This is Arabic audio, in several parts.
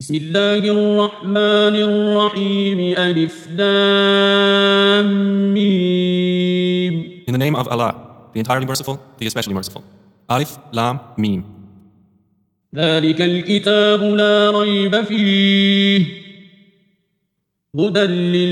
بسم الله الرحمن الرحيم ألف لام ميم. In the name of Allah, the entirely merciful, the especially merciful. Alif, Lam, Mim. ذلك الكتاب لا ريب فيه هدى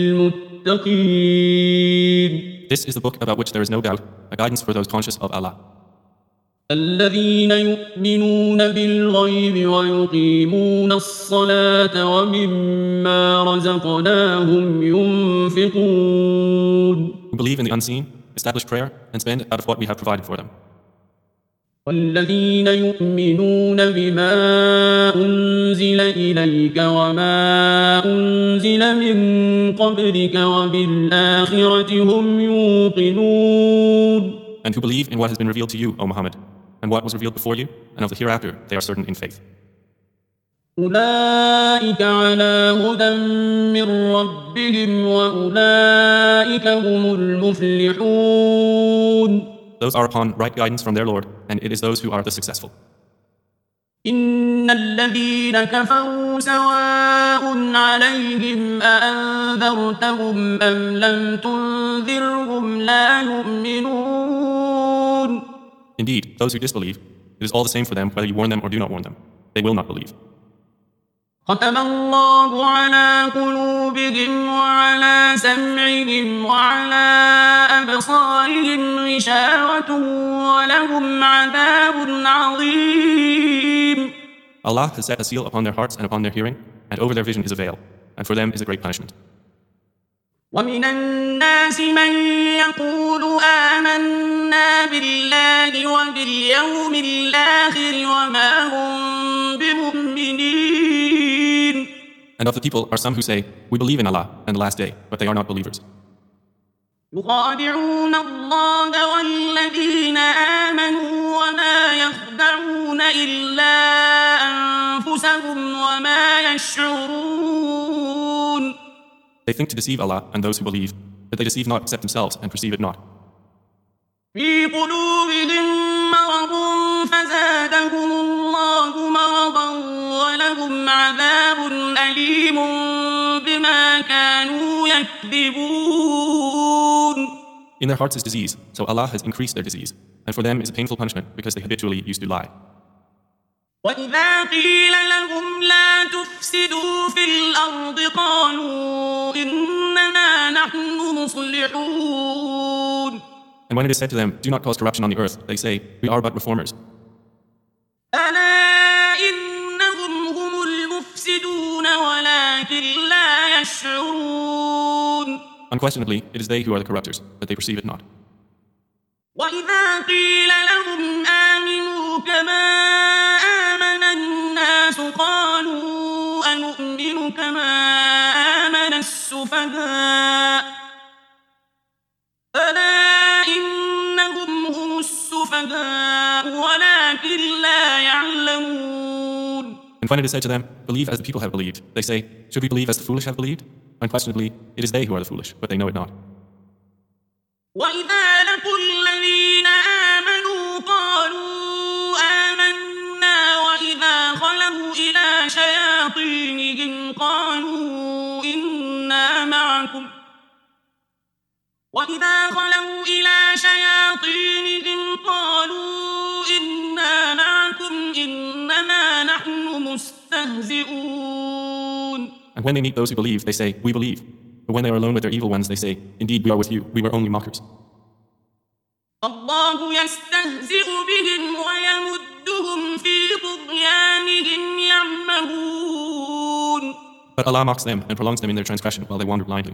للمتقين. This is the book about which there is no doubt, a guidance for those conscious of Allah. الذين يؤمنون بالغيب ويقيمون الصلاة ومما رزقناهم ينفقون. Who believe in the unseen, establish prayer, and spend out of what we have provided for them. والذين يؤمنون بما أنزل إليك وما أنزل من قبلك وبالآخرة هم يوقنون. And who believe in what has been revealed to you, O Muhammad, and what was revealed before you, and of the hereafter they are certain in faith. أولئك على هدى من ربهم وأولئك هم المفلحون. Those are upon right guidance from their Lord, and it is those who are the successful. إن الذين كفروا سواء عليهم أأنذرتهم أم لم تنذرهم لا يؤمنون. Indeed, those who disbelieve, it is all the same for them whether you warn them or do not warn them. They will not believe. ختم الله على قلوبهم وعلى سمعهم وعلى أبصارهم غشاوة ولهم عذاب عظيم. Allah has set a seal upon their hearts and upon their hearing, and over their vision is a veil, and for them is a great punishment. ومن الناس من يقول آمنا بالله وباليوم الآخر وما هم بمؤمنين. And of the people are some who say, we believe in Allah and the last day, but they are not believers. يخادعون الله والذين آمنوا وما يخدعون إلا أنفسهم وما يشعرون. They think to deceive Allah and those who believe, but they deceive not except themselves and perceive it not. في قلوبهم مرض فزادهم الله مرضا ولهم عذاب أليم بما كانوا يكذبون. In their hearts is disease, so Allah has increased their disease, and for them is a painful punishment because they habitually used to lie. وإذا قيل لهم لا تفسدوا في الأرض قالوا إنما نحن مصلحون. And when it is said to them, do not cause corruption on the earth, they say, we are but reformers. ألا إنهم هم المفسدون ولكن لا يشعرون. Unquestionably, it is they who are the corrupters, but they perceive it not. وإذا قيل لهم آمنوا كما آمن الناس قالوا أنؤمن كما آمن السفهاء ألا إنهم هم السفهاء ولكن لا يعلمون. And when it is said to them, believe as the people have believed, they say, should we believe as the foolish have believed? Unquestionably, it is they who are the foolish, but they know it not. وإذا لقوا الذين آمنوا قالوا آمنا وإذا خلوا إلى شياطينهم قالوا إنا معكم إنما نحن مستهزئون. And when they meet those who believe, they say, we believe. But when they are alone with their evil ones, they say, indeed, we are with you. We were only mockers. الله يستهزئ بهم ويمدهم في طغيانهم يعمهون. But Allah mocks them and prolongs them in their transgression while they wander blindly.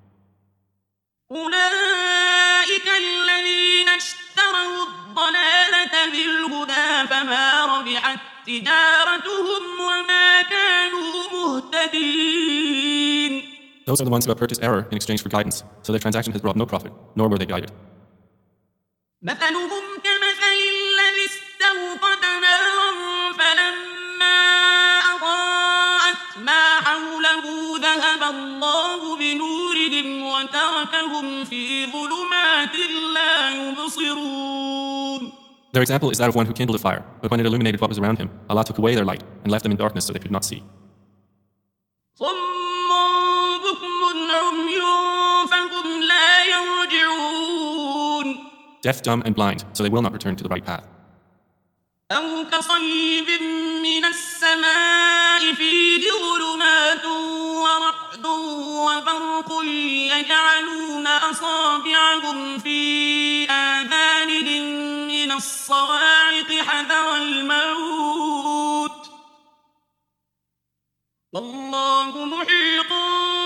أولئك الذين اشتروا الضلالة بالهدى فما ربحت تجارتهم وما كانوا مهتدين. Those are the ones who have purchased error in exchange for guidance, so their transaction has brought no profit, nor were they guided. مثلهم كمثل الذي استوقد نارا فلما أضاءت ما حوله ذهب الله بنورهم وتركهم في ظلمات لا يبصرون. Their example is that of one who kindled a fire, but when it illuminated what was around him, Allah took away their light and left them in darkness so they could not see. صم بكم عمي فهم لا يرجعون Deaf, dumb, and blind, so they will not return to the right path. أو كصيب من السماء فيه ظلمات ورعد وبرق يجعلون أصابعهم في آذانهم من الصواعق حذر الموت والله محيط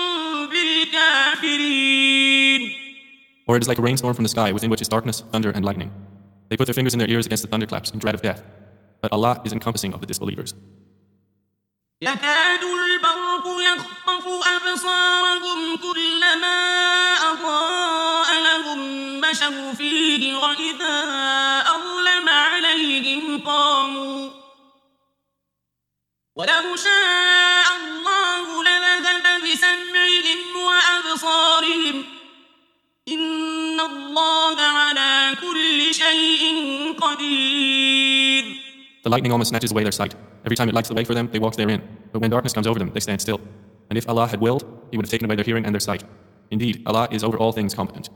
بالكافرين. Or it is like a rainstorm from the sky within which is darkness, thunder, and lightning. They put their fingers in their ears against the thunderclaps in dread of death. But Allah is encompassing of the disbelievers. يكاد البرق يخطف أبصارهم كلما أضاء لهم مشوا فيه وإذا أظلم عليهم قاموا ولو شاء الله لذهب بسمعهم وأبصارهم إن الله على كل شيء قدير. The lightning almost snatches away their sight. Every time it lights the way for them, they walk therein. But when darkness comes over them, they stand still. And if Allah had willed, He would have taken away their hearing and their sight. Indeed, Allah is over all things competent.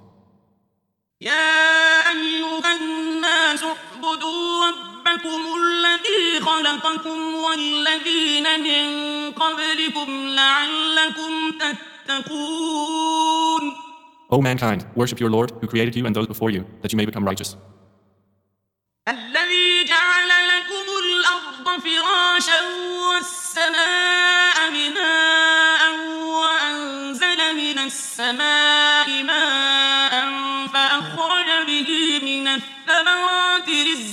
يا أيها الناس اعبدوا ربكم الذي خلقكم والذين من قبلكم لعلكم تتقون. O mankind, worship your Lord who created you and those before you, that you may become righteous. الذي جعل لكم الأرض فراشا والسماء بناء وأنزل من السماء ماء فأخرج به من الثمرات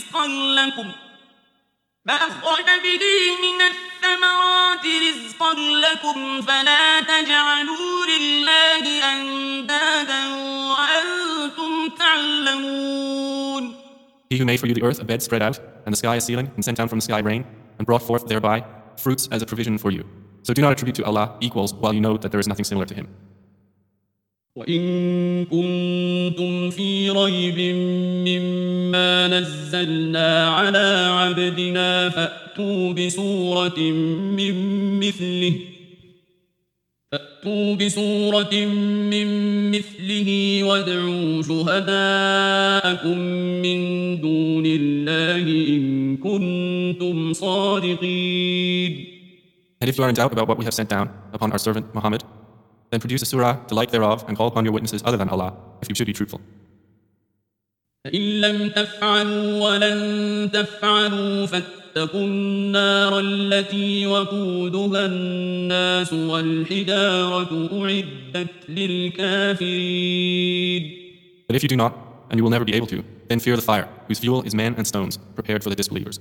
رزقا لكم فلا تجعلوا لله أندادا وأنتم تعلمون. He who made for you the earth a bed spread out, and the sky a ceiling, and sent down from the sky rain, and brought forth thereby fruits as a provision for you. So do not attribute to Allah equals while you know that there is nothing similar to Him. وإن كنتم في ريب مما نزلنا على عبدنا فأتوا بسورة من مثله وادعوا شهداءكم من دون الله إن كنتم صادقين. And if you are in doubt about what we have sent down upon our servant Muhammad, then produce a surah to like thereof and call upon your witnesses other than Allah, if you should be truthful. فإن لم تفعلوا ولن تفعلوا فاتقوا النار التي وقودها الناس والحجارة أعدت للكافرين. But if you do not, and you will never be able to, then fear the fire, whose fuel is man and stones, prepared for the disbelievers.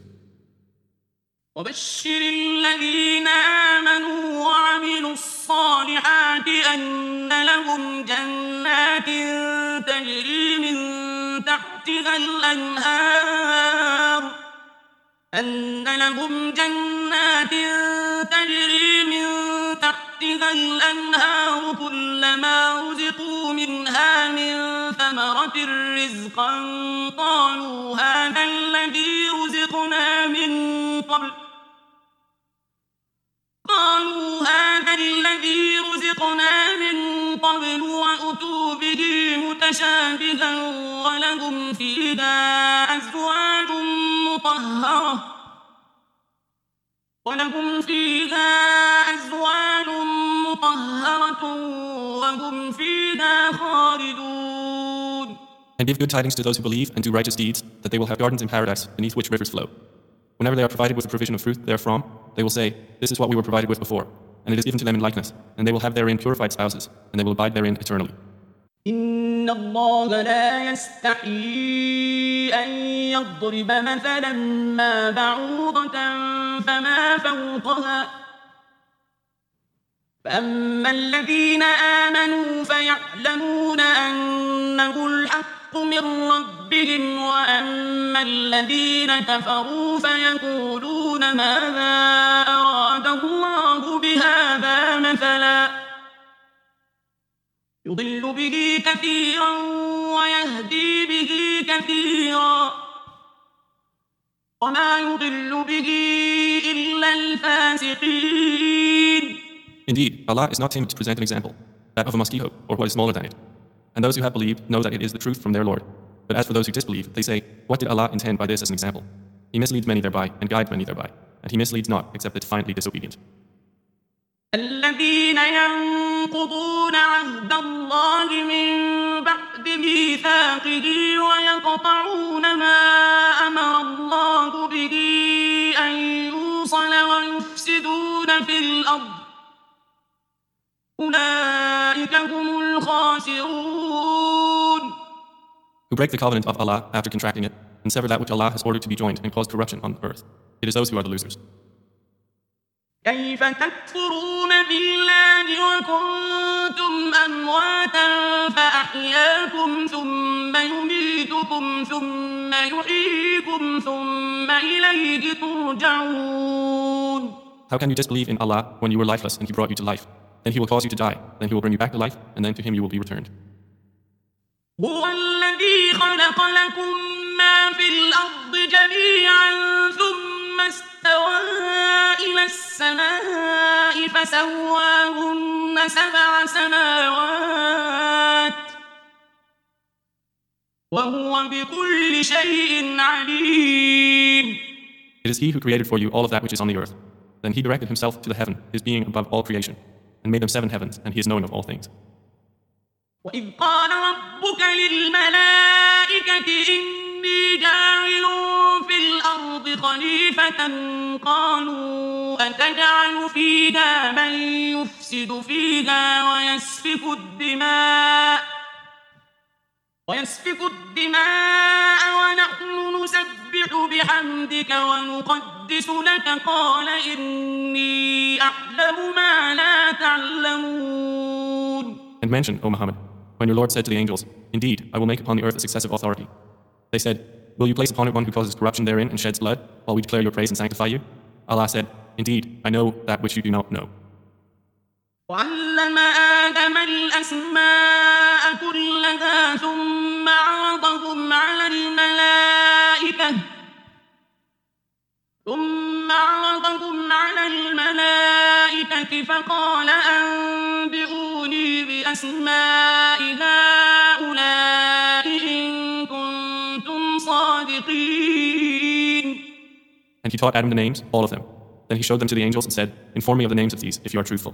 وبشر الذين آمنوا وعملوا الصالحات أن لهم جنات تجري من تحتها الأنهار كلما رزقوا منها من ثمرة رزقا قالوا هذا الذي رزقنا من قبل وأتوا به متشابها ولهم فيها أزواج مطهرة وهم فيها خالدون. And give good tidings to those who believe and do righteous deeds, that they will have gardens in paradise beneath which rivers flow. Whenever they are provided with a provision of fruit therefrom, they will say, this is what we were provided with before, and it is given to them in likeness, and they will have therein purified spouses, and they will abide therein eternally. إن الله لا يستحيي أن يضرب مثلا ما بعوضة فما فوقها فأما الذين آمنوا فيعلمون أنه الحق من ربهم وأما الذين كفروا فيقولون ماذا أراد الله بهذا مثلا يضل به كثيرا ويهدي به كثيرا وما يضل به إلا الفاسقين. Indeed, Allah is not timid to present an example, that of a mosquito, or what is smaller than it. And those who have believed know that it is the truth from their Lord. But as for those who disbelieve, they say, what did Allah intend by this as an example? He misleads many thereby, and guides many thereby. And He misleads not, except the defiantly disobedient. الذين ينقضون عهد الله من بعد ميثاقه ويقطعون ما أمر الله به أن يوصل ويفسدون في الأرض أولئك هم الخاسرون. Who break the covenant of Allah after contracting it, and sever that which Allah has ordered to be joined and cause corruption on earth. It is those who are the losers. كيف تكفرون بالله وكنتم أمواتا فأحياكم ثم يميتكم ثم يحييكم ثم إليه ترجعون. How can you disbelieve in Allah when you were lifeless and He brought you to life? Then He will cause you to die, then He will bring you back to life, and then to Him you will be returned. هو الذي خلق لكم ما في الأرض جميعا ثم استوى إلى السماء فسواهن 7 سماوات وهو بكل شيء عليم. It is He who created for you all of that which is on the earth. Then He directed Himself to the heaven, His being above all creation, and made them 7 heavens, and He is knowing of all things. وإذ قال ربك للملائكة إني جاعل في الأرض خليفة قالوا أتجعل فيها من يفسد فيها ويسفك الدماء ونحن نسبح بحمدك ونقدس لك قال إني أعلم ما لا تعلمون. And mention, O Muhammad, when your Lord said to the angels, indeed, I will make upon the earth a successive authority. They said, will you place upon it one who causes corruption therein and sheds blood, while we declare your praise and sanctify you? Allah said, indeed, I know that which you do not know. وعلم آدم الأسماء كلها ثم عرضهم على الملائكة فقال أنبئوني بأسماء هؤلاء إن كنتم صادقين. And He taught Adam the names, all of them. Then He showed them to the angels and said, inform me of the names of these, if you are truthful.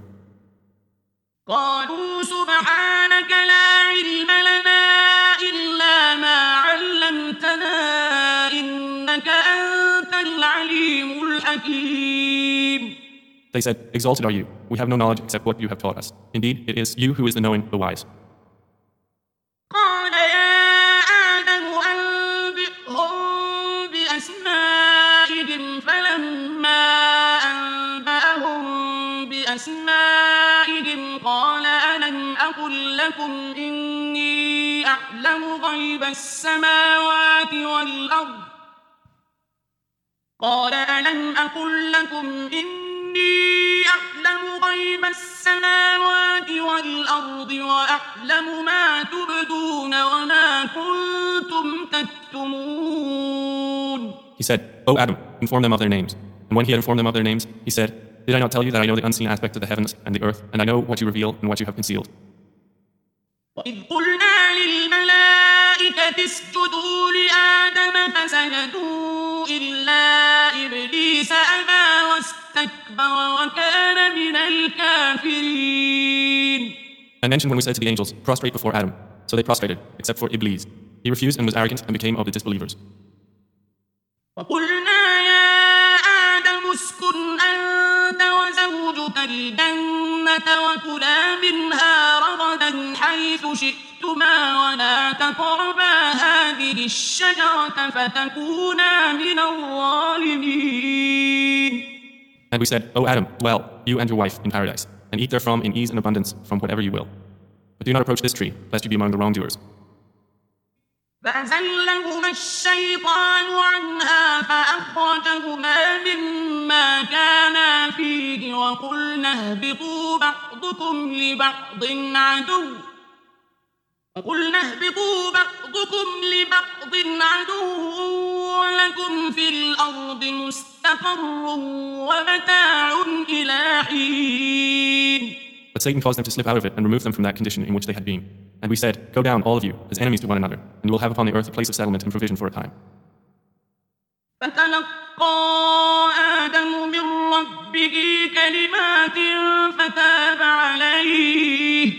قالوا سبحانك لا علم لنا إلا ما علمتنا إنك أنت العليم الحكيم. They said, exalted are you. We have no knowledge except what you have taught us. Indeed, it is you who is the knowing, the wise. قال يا آدم أنبئهم بأسمائهم فلما أنبأهم بأسمائهم قال ألم أقل لكم إني أعلم غيب السماوات والأرض قال ألم أقل لكم إني أعلم غيب السماوات والأرض وأعلم ما تبدون وما كنتم تكتمون. He said, O Adam, inform them of their names. And when he had informed them of their names, he said, did I not tell you that I know the unseen aspects of the heavens and the earth, and I know what you reveal and what you have concealed? وإذ قلنا للملائكة اسجدوا لآدم فسجدوا إلا إبليس أبى واستكبر وكان من الكافرين. And mention when we said to the angels, prostrate before Adam. So they prostrated, except for Iblis. He refused and was arrogant and became of the disbelievers. وقلنا يا آدم اسكن أنت وزوجك الجنة وكلا منها رغدا حيث شئتما ولا تقربا هذه الشجرة فتكونا من الظالمين. And we said, O Adam, dwell, you and your wife, in paradise, and eat therefrom in ease and abundance from whatever you will. But do not approach this tree, lest you be among the wrongdoers. فأزلهما الشيطان عنها فأخرجهما مما كانا فيه وقلنا اهبطوا بعضكم لبعض عدو ولكم في الأرض مستقر ومتاع إلى حين. Satan caused them to slip out of it and remove them from that condition in which they had been. And we said, "Go down, all of you, as enemies to one another, and you will have upon the earth a place of settlement and provision for a time." فتلقى آدم من ربه كلمات فتاب عليه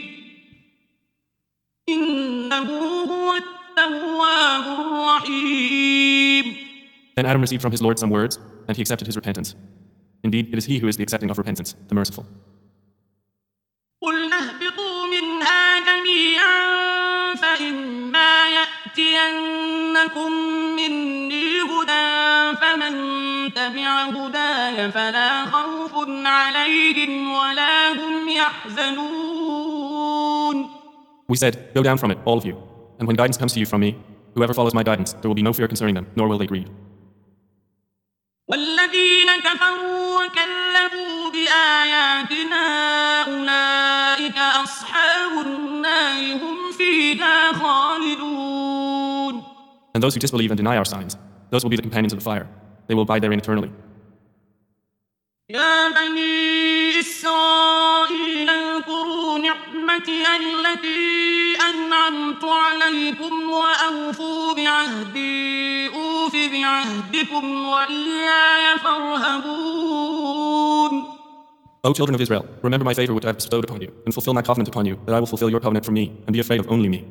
إنه هو التواب الرحيم. Then Adam received from his Lord some words, and he accepted his repentance. Indeed, it is he who is the accepting of repentance, the merciful. قُلْنَا اهْبِطُوا مِنْهَا جَمِيعًا فَإِمَّا يَأْتِيَنَّكُم مِّنِّي هُدًى فَمَن تَبِعَ هُدَايَ فَلَا خَوْفٌ عَلَيْهِمْ وَلَا هُمْ يَحْزَنُونَ. We said, "Go down from it, all of you. And when guidance comes to you from me, whoever follows my guidance, there will be no fear concerning them, nor will they grieve." وَالَّذِينَ كَفَرُوا وَكَذَّبُوا بِآيَاتِنَا أُولَٰئِكَ أَصْحَابُ النَّارِ هُمْ فِيهَا خَالِدُونَ. And those who disbelieve and deny our signs, those will be the companions of the fire. They will abide therein eternally. يا بني إسرائيل اذكروا نعمتي التي أنعمت عليكم وأوفوا بعهدي أوف بعهدكم وإياي فارهبون. O children of Israel, remember my favor which I have bestowed upon you, and fulfill my covenant upon you, that I will fulfill your covenant from me, and be afraid of only me.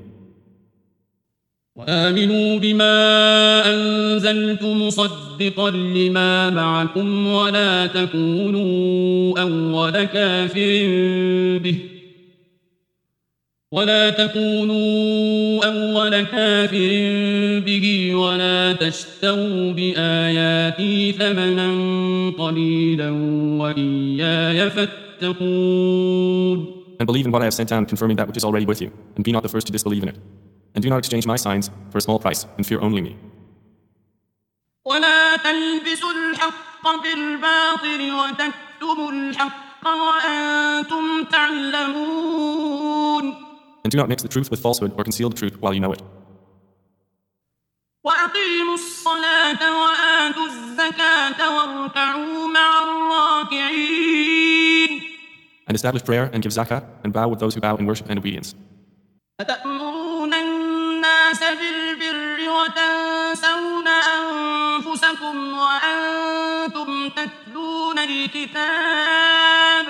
وآمنوا بما أنزلت مصدقا لما معكم ولا تكونوا أول كافر به ولا تشتروا بآياتي ثمنا قليلا وإياي فاتقون. And believe in what I have sent down, confirming that which is already with you, and be not the first to disbelieve in it. And do not exchange my signs for a small price, and fear only me. ولا تلبسوا الحق بالباطل وتكتموا الحق وأنتم تعلمون. And do not mix the truth with falsehood or conceal the truth while you know it. وأقيموا الصلاة وآتوا الزكاة واركعوا مع الراكعين. And establish prayer and give zakah, and bow with those who bow in worship and obedience. أتأمرون الناس بالبر وتنسون أنفسكم وأنتم تتلون الكتاب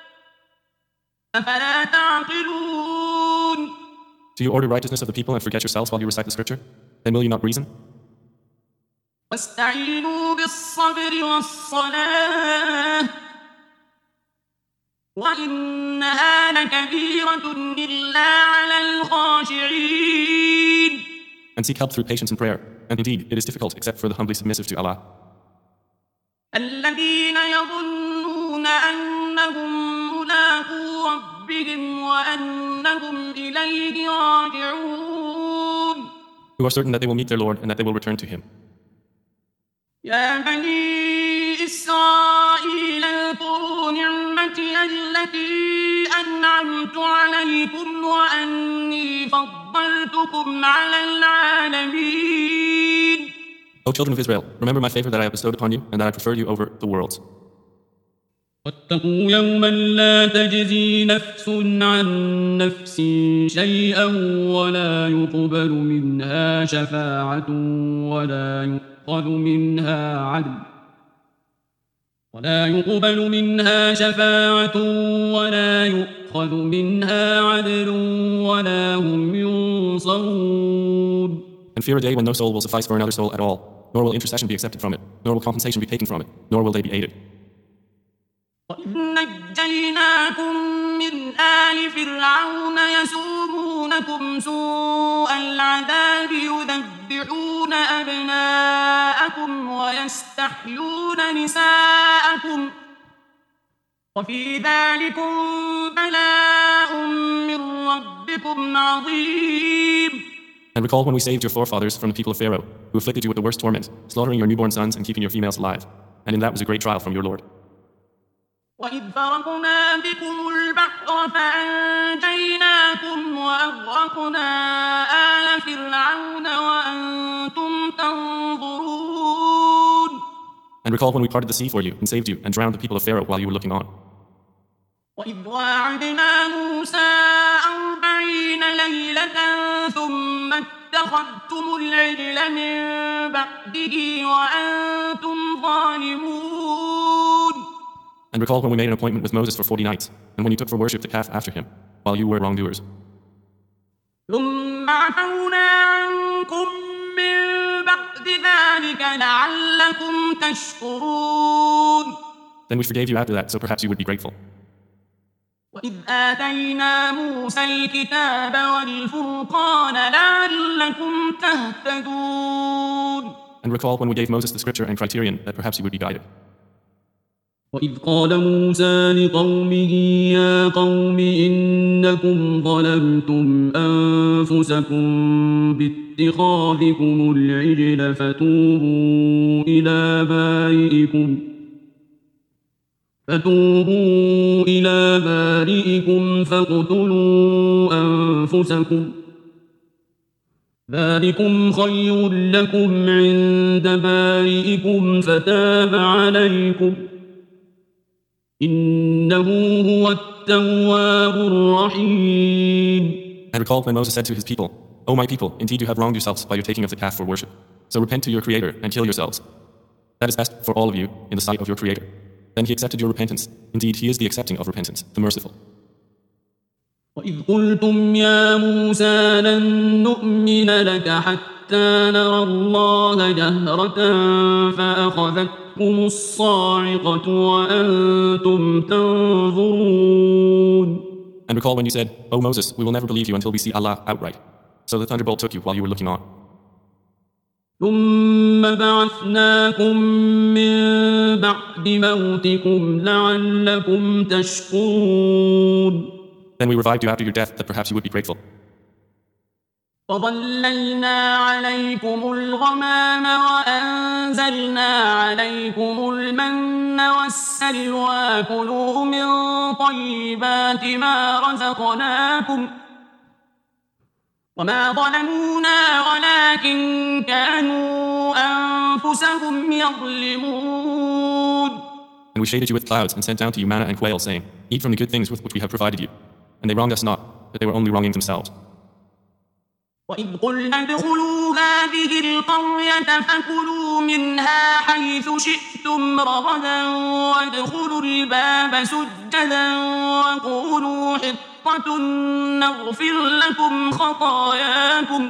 أفلا تعقلون. Do you order righteousness of the people and forget yourselves while you recite the scripture? Then will you not reason? واستعينوا بالصبر والصلاة وإنها لكبيرة إلا على الخاشعين. And seek help through patience and prayer. And indeed, it is difficult except for the humbly submissive to Allah. الذين يظنون أنهم ملاقو ربهم وأنهم إليه راجعون. Who are certain that they will meet their Lord and that they will return to Him. يا بني إسرائيل اذكروا نعمتي التي أنعمت عليكم وأني فضلتكم على العالمين. O children of Israel, remember my favor that I have bestowed upon you and that I prefer you over the worlds. واتقوا يوما لا تجزي نفس عن نفس شيئا ولا يقبل منها شفاعة ولا يؤخذ منها عدل ولا هم ينصرون. And fear a day when no soul will suffice for another soul at all, nor will intercession be accepted from it, nor will compensation be taken from it, nor will they be aided. وَإِذْ نَجَّيْنَاكُم مِّنْ آلِ فِرْعَوْنَ يَسُومُونَكُمْ سُوءَ الْعَذَابِ يُذَبِّحُونَ أَبْنَاءَكُمْ وَيَسْتَحْيُونَ نِسَاءَكُمْ وَفِي ذَلِكُمْ بَلَاءٌ مِّن رَّبِّكُمْ عَظِيمٌ. And recall when we saved your forefathers from the people of Pharaoh, who afflicted you with the worst torment, slaughtering your newborn sons and keeping your females alive. And in that was a great trial from your Lord. وَإِذْ فَرَقْنَا بِكُمُ الْبَحْرَ فَأَنجَيْنَاكُمْ وَأَغْرَقْنَا آلَ فِرْعَوْنَ وَأَنتُمْ تَنظُرُونَ. And recall when we parted the sea for you and saved you and drowned the people of Pharaoh while you were looking on. وإذ واعدنا موسى 40 ليلة ثم اتخذتم العجل من بعده وأنتم ظالمون. And recall when we made an appointment with Moses for 40 nights, and when you took for worship the calf after him, while you were wrongdoers. ثم عفونا عنكم من بعد ذلك لعلكم تشكرون. Then we forgave you after that, so perhaps you would be grateful. وإذ آتينا موسى الكتاب والفرقان لعلكم تهتدون. And recall when we gave Moses the scripture and criterion that perhaps you would be guided. وإذ قال موسى لقومه يا قوم إنكم ظلمتم أنفسكم باتخاذكم العجل فتوبوا إلى بارئكم فاقتلوا أنفسكم ذلكم خير لكم عند بارئكم فتاب عليكم إنه هو التواب الرحيم. And recall when Moses said to his people, O my people, indeed you have wronged yourselves by your taking of the calf for worship. So repent to your Creator and kill yourselves. That is best for all of you in the sight of your Creator. Then he accepted your repentance. Indeed, he is the accepting of repentance, the merciful. وإذ قلتم يا موسى لن نؤمن لك حتى نرى الله جهرة فأخذتكم الصاعقة وأنتم تنظرون. And recall when you said, O Moses, we will never believe you until we see Allah outright. So the thunderbolt took you while you were looking on. ثم بعثناكم من بعد موتكم لعلكم تشكرون. Then we revived you after your death that perhaps you would be grateful. وظللنا عليكم الغمام وأنزلنا عليكم المن والسلوى كلوا من طيبات ما رزقناكم وما ظلمونا ولكن كانوا أنفسهم يظلمون. And we shaded you with clouds and sent down to you manna and quail, saying, Eat from the good things with which we have provided you. And they wronged us not, but they were only wronging themselves. وإذ قلنا ادخلوا هذه القرية فكلوا منها حيث شئتم رغدا وادخلوا الباب سجدا وقولوا حطة نغفر لكم خطاياكم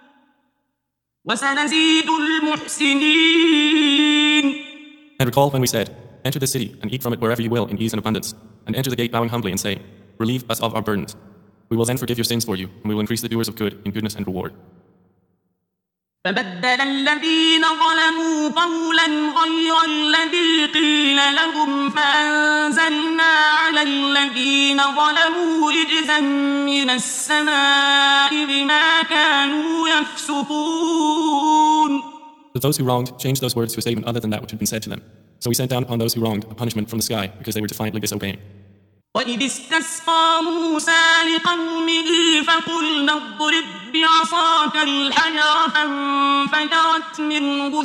وسنزيد المحسنين. And recall when we said, Enter the city and eat from it wherever you will in ease and abundance, and enter the gate bowing humbly and say, Relieve us of our burdens. We will then forgive your sins for you, and we will increase the doers of good in goodness and reward. فبدل الذين ظلموا قولا غير الذي قيل لهم فأنزلنا على الذين ظلموا رجزا من السماء بما كانوا يفسقون. But those who wronged changed those words to a statement other than that which had been said to them. So we sent down upon those who wronged a punishment from the sky because they were defiantly disobeying. وإذ استسقى موسى لقومه فقلنا اضرب بعصاك الحجر فانفجرت منه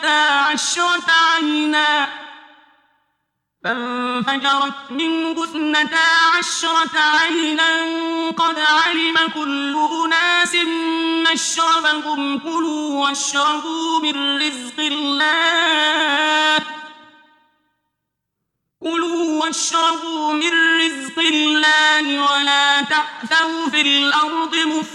اثنتا عشرة عينا قد علم كل أناس مشربهم كلوا واشربوا من رزق الله ولا تعثوا في الأرض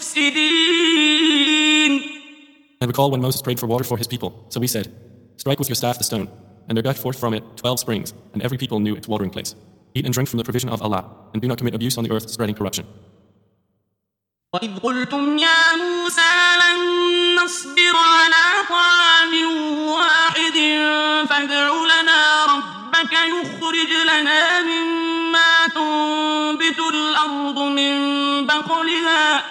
مفسدين. And recall when Moses prayed for water for his people. So we said, Strike with your staff the stone, and there gushed forth from it 12 springs, and every people knew its watering place. Eat and drink from the provision of Allah, and do not commit abuse on the earth, spreading corruption. وإذ قلتم يا موسى لن نصبر على طعام واحد فادع لنا ربك يخرج لنا مما تنبت الأرض من بقلها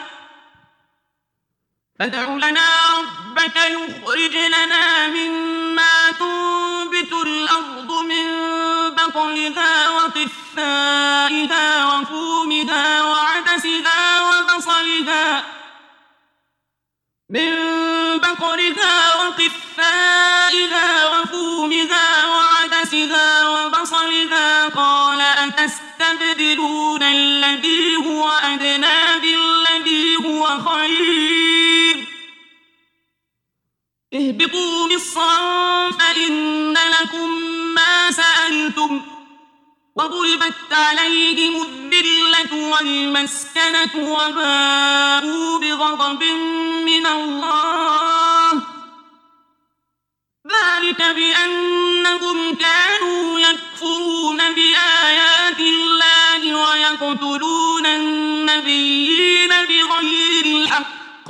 وقثائها وفومها وعدسها وبصلها قال أتستبدلون يستبدلون الذي هو أدنى بالذي هو خير اهبطوا مصرا فإن لكم ما سألتم وضربت عليهم الذلة والمسكنة وباءوا بغضب من الله ذلك بأنهم كانوا يكفرون بآيات الله ويقتلون النبيين بغير الحق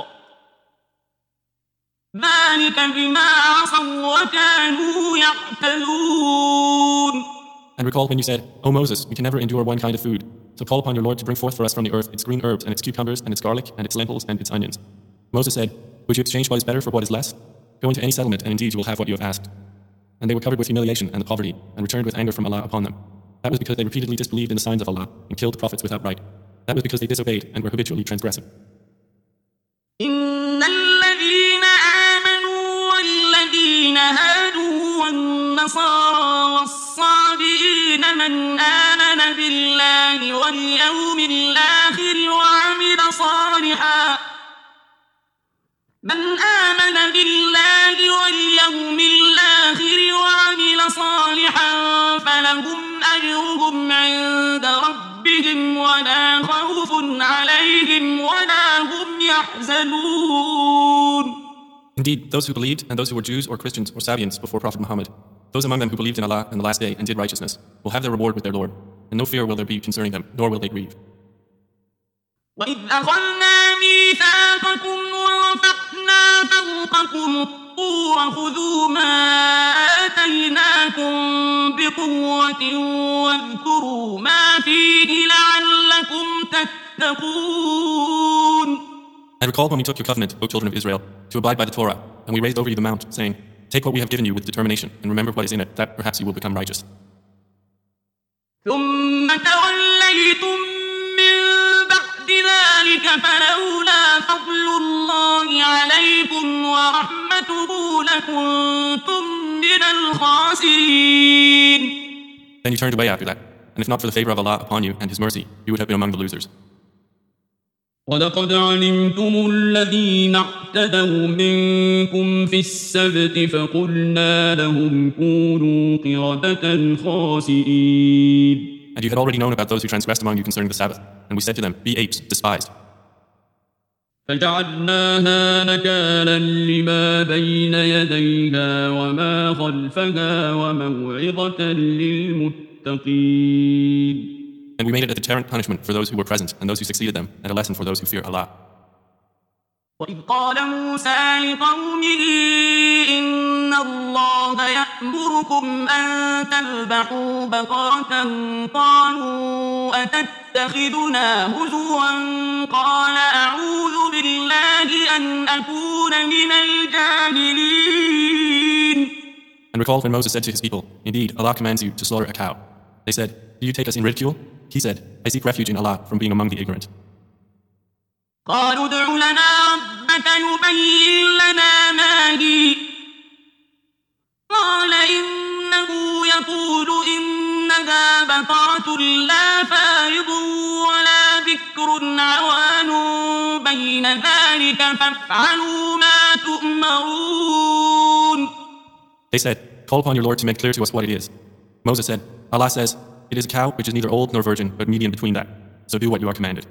ذلك بما عصوا وكانوا يعتدون. And recall when you said, O Moses, we can never endure one kind of food. So call upon your Lord to bring forth for us from the earth its green herbs and its cucumbers and its garlic and its lentils and its onions. Moses said, would you exchange what is better for what is less? Go into any settlement and indeed you will have what you have asked. And they were covered with humiliation and poverty and returned with anger from Allah upon them. That was because they repeatedly disbelieved in the signs of Allah and killed the prophets without right. That was because they disobeyed and were habitually transgressive. والنصارى والصابئين من آمن بالله واليوم الآخر وعمل صالحا فلهم أجرهم عند ربهم ولا خوف عليهم ولا هم يحزنون. Indeed, those who believed and those who were Jews or Christians or Sabians before Prophet Muhammad, those among them who believed in Allah and the last day and did righteousness, will have their reward with their Lord, and no fear will there be concerning them, nor will they grieve. وَإِذْ أَخَذْنَا مِيثَاقَكُمْ وَرَفَعْنَا فَوْقَكُمُ الطُّورَ خُذُوا مَا آتَيْنَاكُمْ بِقُوَّةٍ وَاذْكُرُوا مَا فِيهِ لَعَلَّكُمْ تَتَّقُونَ. And recall when we took your covenant, O children of Israel, to abide by the Torah, and we raised over you the mount, saying, take what we have given you with determination, and remember what is in it, that perhaps you will become righteous. ثُمَّ تَوَلَّيْتُمْ مِنْ بَعْدِ ذَلِكَ فَلَوْلَا فَضْلُ اللَّهِ عَلَيْكُمْ وَرَحْمَتُهُ لَكُنْتُمْ مِنَ الْخَاسِرِينَ. Then you turned away after that, and if not for the favor of Allah upon you and His mercy, you would have been among the losers. وَلَقَدْ عَلِمْتُمُ الَّذِينَ اعْتَدَوْا مِنْكُمْ فِي السَّبْتِ فَقُلْنَا لَهُمْ كُونُوا قِرَدَةً خَاسِئِينَ. And you had already known about those who transgressed among you concerning the Sabbath, and we said to them, be apes, despised. فَجَعَلْنَاهَا نَكَالًا لِمَا بَيْنَ يَدَيْهَا وَمَا خَلْفَهَا وَمَوْعِظَةً لِلْمُتَّقِينَ. And we made it a deterrent punishment for those who were present and those who succeeded them, and a lesson for those who fear Allah. وَإِذْ قَالَ مُوسَى لِقَوْمِهِ إِنَّ اللَّهَ يَأْمُرُكُمْ أَن تَذْبَحُوا بَقَرَةً قَالُوا أَتَتَّخِذُنَا هُزُوًا قَالَ أَعُوذُ بِاللَّهِ أَنْ أَكُونَ مِنَ الْجَاهِلِينَ. And recall when Moses said to his people, indeed, Allah commands you to slaughter a cow. They said, do you take us in ridicule? He said, I seek refuge in Allah from being among the ignorant. قالوا ادع لنا ربك يبين لنا ما هي قال إنه يقول إنها بقرة لا فارض ولا بكر عوان بين ذلك فافعلوا ما تؤمرون. They said, call upon your Lord to make clear to us what it is. Moses said, Allah says, it is a cow which is neither old nor virgin, but medium between that. So do what you are commanded.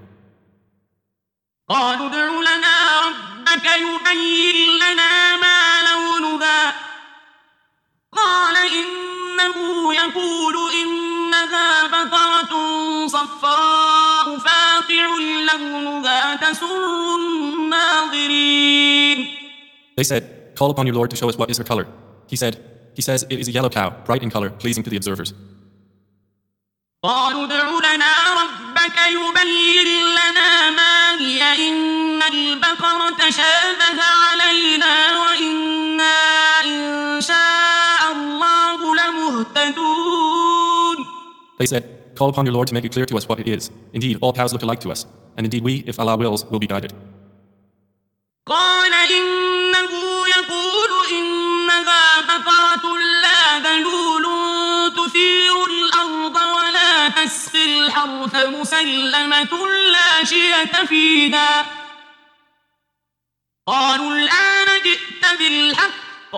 قالوا ادع لنا ربك يبين لنا ما لونها قال إنه يقول إنها بقرة صفراء فاقع لونها تسر الناظرين. They said, call upon your Lord to show us what is her color. He says, it is a yellow cow, bright in color, pleasing to the observers. قالوا ادع لنا ربك يبين لنا ما هي إن البقرة شابه علينا وإنا إن شاء الله لمهتدون. They said, call upon your Lord to make it clear to us what it is. Indeed, all cows look alike to us, and indeed we, if Allah wills, will be guided. قال إنه يقول إنها بقرة لا ذلول تثير الأرض ولا تسقي الحرث مسلمة لا شية فيها قالوا الآن جئت بالحق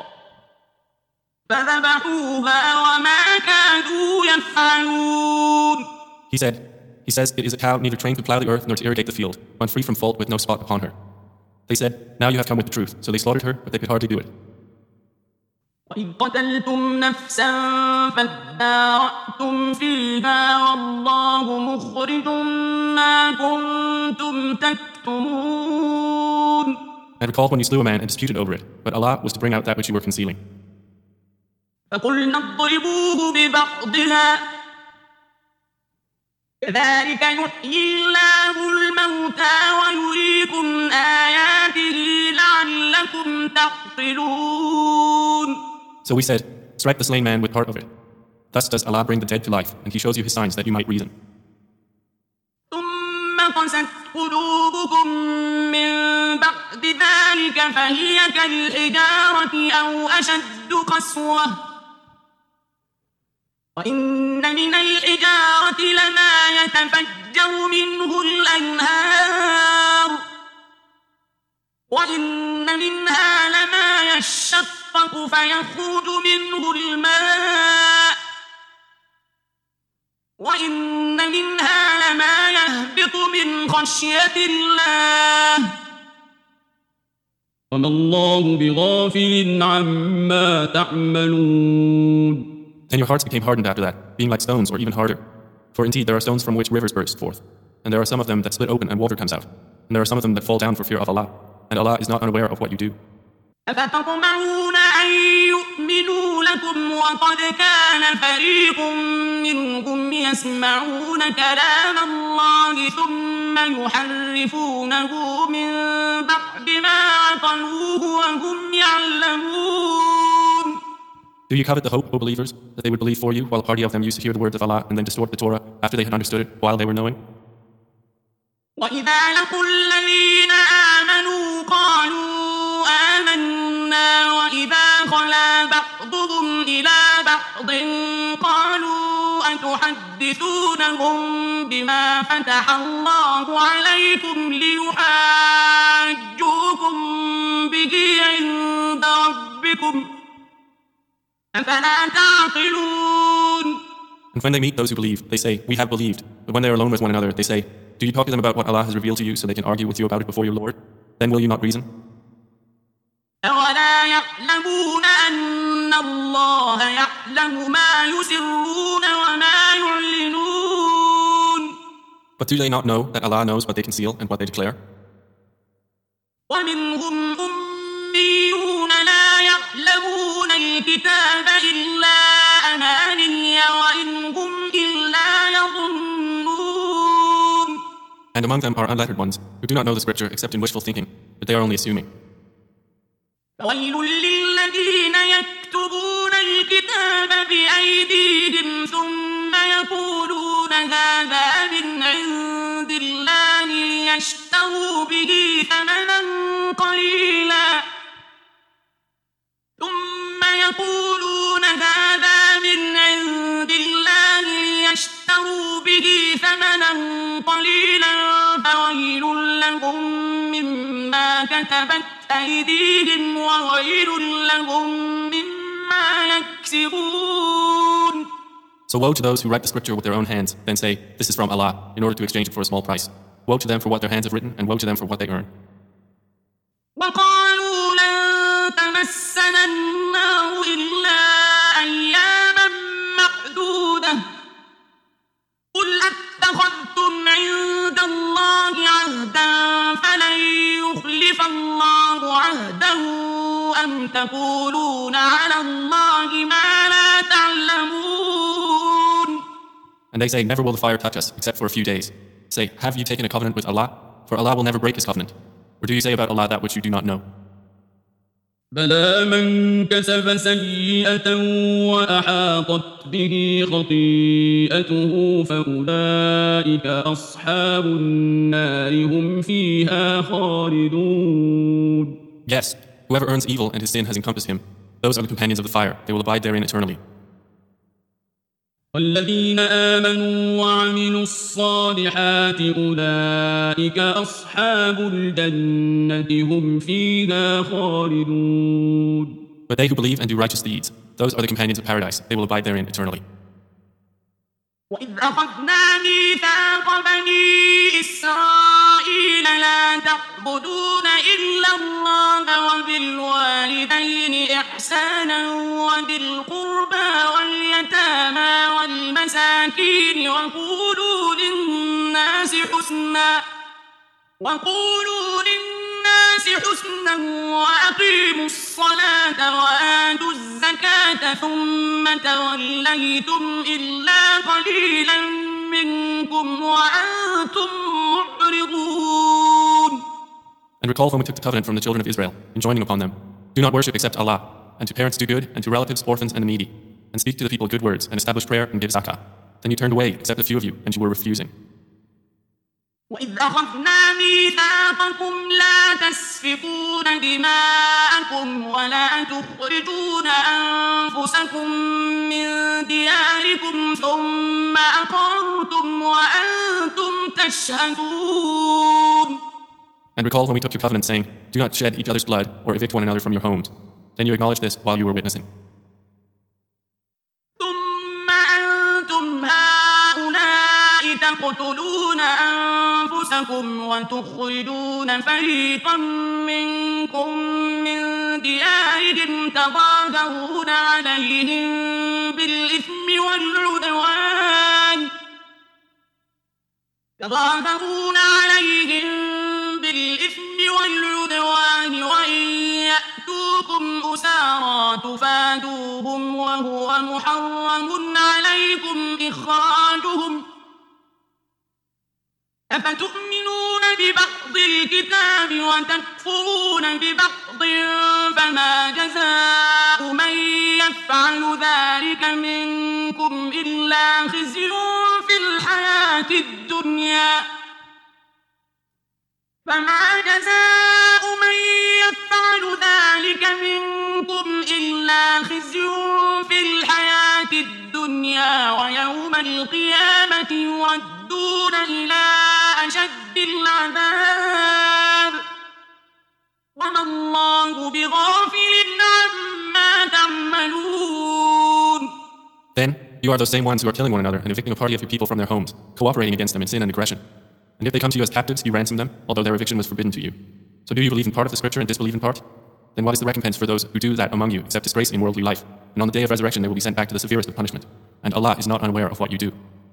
فذبحوها وما كادوا يفعلون. He says, it is a cow neither trained to plow the earth nor to irrigate the field, one free from fault with no spot upon her. They said, now you have come with the truth. So they slaughtered her, but they could hardly do it. وإذ قتلتم نفسا فادارأتم فيها والله مخرج ما كنتم تكتمون. And recalled when you slew a man and disputed over it, but Allah was to bring out that which you were concealing. فقلنا اضربوه ببعضها كذلك يحيي الله الموتى ويريكم آياته لعلكم تعقلون. So we said, strike the slain man with part of it. Thus does Allah bring the dead to life, and He shows you His signs that you might reason. ثم قست قلوبكم من بعد ذلك فهي كالحجارة أو أشد قسوة وإن من الحجارة لما يتفجر منه الأنهار وإن منها لما يشقق فيخرج منه الماء وإن منها لما يهبط من خشية الله وما الله بغافل عما تعملون. Then your hearts became hardened after that, being like stones or even harder. For indeed there are stones from which rivers burst forth, and there are some of them that split open and water comes out, and there are some of them that fall down for fear of Allah, and Allah is not unaware of what you do. أفتطمعون أن يؤمنوا لكم وقد كان فريق منهم يسمعون كلام الله ثم يحرفونه من بعد ما عقلوه وهم يعلمون. Do you covet the hope, O believers, that they would believe for you while a party of them used to hear the words of Allah and then distort the Torah after they had understood it while they were knowing? وإذا لقوا الذين آمنوا قالوا آمنا وإذا خلا بعضهم إلى بعض قالوا أتحدثونهم بما فتح الله عليكم ليحاجوكم به عند ربكم أفلا تعقلون. And when they meet those who believe, they say, we have believed. But when they are alone with one another, they say, do you talk to them about what Allah has revealed to you so they can argue with you about it before your Lord? Then will you not reason? أولا يعلمون أن الله يعلم ما يسرون وما يعلنون. But do they not know that Allah knows what they conceal and what they declare? ومنهم أميون لا يعلمون الكتاب إلا أماني وإن هم إلا يظنون. And among them are unlettered ones, who do not know the scripture except in wishful thinking, but they are only assuming. ويل للذين يكتبون الكتاب بأيديهم ثم يقولون هذا من عند الله ليشتروا به ثمنا قليلا ثم يقولون هذا من عند الله ليشتروا به ثمنا قليلا فويل لهم مما كتبت أيديهم وويل لهم مما يكسبون. So woe to those who write the scripture with their own hands, then say, this is from Allah, in order to exchange it for a small price. Woe to them for what their hands have written, and woe to them for what they earn. وقالوا لن تمسنا النار إلا أياما معدودة قل أتخذتم عند الله عهدا فلن يخلف الله عهده أم تقولون على الله ما لا تعلمون. And they say, never will the fire touch us, except for a few days. Say, have you taken a covenant with Allah? For Allah will never break His covenant. Or do you say about Allah that which you do not know? بلى من كسب سيئة وأحاطت به خطيئته فأولئك أصحاب النار هم فيها خالدون. Yes, whoever earns evil and his sin has encompassed him, those are the companions of the fire. They will abide therein eternally. والذين آمنوا وعملوا الصالحات أولئك أصحاب الجنة هم فيها خالدون. But they who believe and do righteous deeds, those are the companions of paradise. They will abide therein eternally. وإذ أخذنا ميثاق بني إسرائيل لا تعبدون إلا الله وبالوالدين إحسانا وذي القربى واليتامى والمساكين وقولوا للناس حسنا وأقيموا الصلاة وآتوا الزكاة ثم توليتم إلا قليلا منكم وأنتم معرضون. And recall when we took the covenant from the children of Israel, enjoining upon them, do not worship except Allah, and to parents do good, and to relatives, orphans, and the needy, and speak to the people good words, and establish prayer, and give zakah. Then you turned away, except a few of you, and you were refusing. وإذ أخذنا ميثاقكم لا تسفكون دماءكم ولا تخرجون أنفسكم من دياركم ثم أقررتم وأنتم تشهدون. And recall when we took your covenant, saying, do not shed each other's blood or evict one another from your homes. Then you acknowledged this while you were witnessing. ثم أنتم هؤلاء تقتلون أنفسكم وتخرجون فريقا منكم من ديارهم تظاهرون عليهم بالإثم والعدوان وإن يأتوكم أسارى تفادوهم وهو محرم عليكم إخراجهم أفتؤمنون ببعض الكتاب وتكفرون ببعض فما جزاء من يفعل ذلك منكم إلا خزي في الحياة الدنيا ويوم القيامة يردون إلى أشد العذاب وما الله بغافل عما تعملون. Then you are those same ones who are killing one another and evicting a party of your people from their homes, cooperating against them in sin and aggression. And if they come to you as captives, you ransom them, although their eviction was forbidden to you. So do you believe in part of the scripture and disbelieve in part? Then what is the recompense for those who do that among you, except disgrace in worldly life? And on the day of resurrection they will be sent back to the severest of punishment. And Allah is not unaware of what you do.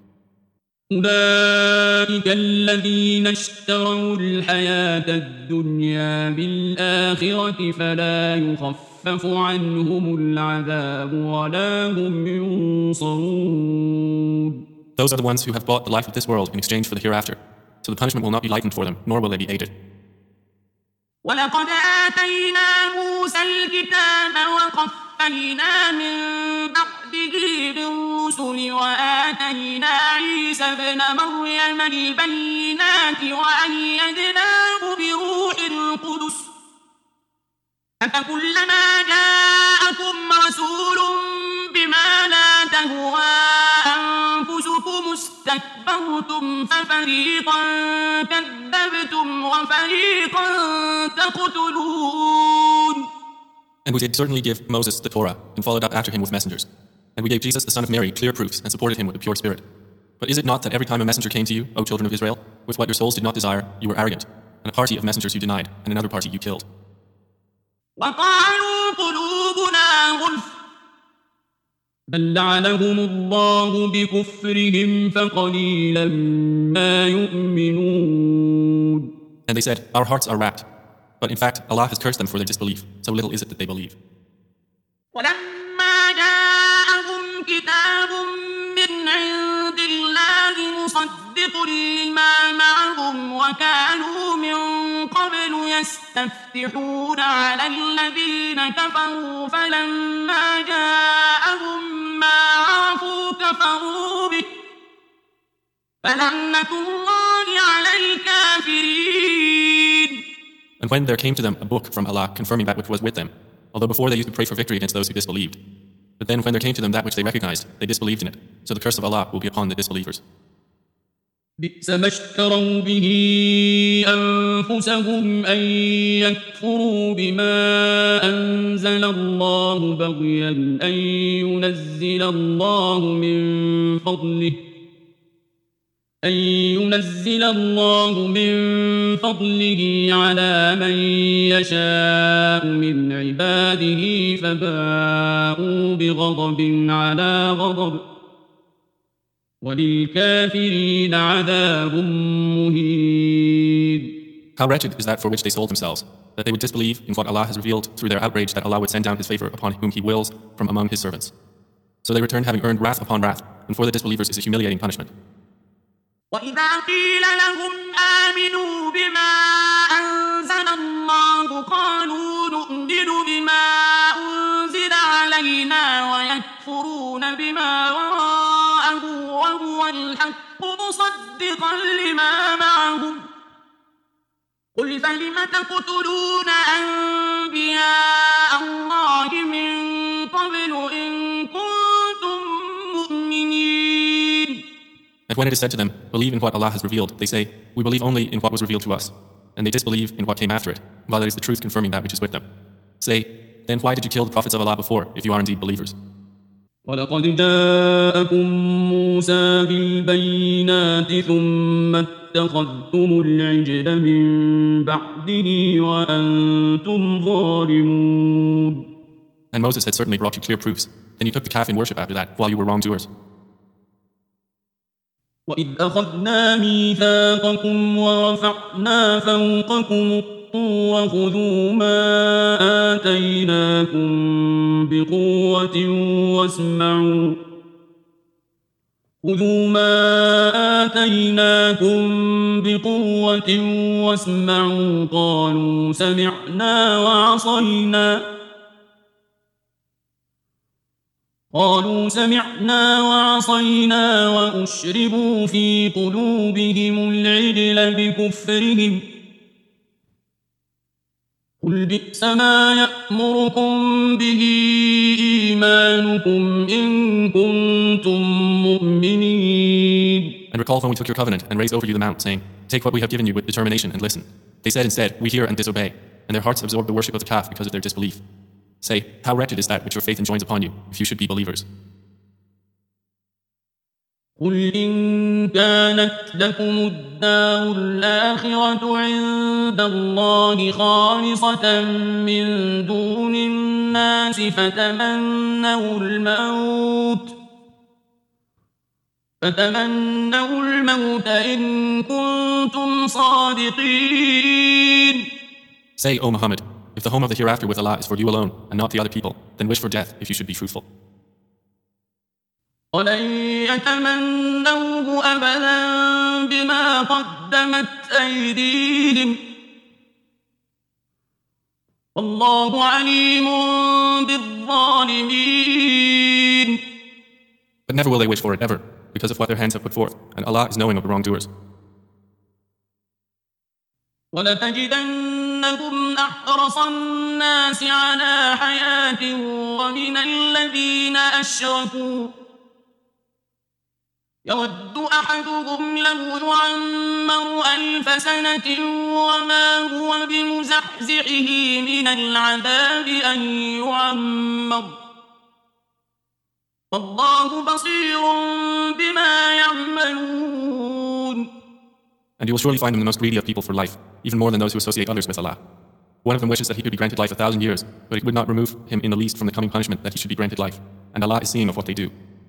أولئك الذين اشتروا الحياة الدنيا بالآخرة فلا يخفف عنهم العذاب ولا هم ينصرون. Those are the ones who have bought the life of this world in exchange for the hereafter. So the punishment will not be lightened for them, nor will they be aided. ولقد آتينا موسى الكتاب وقفينا من بعده بالرسل وآتينا عيسى ابن مريم البينات وأيدناه بروح القدس أفكلما جاءكم رسول بما لا تهوى أنفسكم استكبرتم ففريقا كذبتم وفريقا تقتلون. And we did certainly give Moses the Torah and followed up after him with messengers. And we gave Jesus the son of Mary clear proofs and supported him with a pure spirit. But is it not that every time a messenger came to you, O children of Israel, with what your souls did not desire, you were arrogant, and a party of messengers you denied, and another party you killed? وقالوا قلوبنا غلف بل لعنهم الله بكفرهم فقليلا ما يؤمنون. And they said, our hearts are wrapped. But in fact, Allah has cursed them for their disbelief. So little is it that they believe. ولما جاءهم كتاب من عند الله مصدق لما معهم وكانوا من قبل يستفتحون على الذين كفروا فلما جاءهم ما عرفوا كفروا به فلعنة الله على الكافرين. And when there came to them a book from Allah confirming that which was with them, although before they used to pray for victory against those who disbelieved, But then when there came to them that which they recognized, they disbelieved in it. So the curse of Allah will be upon the disbelievers. بئس ما اشتروا به أنفسهم أن يكفروا بما أنزل الله بغيا أن ينزل الله من فضله على من يشاء من عباده فباءوا بغضب على غضب وَلِلْكَافِرِينَ عَذَابٌ مُهِينٌ. How wretched is that for which they sold themselves, that they would disbelieve in what Allah has revealed through their outrage that Allah would send down His favor upon whom He wills from among His servants. So they return having earned wrath upon wrath, and for the disbelievers is a humiliating punishment. وَإِذَا قِيلَ لَهُمْ آمِنُوا بِمَا أَنزَلَ اللَّهُ قَالُوا نُؤْمِنُ بِمَا أُنزِلَ عَلَيْنَا وَيَكْفُرُونَ بِمَا وَرَاءَهُ وَهُوَ الْحَقُّ مُصَدِّقًا لِمَا مَعَهُمْ قُلْ فَلِمَ تَقْتُلُونَ أَنبِيَاءَ اللَّهِ مِن قَبْلُ إِن كُنتُم مُّؤْمِنِينَ. And when it is said to them, believe in what Allah has revealed, they say, we believe only in what was revealed to us. And they disbelieve in what came after it, while it is the truth confirming that which is with them. Say, then why did you kill the prophets of Allah before, if you are indeed believers? وَلَقَدْ جَاءَكُم مُّوسَىٰ بِالْبَيِّنَاتِ ثُمَّ اتَّخَذْتُمُ الْعِجْلَ مِن بَعْدِهِ وَأَنتُمْ ظَالِمُونَ. And Moses had certainly brought you clear proofs. Then you took the calf in worship after that, while you were wrongdoers. وَإِذْ أَخَذْنَا مِيثَاقَكُمْ وَرَفَعْنَا فَوْقَكُمُ الطُّورَ خُذُوا مَا آتَيْنَاكُمْ بِقُوَّةٍ وَاسْمَعُوا قَالُوا سَمِعْنَا وَعَصَيْنَا وَأُشْرِبُوا فِي قُلُوبِهِمُ الْعِجْلَ بِكُفْرِهِمْ قُلْ بِئْسَ مَا يَأْمُرُكُم بِهِ إِيمَانُكُمْ إِن كُنتُم مُّؤْمِنِينَ. And recall when we took your covenant and raised over you the mount, saying, take what we have given you with determination and listen. They said instead, we hear and disobey, and their hearts absorb the worship of the calf because of their disbelief. Say, how wretched is that which your faith enjoins upon you, if you should be believers. قُلْ إِن كَانَتْ لَكُمُ الدَّارُ الْآخِرَةُ عِندَ اللَّهِ خَالِصَةً مِّن دُونِ النَّاسِ فتمنوا الموت إن كنتم صادقين. Say, O Muhammad, if the home of the hereafter with Allah is for you alone and not the other people, then wish for death if you should be truthful. وَلَن يَتَمَنَّوْهُ أَبَدًا بِمَا قَدَّمَتْ أَيْدِيهِمْ وَاللَّهُ عَلِيمٌ بِالظَّالِمِينَ. But never will they wish for it, ever, because of what their hands have put forth, and Allah is knowing of the wrongdoers. وَلَتَجِدَنَّهُمْ أَحْرَصَ النَّاسِ عَلَىٰ حَيَاةٍ وَمِنَ الَّذِينَ أَشْرَكُوا يَوَدُّ أَحَدُهُمْ لَوْ يُعَمَّرُ 1000 سَنَةٍ وَمَا هُوَ بِمُزَحْزِحِهِ مِنَ الْعَذَابِ أَن يُعَمَّرَ وَاللَّهُ بَصِيرٌ بِمَا يَعْمَلُونَ. And you will surely find them the most greedy of people for life, even more than those who associate others with Allah. One of them wishes that he could be granted life 1,000 years, but it would not remove him in the least from the coming punishment that he should be granted life. And Allah is seeing of what they do.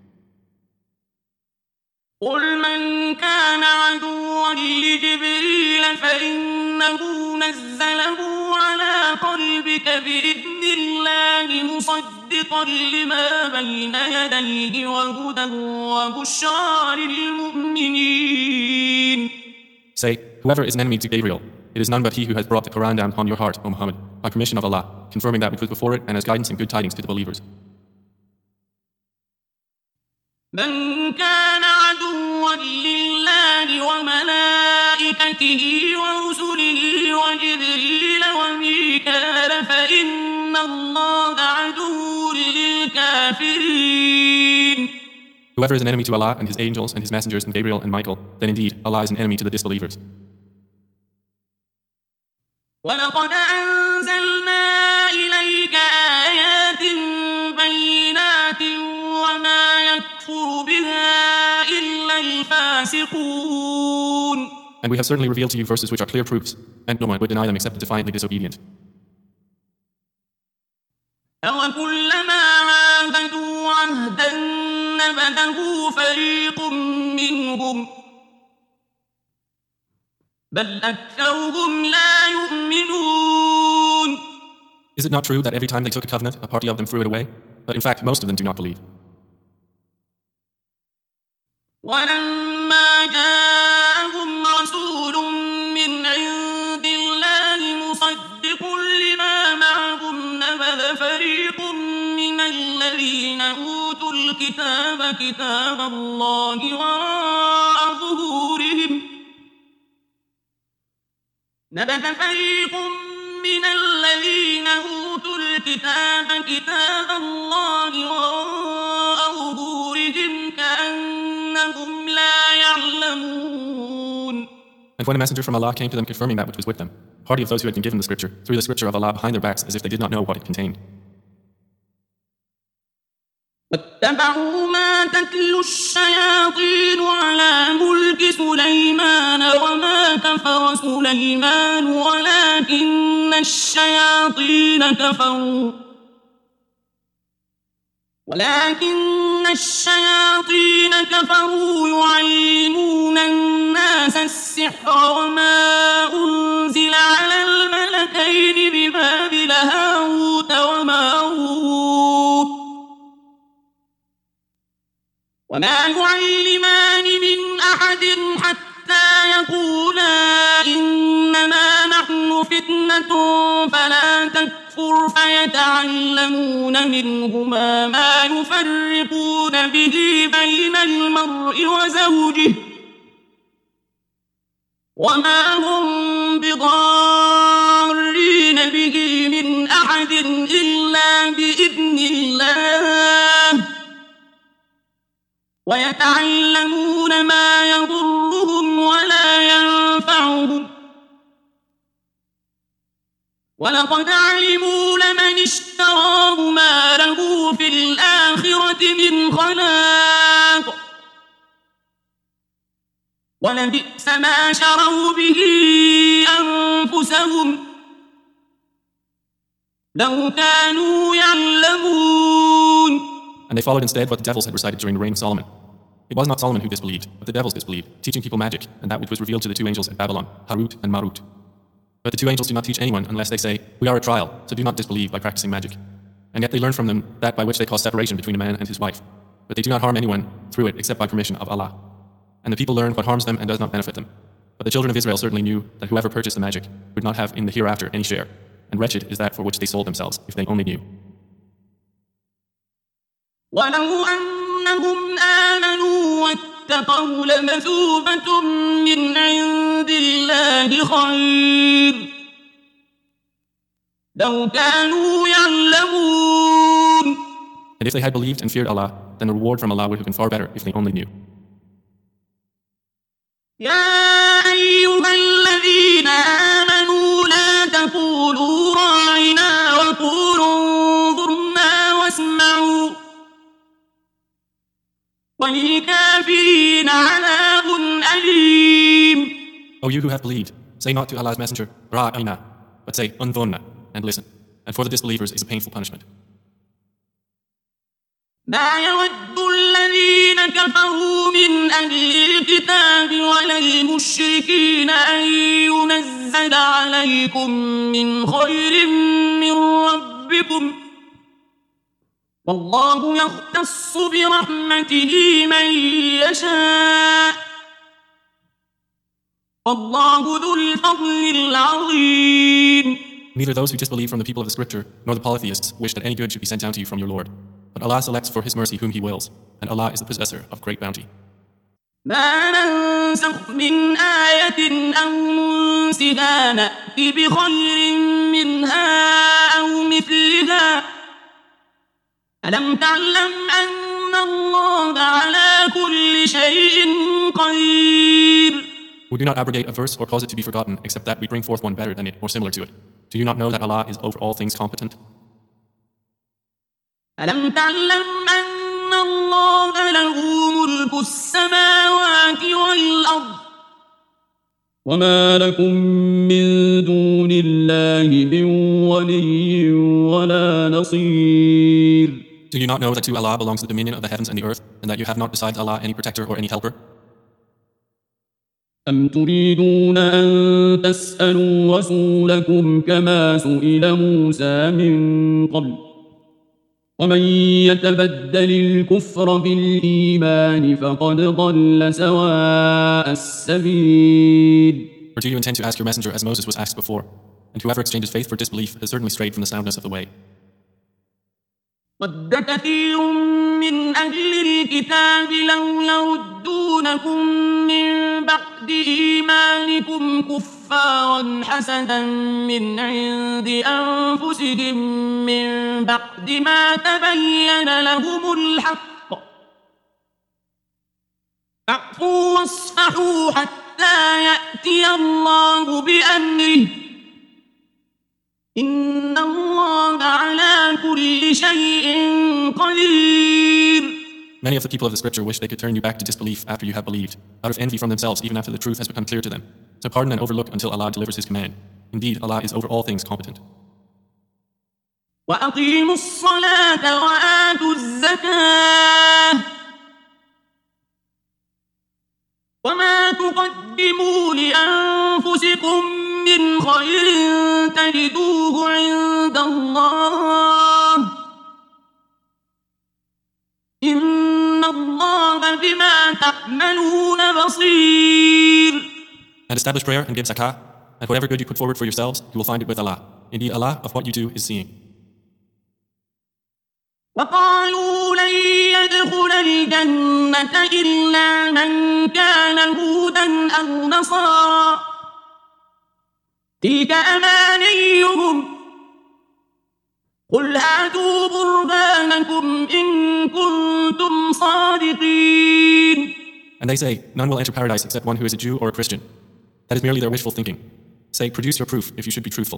قُلْ مَنْ كَانَ عَدُوًّا لِجِبْرِيلَ فَإِنَّهُ نَزَّلَهُ عَلَىٰ قَلْبِكَ بِإِذْنِ اللَّهِ مُصَدِّقًا لِمَا بَيْنَ يَدَيْهِ وَهُدًى وَبُشْرَىٰ لِلْمُؤْمِنِينَ. Say, whoever is an enemy to Gabriel, it is none but he who has brought the Quran down upon your heart, O Muhammad, by permission of Allah, confirming that which was before it and as guidance and good tidings to the believers. مَنْ كَانَ عَدُوًّا لِلَّهِ وَمَلَائِكَتِهِ وَرُسُلِهِ وَجِبْرِيلَ وَمِيكَالَ فَإِنَّ اللَّهَ عَدُوٌّ لِلْكَافِرِينَ. الكافرين. Whoever is an enemy to Allah and His angels and His messengers and Gabriel and Michael, then indeed Allah is an enemy to the disbelievers. ولقد أنزلنا إليك آيات بينات وما يكفر بها إلا الفاسقون. And we have certainly revealed to you verses which are clear proofs, and no one would deny them except the defiantly disobedient. أَوَكُلَّمَا عَاهَدُوا عَهْدًا نَبَذَهُ فَرِيقٌ مِّنْهُمْ بَلْ أَكْثَرُهُمْ لَا يُؤْمِنُونَ. Is it not true that every time they took a covenant, a party of them threw it away? But in fact, most of them do not believe. وَلَمَّا جَاءَهُمْ رَسُولٌ مِّنْ عِندِ اللَّهِ مُصَدِّقٌ لِّمَا مَعَهُمْ نَبَذَ فَرِيقٌ مِّنَ الَّذِينَ أُوتُوا الْكِتَابَ كِتَابَ اللَّهِ وَرَاءَ ظُهُورِهِمْ نبذ فريق من الذين أوتوا الكتاب كتاب الله وراء ظهورهم كأنهم لا يعلمون. And when a messenger from Allah came to them confirming that which was with them, a party of those who had been given the scripture threw the scripture of Allah behind their backs as if they did not know what it contained. واتبعوا ما تتلو الشياطين على ملك سليمان وما كفر سليمان ولكن الشياطين كفروا يعلمون الناس السحر وما أنزل على الملكين ببابل هاروت وماروت وما يعلمان من أحد حتى يقولا إنما نحن فتنة فلا تكفر فيتعلمون منهما ما يفرقون به بين المرء وزوجه وما هم بضارين به من أحد إلا بإذن الله ويتعلمون ما يضرهم ولا ينفعهم ولقد علموا لمن اشتراه ما له في الآخرة من خلاق ولبئس ما شروا به أنفسهم لو كانوا يعلمون. And they followed instead what the devils had recited during the reign of Solomon. It was not Solomon who disbelieved, but the devils disbelieved, teaching people magic and that which was revealed to the two angels at Babylon, Harut and Marut. But the two angels do not teach anyone unless they say, "We are a trial, so do not disbelieve by practicing magic." And yet they learn from them that by which they cause separation between a man and his wife. But they do not harm anyone through it except by permission of Allah. And the people learn what harms them and does not benefit them. But the children of Israel certainly knew that whoever purchased the magic would not have in the hereafter any share, and wretched is that for which they sold themselves, if they only knew. ولو أنهم آمنوا واتقوا لمثوبة من عند الله خير لو كانوا يعلمون. And if they had believed and feared Allah, then the reward from Allah would have been far better if they only knew. يا أيها الذين آمنوا لا تقولوا راعنا وقولوا انظرنا واسمعوا وَلِلْكَافِرِينَ عَذَابٌ أَلِيمٌ. O you who have believed, say not to Allah's messenger, Ra'ayna, but say, Unzurna, and listen. And for the disbelievers is a painful punishment. ما يود الذين كفروا من أهل الكتاب ولا المشركين أن ينزل عليكم من خير من ربكم والله يختص برحمته من يشاء والله ذو الفضل العظيم. Neither those who disbelieve from the people of the scripture nor the polytheists wish that any good should be sent down to you from your Lord. But Allah selects for His mercy whom He wills, and Allah is the possessor of great bounty. ما ننسخ من آية أو ننسها نأت بخير منها أو مثلها ألم تعلم أن الله على كل شيء قدير. We do not abrogate a verse or cause it to be forgotten, except that we bring forth one better than it or similar to it. Do you not know that Allah is over all things competent? ألم تعلم أن الله له ملك السماوات والأرض وما لكم من دون الله من ولي ولا نصير. Do you not know that to Allah belongs the dominion of the heavens and the earth, and that you have not besides Allah any protector or any helper? أم تريدون أن تسألوا رسولكم كما سئل موسى من قبل ومن يتبدل الكفر بالإيمان فقد ضل سواء السبيل. Or do you intend to ask your messenger as Moses was asked before? And whoever exchanges faith for disbelief has certainly strayed from the soundness of the way. ود كثير من أهل الكتاب لو يردونكم من بعد إيمانكم كفارا حسدا من عند أنفسهم من بعد ما تبين لهم الحق فاعفوا واصفحوا حتى يأتي الله بأمره إن الله على كل شيء قدير. Many of the people of the scripture wish they could turn you back to disbelief after you have believed, out of envy from themselves even after the truth has become clear to them. So pardon and overlook until Allah delivers His command. Indeed, Allah is over all things competent. وأقيموا الصلاة وآتوا الزكاة وما تقدموا لأنفسكم من خير تجدوه عند الله إن الله بما تعملون بصير. And establish prayer and give zakah, and whatever good you put forward for yourselves, you will find it with Allah. Indeed, Allah of what you do is seeing. وقالوا لن يدخل الجنة إلا من كان هودا أو نصارى تلك أمانيهم قل هاتوا برهانكم إن كنتم صادقين. And they say, none will enter paradise except one who is a Jew or a Christian. That is merely their wishful thinking. Say, produce your proof if you should be truthful.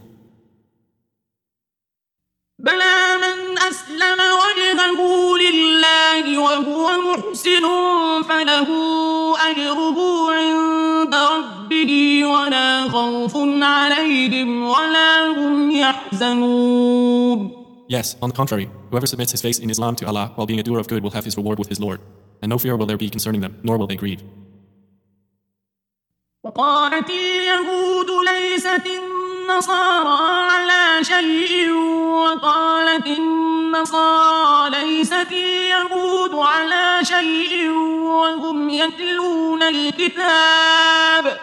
بلى من أسلم وجهه لله وهو محسن فله أجره عند ربه ولا خوف عليهم ولا هم يحزنون. Yes, on the contrary, whoever submits his face in Islam to Allah while being a doer of good will have his reward with his Lord, and no fear will there be concerning them, nor will they grieve. وقالت اليهود ليست النصارى على شيء وقالت النصارى ليست اليهود على شيء وهم يتلون الكتاب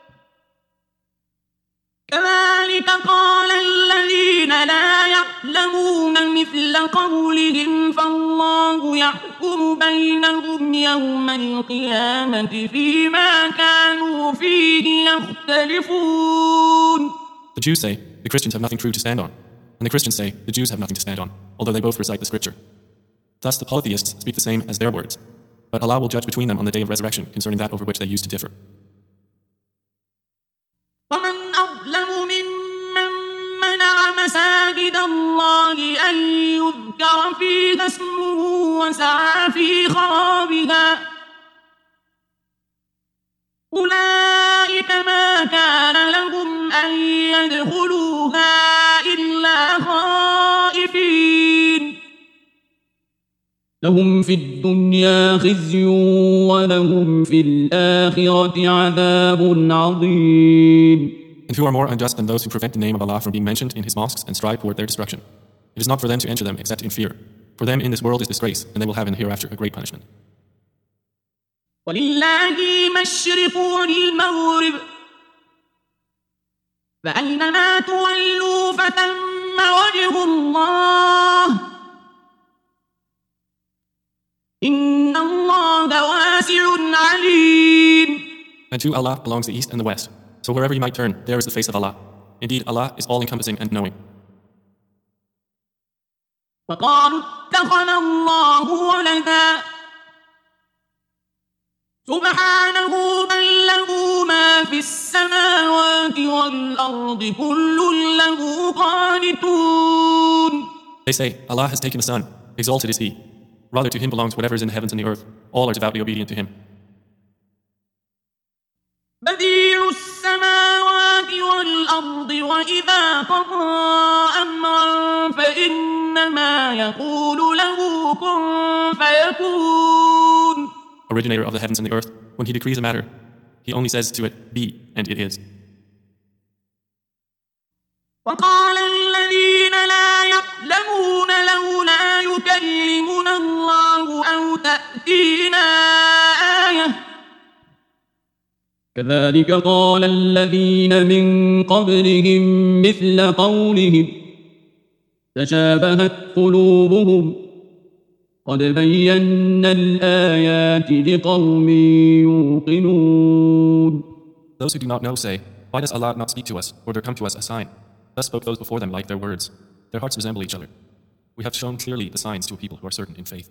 كذلك قال الذين لا يعلمون مثل قولهم فالله يحكم بينهم يوم القيامة فيما كانوا فيه يختلفون. The Jews say, the Christians have nothing true to stand on. And the Christians say, the Jews have nothing to stand on, although they both recite the scripture. Thus the polytheists speak the same as their words. But Allah will judge between them on the day of resurrection concerning that over which they used to differ. ومن أظلم ممن منع مساجد الله أن يذكر فيها اسمه وسعى في خرابها أولئك ما كان لهم أن يدخلوها إلا خائفين لهم في الدنيا خزي ولهم في الآخرة عذاب عظيم. And who are more unjust than those who prevent the name of Allah from being mentioned in His mosques and strive toward their destruction? It is not for them to enter them except in fear. For them in this world is disgrace, and they will have in the hereafter a great punishment. ولله المشرق والمغرب فأينما تولوا فثم وجه الله إن الله واسع عليم. And to Allah belongs the east and the west. So wherever you might turn, there is the face of Allah. Indeed, Allah is all-encompassing and knowing. وقالوا اتخذ الله ولدا سبحانه بل له ما في السماوات والأرض كل له قانتون. They say, Allah has taken a son, exalted is He. Rather to Him belongs whatever is in the heavens and the earth. All are devoutly obedient to Him. بديع السماوات والأرض وإذا قضى أمرا فإنما يقول له كن فيكون. Originator of the heavens and the earth, when He decrees a matter, He only says to it, be, and it is. وقال الذين لا يعلمون لولا يكلمنا الله أو تأتينا آية كذلك قال الذين من قبلهم مثل قولهم تشابهت قلوبهم قد بينا الآيات لقوم يوقنون. Those who do not know say, why does Allah not speak to us, or there come to us a sign? Thus spoke those before them like their words. Their hearts resemble each other. We have shown clearly the signs to a people who are certain in faith.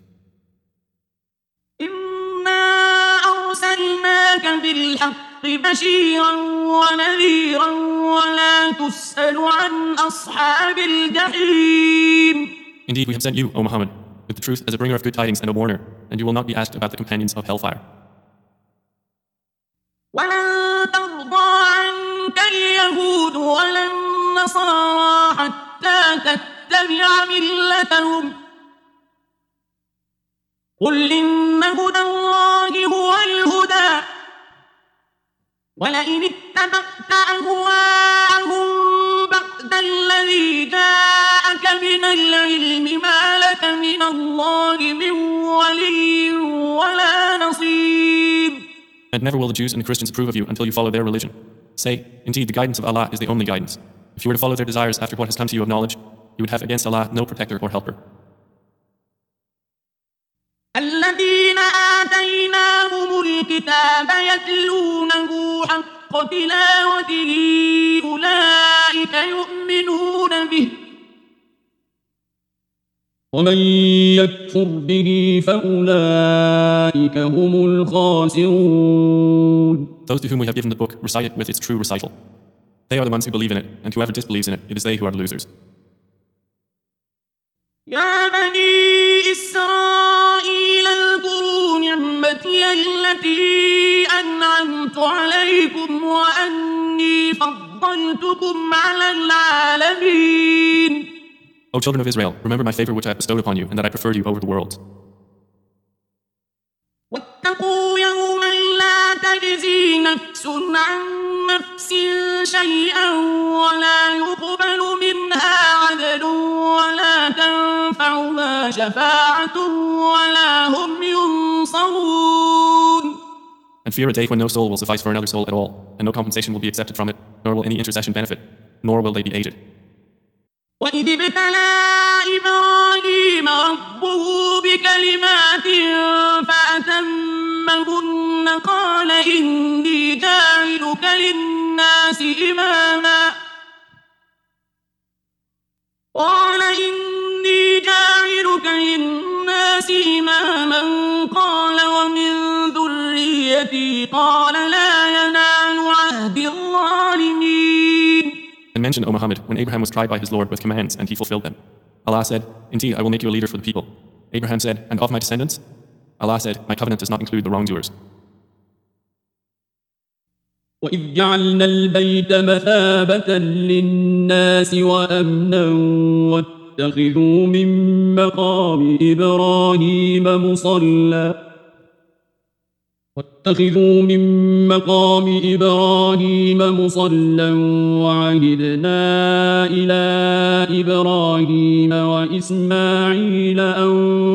إنا أرسلناك بالحق بشيرا ونذيرا ولا تسأل عن أصحاب الجحيم. Indeed, we have sent you, O Muhammad, with the truth as a bringer of good tidings and a warner, and you will not be asked about the companions of hellfire. ولن ترضى عنك اليهود ولا النصارى حتى تتبع ملتهم قل إن هدى الله هو الهدى ولئن اتبعت أهواءهم بعد الذي جاءك من العلم ما لك من الله من ولي ولا نصير. And never will the Jews and the Christians approve of you until you follow their religion. Say, indeed, the guidance of Allah is the only guidance. If you were to follow their desires after what has come to you of knowledge, you would have against Allah no protector or helper. الذين آتيناهم الكتاب يتلونه حق تلاوته أولئك يؤمنون به ومن يكفر به فأولئك هم الخاسرون. Those to whom we have given the book recite it with its true recital. They are the ones who believe in it, and whoever disbelieves in it, it is they who are the losers. يا بني إسرائيل اذكروا نعمتي التي أنعمت عليكم وأني فضلتكم على العالمين. O children of Israel, remember my favor which I have bestowed upon you, and that I preferred you over the world. واتقوا يوما لا تجزي نفس عن نفس شيئا ولا يقبل منها عدل ولا تنفعها شفاعة ولا هم ينصرون. And fear a day when no soul will suffice for another soul at all, and no compensation will be accepted from it, nor will any intercession benefit, nor will they be aided. وإذ ابتلى إبراهيم ربه بكلمات فأتمهن قال إني جاعلك للناس إماما قال ومن ذريتي قال لا ينال عهد الظالمين. And mention, O Muhammad, when Abraham was tried by his Lord with commands and he fulfilled them. Allah said, indeed, I will make you a leader for the people. Abraham said, and of my descendants? Allah said, my covenant does not include the wrongdoers. وإذ جعلنا البيت مثابة للناس وأمنا واتخذوا من مقام إبراهيم مصلى وعهدنا إلى إبراهيم وإسماعيل أن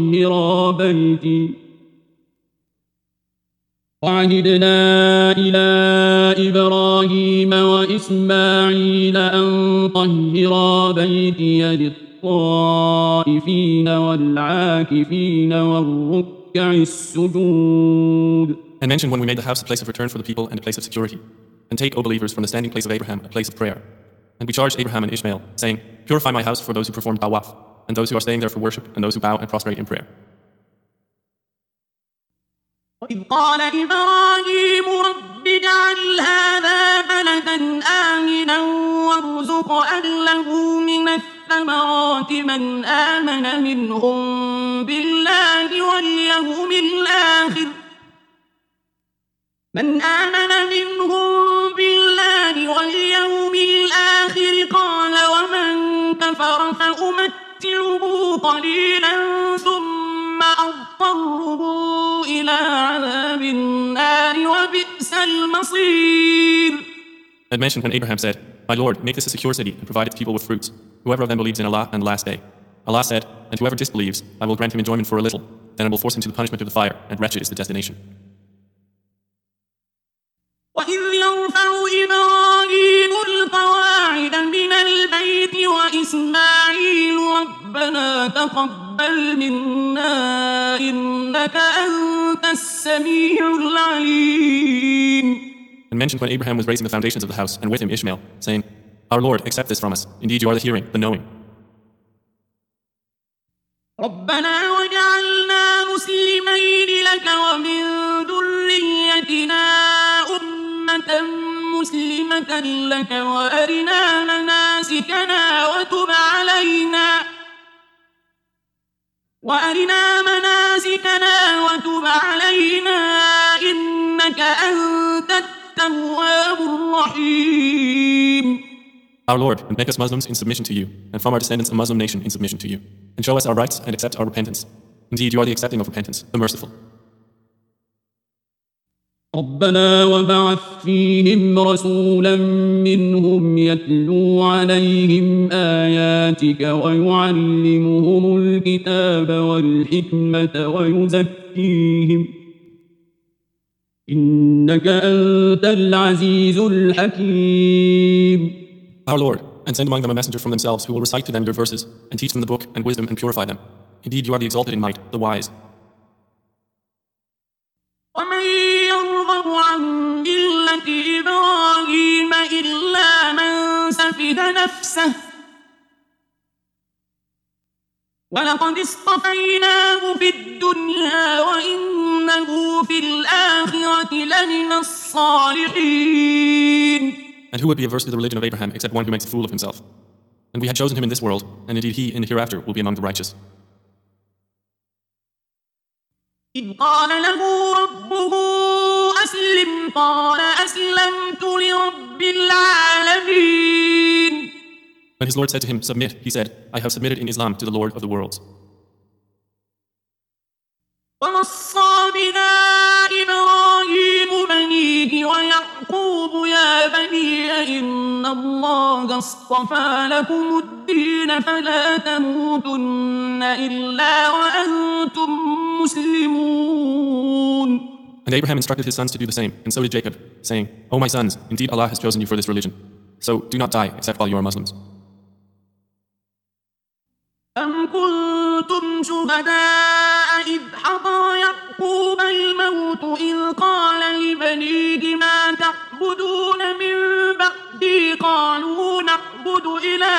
طهرا بيتي للطائفين والعاكفين والركع السجود. And mention when we made the house a place of return for the people and a place of security. And take, O believers, from the standing place of Abraham a place of prayer. And we charged Abraham and Ishmael, saying, purify my house for those who perform tawaf, and those who are staying there for worship, and those who bow and prostrate in prayer. وإذ قال إبراهيم رب اجعل هذا بلدا آمنا وارزق أهله من الثمرات من آمن منهم بالله واليوم الآخر قال ومن كفر فأمتعه قليلا ثم أضطره إلى عذاب النار وبئس المصير. And mentioned when Abraham said, My Lord, make this a secure city and provide its people with fruits, whoever of them believes in Allah and the last day. Allah said, and whoever disbelieves, I will grant him enjoyment for a little, then I will force him to the punishment of the fire, and wretched is the destination. وإذ يرفع إبراهيم القواعد من البيت وإسماعيل ربنا تقبل منا إنك أنت السميع العليم. And mentioned when Abraham was raising the foundations of the house, and with him Ishmael, saying, Our Lord, accept this from us. Indeed, you are the hearing, the knowing. ربنا وجعلنا مسلمين لك ومن ذريتنا أمة مسلمة لك وأرنا مناسكنا وتب علينا إنك أنت التواب الرحيم. Our Lord, and make us Muslims in submission to you, and from our descendants a Muslim nation in submission to you. And show us our rights and accept our repentance. Indeed, you are the accepting of repentance, the merciful. ربنا وبعث فيهم رسولا منهم يتلو عليهم آياتك ويعلمهم الكتاب والحكمة ويزكيهم إنك أنت العزيز الحكيم. Our Lord, and send among them a messenger from themselves who will recite to them your verses and teach them the book and wisdom and purify them. Indeed, you are the exalted in might, the wise. ومن يرغب عن ملة إبراهيم إلا من سفه نفسه ولقد اصطفيناه في الدنيا وإنه في الآخرة لمن الصالحين. And who would be averse to the religion of Abraham except one who makes a fool of himself? And we had chosen him in this world, and indeed he in the hereafter will be among the righteous. إذ قال له ربه أسلم قال أسلمت لرب العالمين. When his Lord said to him, Submit, he said, I have submitted in Islam to the Lord of the worlds. ووصى بنا إبراهيم بنيه ويعقوب يا بني إن الله اصطفى لكم الدين فلا تموتن إلا وأنتم مسلمون. And Abraham instructed his sons to do the same, and so did Jacob, saying, O my sons, indeed Allah has chosen you for this religion. So do not die except while you are Muslims. أم كنتم شهداء إذ حضر يعقوب الموت إذ قال لبنيه ما تعبدون من بعدي قالوا نعبد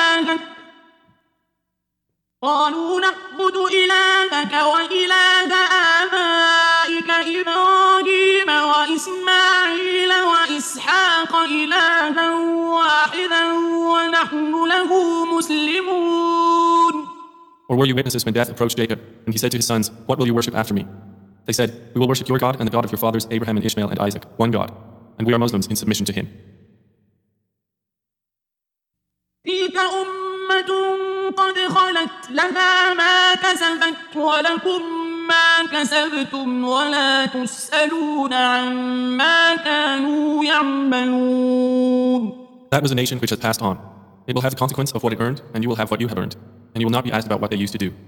إلهك وإله آبائك إبراهيم وإسماعيل وإسحاق إلها واحدا ونحن له مسلمون. Or were you witnesses when death approached Jacob, and he said to his sons, What will you worship after me? They said, We will worship your God and the God of your fathers Abraham and Ishmael and Isaac, one God, and we are Muslims in submission to him. تلك أمة قد خلت لها ما كسبت ولكم ما كسبتم ولا تسألون عما كانوا يعملون. That was a nation which has passed on. It will have the consequence of what it earned, and you will have what you have earned, and you will not be asked about what they used to do.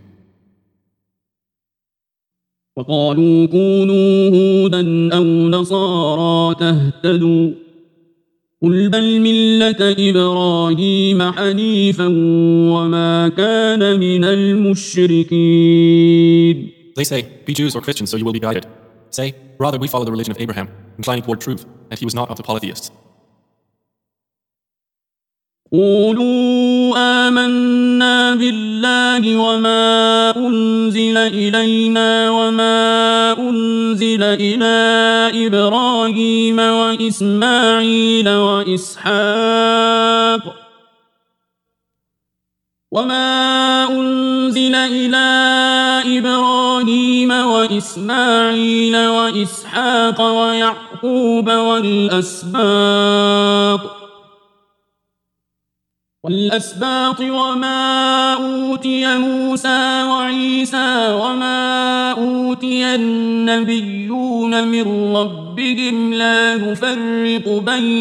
وقالوا كونوا هودا أو نصارى تهتدوا قل بل ملة إبراهيم حنيفا وما كان من المشركين. They say, Be Jews or Christians so you will be guided. Say, rather we follow the religion of Abraham, inclining toward truth, and he was not of the polytheists. قولوا آمنا بالله وما أنزل إلينا وما أنزل إلى إبراهيم وإسماعيل وإسحاق ويعقوب والأسباط وما أوتي موسى وعيسى وما أوتي النبيون من ربهم لا نفرق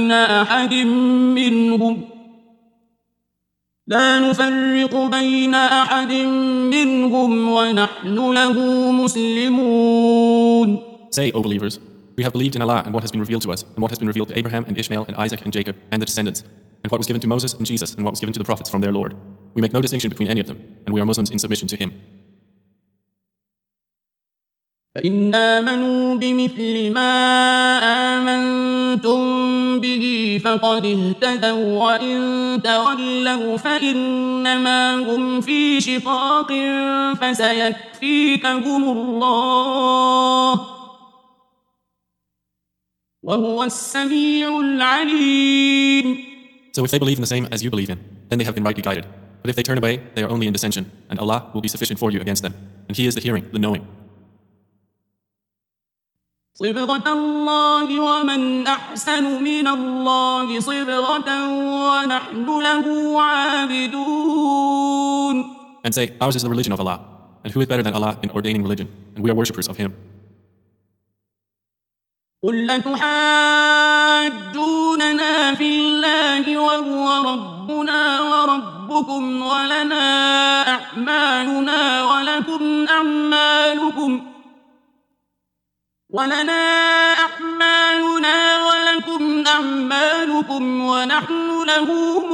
بين أحد منهم ونحن له مسلمون. Say, O believers, we have believed in Allah and what has been revealed to us, and what has been revealed to Abraham and Ishmael and Isaac and Jacob and the descendants, and what was given to Moses and Jesus and what was given to the prophets from their Lord. We make no distinction between any of them, and we are Muslims in submission to Him. فإن آمنوا بمثل ما آمنتم به فقد اهتدوا وإن تولوا فإنما هم في شقاق فسيكفيكهم الله وهو السميع العليم. So if they believe in the same as you believe in, then they have been rightly guided. But if they turn away, they are only in dissension, and Allah will be sufficient for you against them. And He is the hearing, the knowing. صبغة الله ومن أحسن من الله صبغة ونحن له عابدون. And say, ours is the religion of Allah, and who is better than Allah in ordaining religion, and we are worshippers of Him. قل أتحاجوننا في الله وهو ربنا وربكم ولنا أعمالنا ولكم أعمالكم ونحن له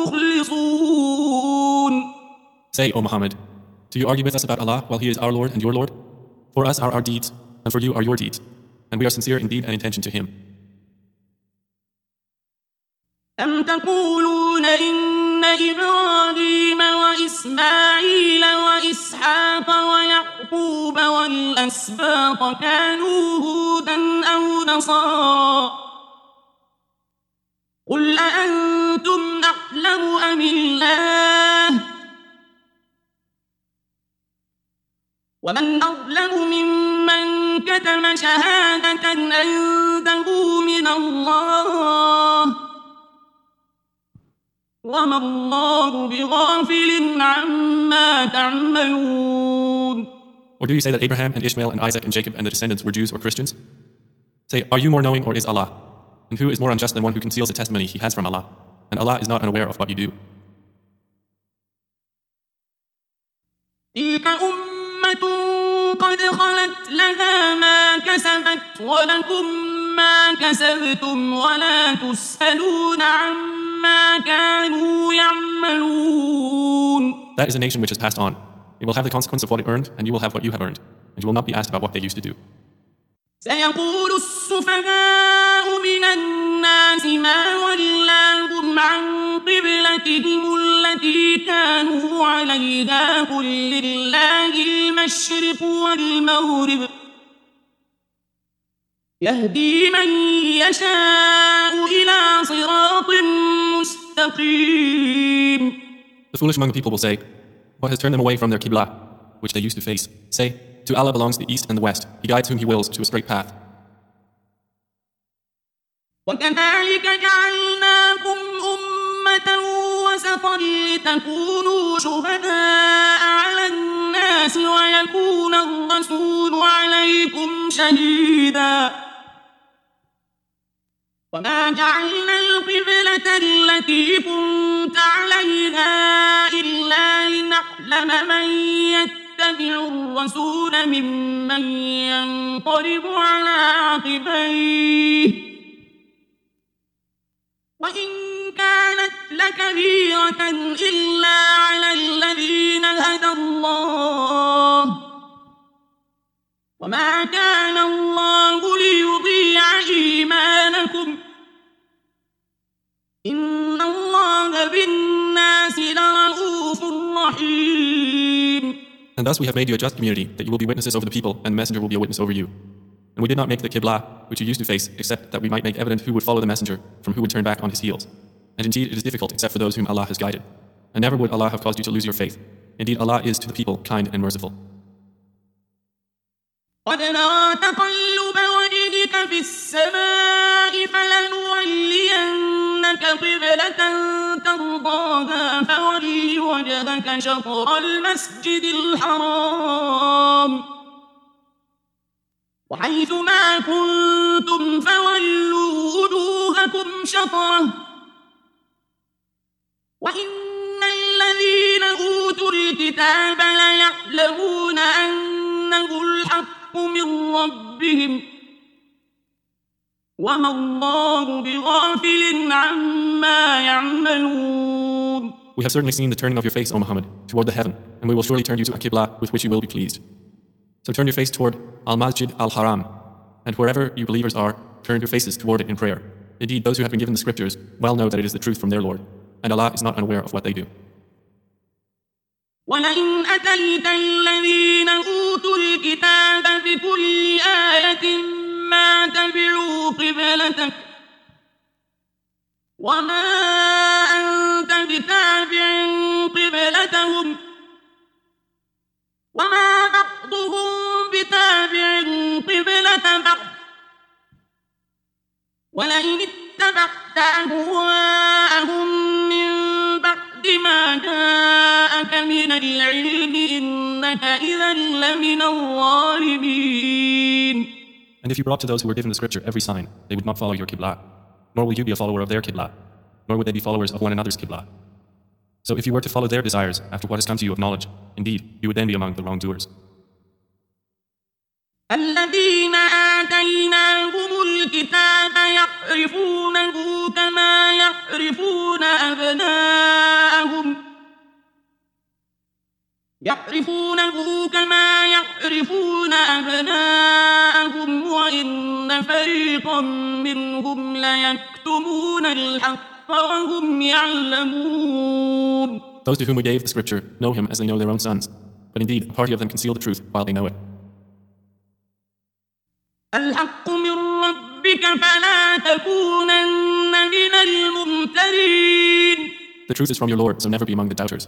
مخلصون. Say, O Muhammad, do you argue with us about Allah while He is our Lord and your Lord? For us are our deeds, and for you are your deeds, and we are sincere in deed and intention to Him. أم تقولون إن إبراهيم وإسماعيل وإسحاق ويعقوب والأسباط كانوا هودا أو نصارى قل أأنتم أعلم أم الله ومن أظلم ممن كتم شهادة عنده من الله وما الله بغافل عما تعملون. Or do you say that Abraham and Ishmael and Isaac and Jacob and the descendants were Jews or Christians? Say, are you more knowing or is Allah? And who is more unjust than one who conceals the testimony he has from Allah? And Allah is not unaware of what you do. تلك أمة قد خلت لها ما كسبت ولكم ما كسبتم ولا تسألون عما كانوا يعملون. That is a nation which has passed on. It will have the consequence of what it earned, and you will have what you have earned, and you will not be asked about what they used to do. سيقول السفهاء من الناس ما ولاهم عن قبلتهم التي كانوا عليها قل لله المشرق والمغرب يهدي من يشاء إلى صراط مستقيم. The foolish among the people will say, what has turned them away from their Qibla, which they used to face? Say, to Allah belongs the east and the west. He guides whom He wills to a straight path. وكذلك جعلناكم أمة وسطا لتكونوا شهداء على الناس ويكون الرسول عليكم شهيدا وما جعلنا القبلة التي كنت عليها إلا لنعلم من يتبع الرسول ممن ينقلب على عقبيه وإن كانت لكبيرة إلا على الذين هدى الله وما كان الله ليضيع إيمانكم إن الله بالناس And thus we have made you a just community, that you will be witnesses over the people, and the messenger will be a witness over you. And we did not make the Qibla, which you used to face, except that we might make evident who would follow the messenger from who would turn back on his heels. And indeed it is difficult except for those whom Allah has guided. And never would Allah have caused you to lose your faith. Indeed Allah is to the people kind and merciful. قد نرى تقلب وجهك في السماء فلنولينك قبلة ترضاها فول وجهك شطر المسجد الحرام وحيث ما كنتم فولوا وجوهكم شطره وإن الذين أوتوا الكتاب ليعلمون أنه الحق من ربهم وما الله بغافل عما يعملون. We have certainly seen the turning of your face, O Muhammad, toward the heaven, and we will surely turn you to a Qibla with which you will be pleased. So turn your face toward Al-Masjid Al-Haram, and wherever you believers are, turn your faces toward it in prayer. Indeed, those who have been given the scriptures well know that it is the truth from their Lord, and Allah is not unaware of what they do. وَلَئِنْ أَتَيْتَ الَّذِينَ أُوتُوا الْكِتَابَ بِكُلِّ آيَةٍ مَا تَبِعُوا قِبْلَتَكَ وَمَا أَنْتَ بِتَابِعٍ قِبْلَتَهُمْ وَمَا بَعْضُهُمْ بِتَابِعٍ قِبْلَةَ بَعْضٍ وَلَئِنِ اتَّبَعْتَ أَهْوَاءَهُمْ مِنْ بَعْدِ مَا جَاءَكَ مِنَ الْعِلْمِ إِنَّكَ إِذًا لَمِنَ الظَّالِمِينَ. And if you brought to those who were given the scripture every sign, they would not follow your Qibla, nor will you be a follower of their Qibla, nor would they be followers of one another's Qibla. So if you were to follow their desires after what has come to you of knowledge, indeed, you would then be among the wrongdoers. الذين آتيناهم الكتاب يعرفونه كما يعرفون أبناءهم وإن فريقا منهم ليكتمون الحق وهم يعلمون. Those to whom we gave the scripture know him as they know their own sons, but indeed a party of them conceal the truth while they know it. الحق من ربك فلا تكونن من الممترين. The truth is from your Lord, so never be among the doubters.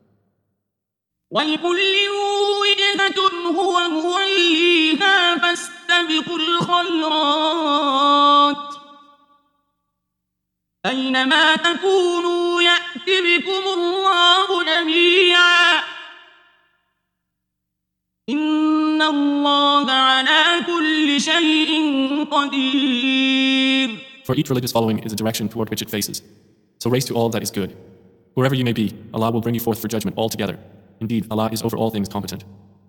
ولكل وجهة هو موليها فاستبقوا الخيرات أينما تكونوا يأت بكم الله جميعا إن الله على كل شيء قدير. For each religious following is a direction toward which it faces. So race to all that is good. Wherever you may be, Allah will bring you forth for judgment altogether. Indeed, Allah is over all things competent.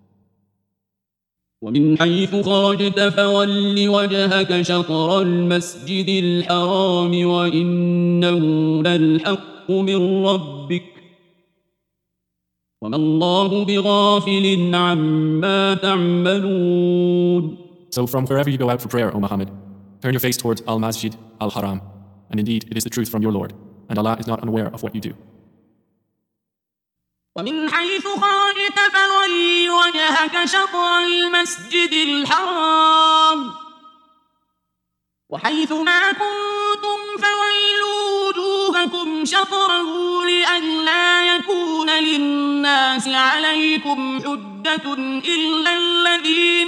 ومن حيث خرجت فول وجهك شطر المسجد الحرام وإنه للحق من ربك وما الله بغافل عما تعملون. So from wherever you go out for prayer, O Muhammad, turn your face towards Al-Masjid Al-Haram, and indeed it is the truth from your Lord, and Allah is not unaware of what you do. ومن حيث خرجت فول وجهك شطر المسجد الحرام وحيث ما كنتم فولوا وجوهكم شطره لئلا يكون للناس عليكم حجة إلا الذين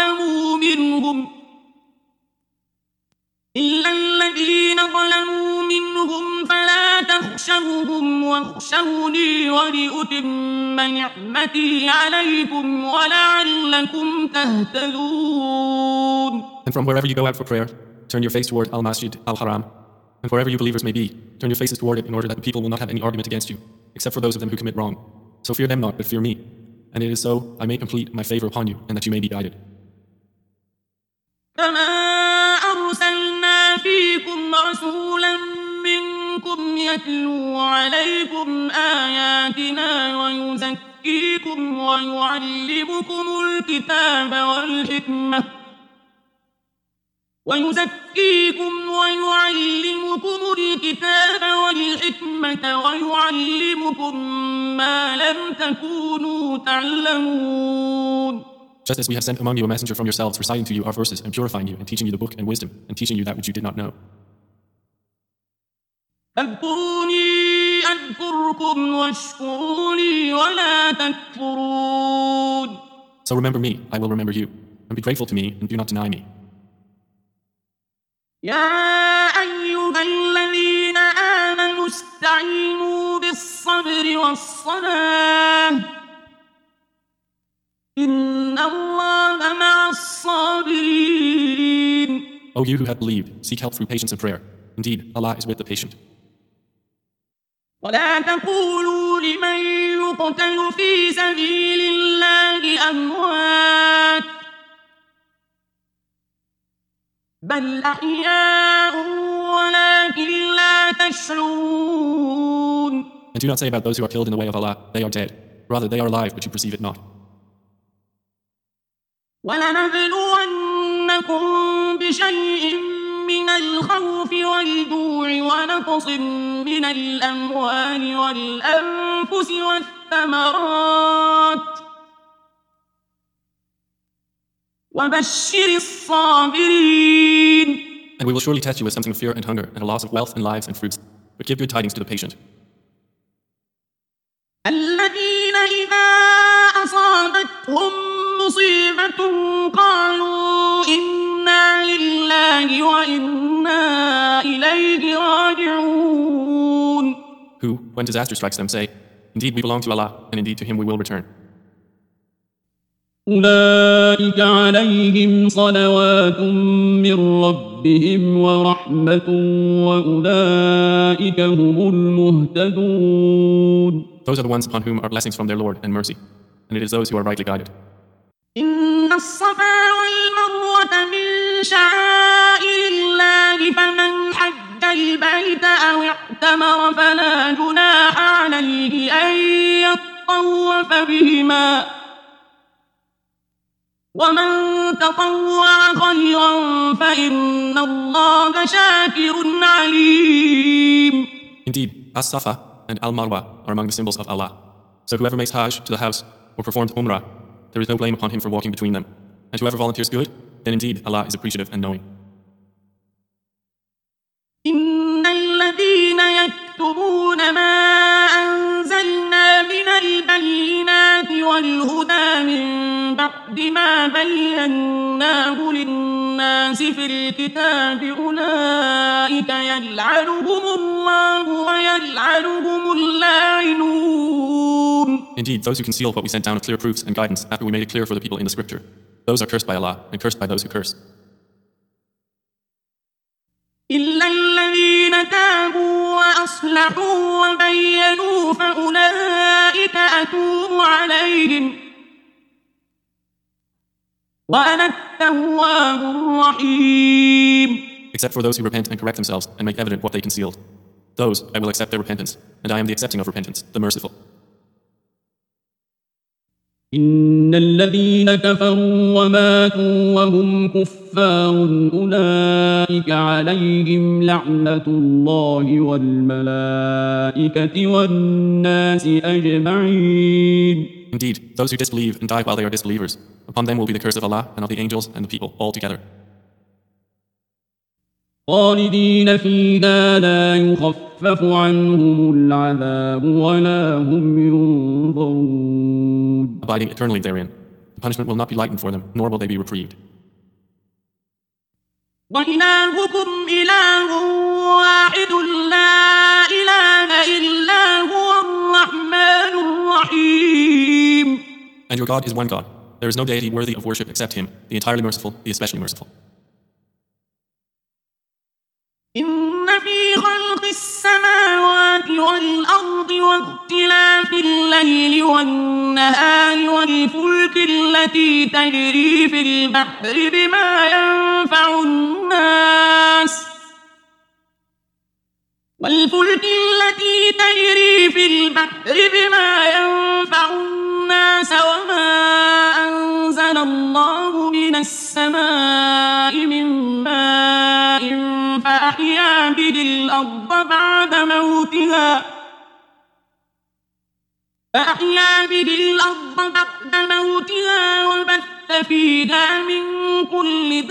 ظلموا منهم فلا تخشوهم واخشوني ولأتم نعمتي عليكم ولعلكم تهتدون. And from wherever you go out for prayer, turn your face toward Al-Masjid Al-Haram, and wherever you believers may be, turn your faces toward it in order that the people will not have any argument against you, except for those of them who commit wrong. So fear them not, but fear me. And it is so I may complete my favor upon you, and that you may be guided. كما أرسلنا فيكم رسولا منكم يتلو عليكم آياتنا ويزكيكم ويعلمكم الكتاب والحكمة الحكمة ويعلمكم ما لم تكونوا تعلمون. Just as we have sent among you a messenger from yourselves, reciting to you our verses and purifying you and teaching you the book and wisdom and teaching you that which you did not know. اذكروني أذكركم واشكروا لي ولا تكفرون. So remember me, I will remember you, and be grateful to me and do not deny me. يا أيها الذين آمنوا استعينوا بالصبر والصلاة إن الله مع الصابرين. O you who have believed, seek help through patience and prayer. Indeed, Allah is with the patient. ولا تقولوا لمن يقتل في سبيل الله أموات بل أحياء ولكن لا تشعرون. And do not say about those who are killed in the way of Allah, they are dead. Rather, they are alive, but you perceive it not. ولنبلونكم بشيء من الخوف والجوع ونقص من الأموال والأنفس والثمرات وبشر الصابرين. And we will surely test you with something of fear and hunger and a loss of wealth and lives and fruits. But give good tidings to the patient. الذين إذا أصابتهم مصيبة قالوا إنا لله وإنا إليه راجعون. Who, when disaster strikes them, say, Indeed we belong to Allah, and indeed to Him we will return. أولئك عليهم صلوات من ربهم ورحمة وأولئك هم المهتدون. Those are the ones upon whom are blessings from their Lord and mercy, and it is those who are rightly guided. إن الصفا والمروة من شعائر الله فمن حج البيت أو اعتمر فلا جناح عليه أن يطوف بهما ومن تطوع خيرا فإن الله شاكر عليم. Indeed, As-Safa and Al-Marwa are among the symbols of Allah. So whoever makes Hajj to the house or performs Umrah, there is no blame upon him for walking between them. And whoever volunteers good, then indeed Allah is appreciative and knowing. إن الذين يكتبون ما أنزلنا من البينات والهدى من بعد ما بيناه للناس في الكتاب أولئك يلعنهم الله ويلعنهم اللاعنون. Indeed, those who conceal what we sent down of clear proofs and guidance after we made it clear for the people in the scripture, those are cursed by Allah and cursed by those who curse. إلا الذين تابوا وأصلحوا وبينوا فأولئك أتوب عليهم وأنا التواب الرحيم. Except for those who repent and correct themselves and make evident what they concealed. Those I will accept their repentance, and I am the accepting of repentance, the merciful. إن الذين كفروا وماتوا وهم كفار أولئك عليهم لعنة الله والملائكة والناس أجمعين. Indeed, those who disbelieve and die while they are disbelievers, upon them will be the curse of Allah and of the angels and the people all together. خالدين فيها لا يخفف عنهم العذاب ولا هم ينظرون. Abiding eternally therein, the punishment will not be lightened for them, nor will they be reprieved. وإلهكم إله واحد لا إله إلا هو الرحمن الرحيم. And your God is one God. There is no deity worthy of worship except Him, the entirely merciful, the especially merciful. إن في خلق السماوات والأرض واختلاف الليل والنهار والفلك التي تجري في البحر بما ينفع الناس وما أنزل الله من السماء من ماء فأحيا به الأرض بعد موتها وبث فيها من كل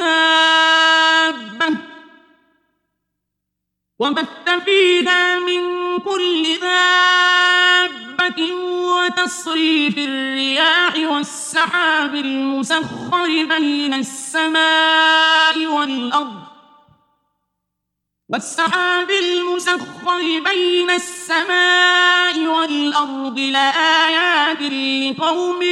دابة وتصريف الرياح والسحاب المسخر بين السماء والأرض لآيات لقوم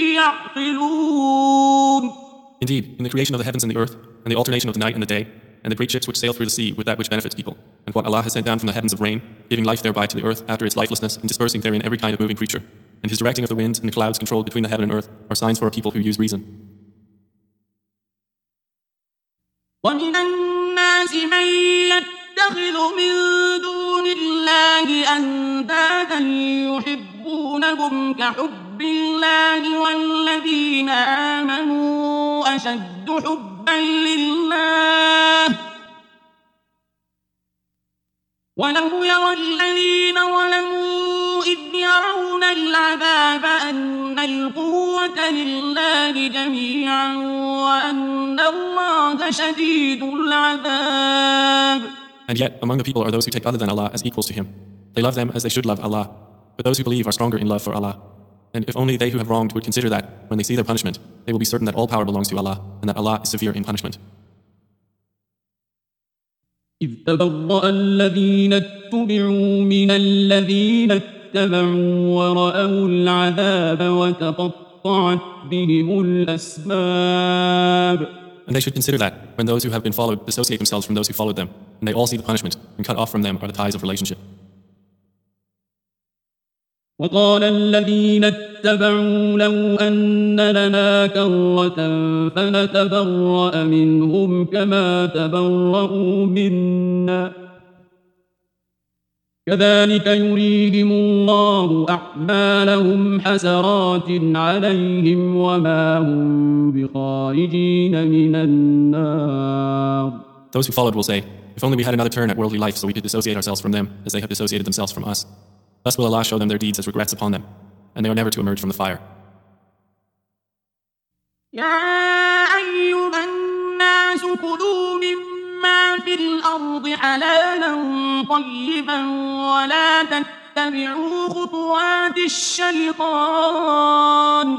يعقلون. Indeed, in the creation of the heavens and the earth, and the alternation of the night and the day, and the great ships which sail through the sea with that which benefits people, and what Allah has sent down from the heavens of rain, giving life thereby to the earth after its lifelessness, and dispersing therein every kind of moving creature, and His directing of the winds and the clouds controlled between the heaven and earth, are signs for a people who use reason. ومن الناس من يتخذ من دون الله أندادا يحبونهم كحب الله والذين آمنوا أشد حبا لله ولو يرى الذين ظلموا إذ يرون العذاب أن القوة لله جميعا وأن الله شديد العذاب. And yet, among the people are those who take other than Allah as equals to Him. They love them as they should love Allah. But those who believe are stronger in love for Allah. And if only they who have wronged would consider that, when they see their punishment, they will be certain that all power belongs to Allah, and that Allah is severe in punishment. إذ تبرأ الذين اتبعوا من الذين اتبعوا ورأوا العذاب وتقطعت بهم الأسباب. And they should consider that, when those who have been followed dissociate themselves from those who followed them, and they all see the punishment, and cut off from them are the ties of relationship. وقال الذين اتبعوا لو أن لنا كرة فنتبرأ منهم كما تبرأوا منا كذلك يريهم الله أعمالهم حسرات عليهم وما هم بخارجين من النار. Those who followed will say, if only we had another turn at worldly life so we could dissociate ourselves from them as they have dissociated themselves from us. Thus will Allah show them their deeds as regrets upon them, and they are never to emerge from the fire. يا أيها الناس كلوا مما في الأرض حلالا طيبا ولا تتبعوا خطوات الشيطان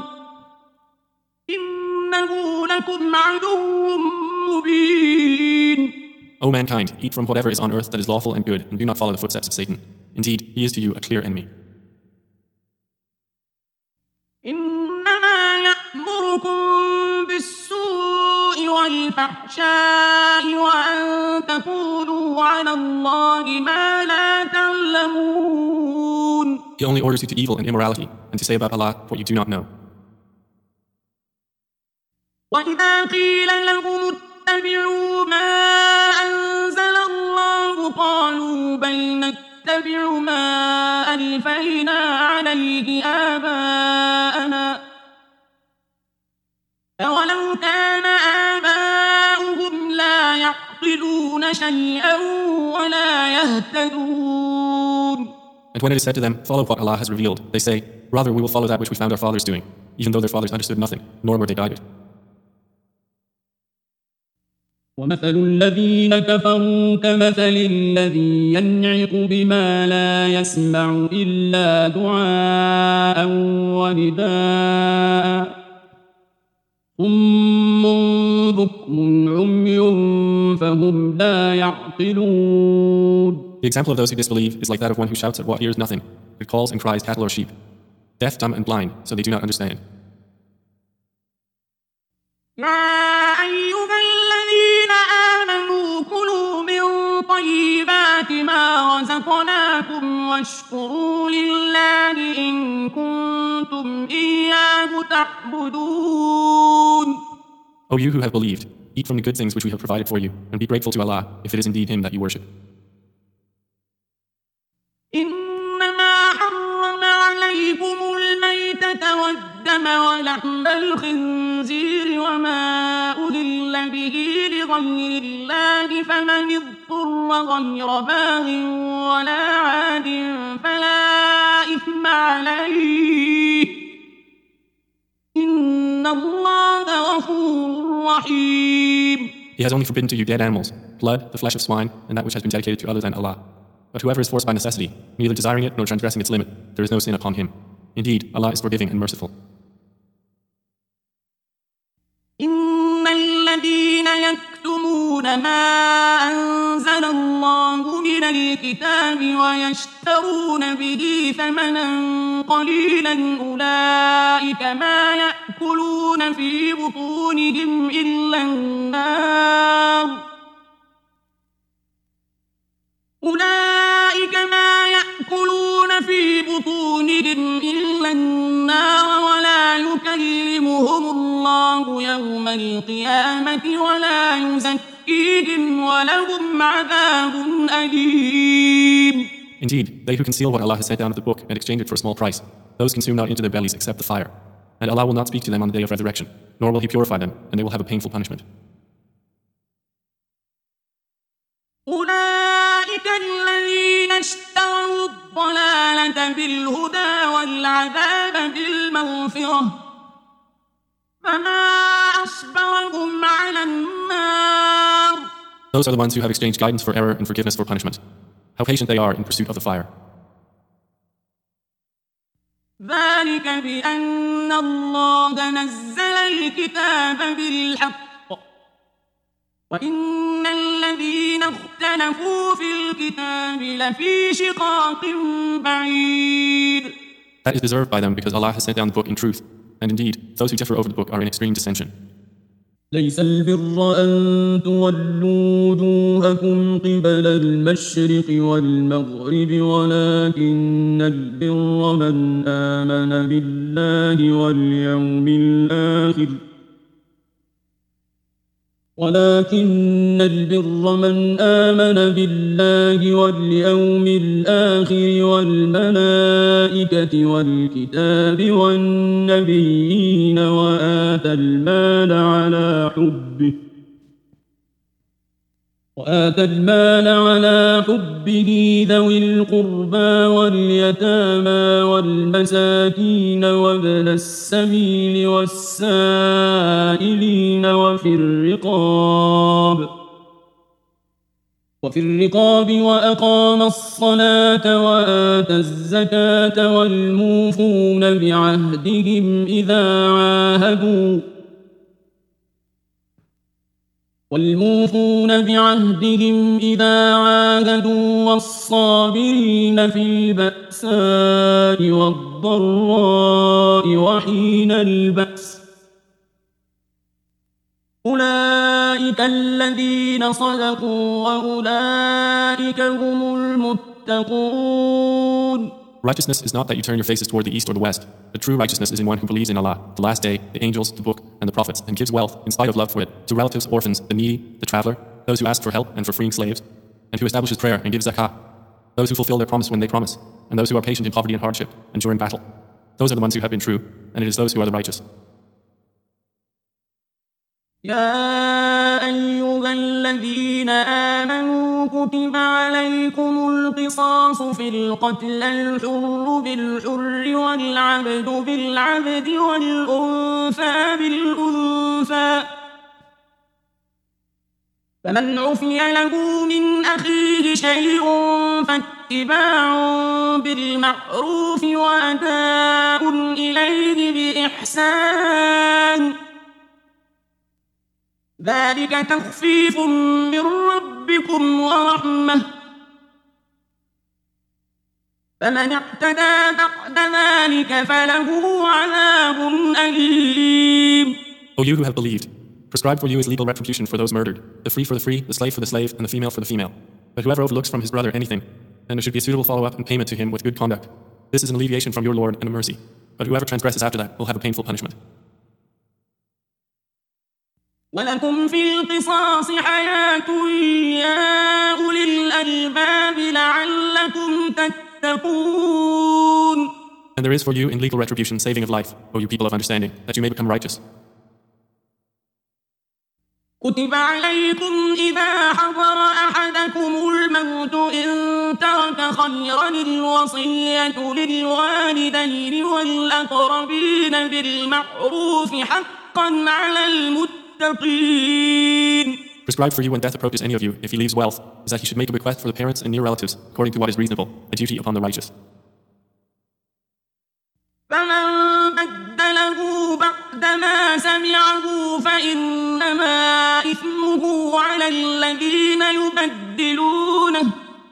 إنه لكم عدو مبين. O mankind, eat from whatever is on earth that is lawful and good, and do not follow the footsteps of Satan. Indeed, he is to you a clear enemy. إنما يأمركم بالسوء والفحشاء وأن تقولوا على الله ما لا تعلمون. He only orders you to evil and immorality, and to say about Allah what you do not know. وإذا قيل لهم اتبعوا ما أنزل الله قالوا بل نتبع ما ألفينا عليه آباءنا أولو كان آباؤهم لا يعقلون شيئا ولا يهتدون. And when it is said to them, follow what Allah has revealed, they say, rather we will follow that which we found our fathers doing, even though their fathers understood nothing, nor were they guided. ومثل الذين كفروا كمثل الذي ينعق بما لا يسمع إلا دعاء ونداء صم بكم عمي فهم لا يعقلون. The example of those who disbelieve is like that of one who shouts at what hears nothing, who calls and cries cattle or sheep, deaf, dumb, and blind, so they do not understand. يا أيها الذين آمنوا كلوا من طيبات ما رزقناكم واشكروا لله إن كنتم إياه تعبدون. O you who have believed, eat from the good things which we have provided for you, and be grateful to Allah if it is indeed Him that you worship. إنما حرم عليكم الميتة والدم ولحم الخنزير وما أهل به لغير الله فمن اضطر غير باغ ولا عاد فلا إثم عليه إن الله غفور رحيم. He has only forbidden to you dead animals, blood, the flesh of swine, and that which has been dedicated to other than Allah. But whoever is forced by necessity, neither desiring it nor transgressing its limit, there is no sin upon him. Indeed, Allah is forgiving and merciful. إن الذين يكتمون ما أنزل الله من الكتاب ويشترون به ثمنا قليلا أولئك ما يأكلون في بطونهم إلا النار ولا يكلمهم الله يوم القيامة ولا يزكيهم ولهم عذاب أليم. Indeed, they who conceal what Allah has sent down of the book and exchange it for a small price, those consume not into their bellies except the fire. And Allah will not speak to them on the day of resurrection, nor will He purify them, and they will have a painful punishment. أولئك الذين اشتروا الضلالة بالهدى والعذاب بالمغفرة فما أصبرهم على النار. Those are the ones who have exchanged guidance for error and forgiveness for punishment. How patient they are in pursuit of the fire. ذلك بأن الله نزل الكتاب بالحق وإن الذين اختلفوا في الكتاب لفي شقاق بعيد. That is deserved by them because Allah has sent down the book in truth. And indeed, those who differ over the book are in extreme dissension. ليس البر أن تولوا وجوهكم قبل المشرق والمغرب ولكن البر من آمن بالله واليوم الآخر والملائكة والكتاب والنبيين وآتى المال على حبه ذوي القربى واليتامى والمساكين وابن السبيل والسائلين وفي الرقاب وأقام الصلاة وآتى الزكاة والموفون بعهدهم إذا عاهدوا والصابرين في البأساء والضراء وحين البأس أولئك الذين صدقوا وأولئك هم المتقون. Righteousness is not that you turn your faces toward the east or the west. The true righteousness is in one who believes in Allah, the last day, the angels, the book, and the prophets, and gives wealth, in spite of love for it, to relatives, orphans, the needy, the traveler, those who ask for help and for freeing slaves, and who establishes prayer and gives zakah, those who fulfill their promise when they promise, and those who are patient in poverty and hardship, and during battle. Those are the ones who have been true, and it is those who are the righteous. يا أيها الذين آمنوا كتب عليكم القصاص في القتل الحر بالحر والعبد بالعبد والأنثى بالأنثى فمن عفي له من أخيه شيء فاتباع بالمعروف وأداء إليه بإحسان ذلك تخفيف من ربكم ورحمة فمن اعتدى بعد ذلك فله عذاب أليم. O you who have believed, prescribed for you is legal retribution for those murdered, the free for the free, the slave for the slave, and the female for the female. But whoever overlooks from his brother anything, then there should be a suitable follow-up and payment to him with good conduct. This is an alleviation from your Lord and a mercy. But whoever transgresses after that will have a painful punishment. ولكم في القصاص حياة يا أولي الألباب لعلكم تتقون. And there is for you in legal retribution saving of life, O you people of understanding, that you may become righteous. كتب عليكم إذا حضر أحدكم الموت إن ترك خيرا الوصية للوالدين والأقربين بالمعروف حقا على المتقين. Prescribed for you when death approaches any of you, if he leaves wealth, is that he should make a bequest for the parents and near relatives, according to what is reasonable, a duty upon the righteous. فمن بدله بعدما سمعه فإنما إثمه على الذين يبدلونه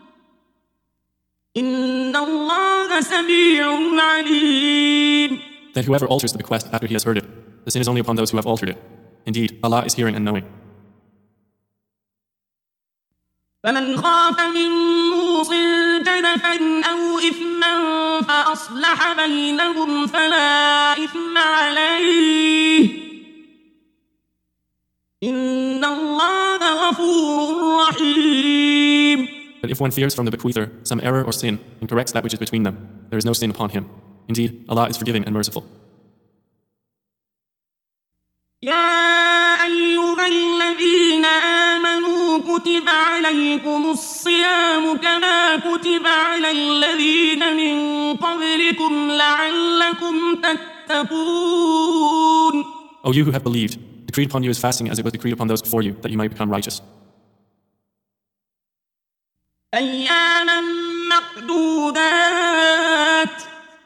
إن الله سميع عليم. Then whoever alters the bequest after he has heard it, the sin is only upon those who have altered it. Indeed, Allah is hearing and knowing. فمن خاف من موص جنفا أو إثما فأصلح بينهم فلا إثم عليه إن الله غفور رحيم. But if one fears from the bequeather some error or sin and corrects that which is between them, there is no sin upon him. Indeed, Allah is forgiving and merciful. يا أيها الذين آمنوا كتب عليكم الصيام كما كتب على الذين من قبلكم لعلكم تتقون. O you who have believed, decreed upon you is fasting as it was decreed upon those before you, that you might become righteous. أياما معدودات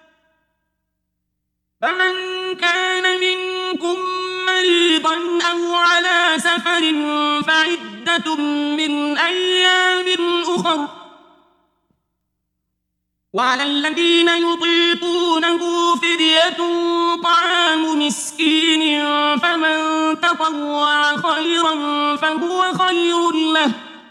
فمن كان منكم مريضا أو على سفر فعدة من أيام أخر وعلى الذين يطيقونه فدية طعام مسكين فمن تطوع خيرا فهو خير له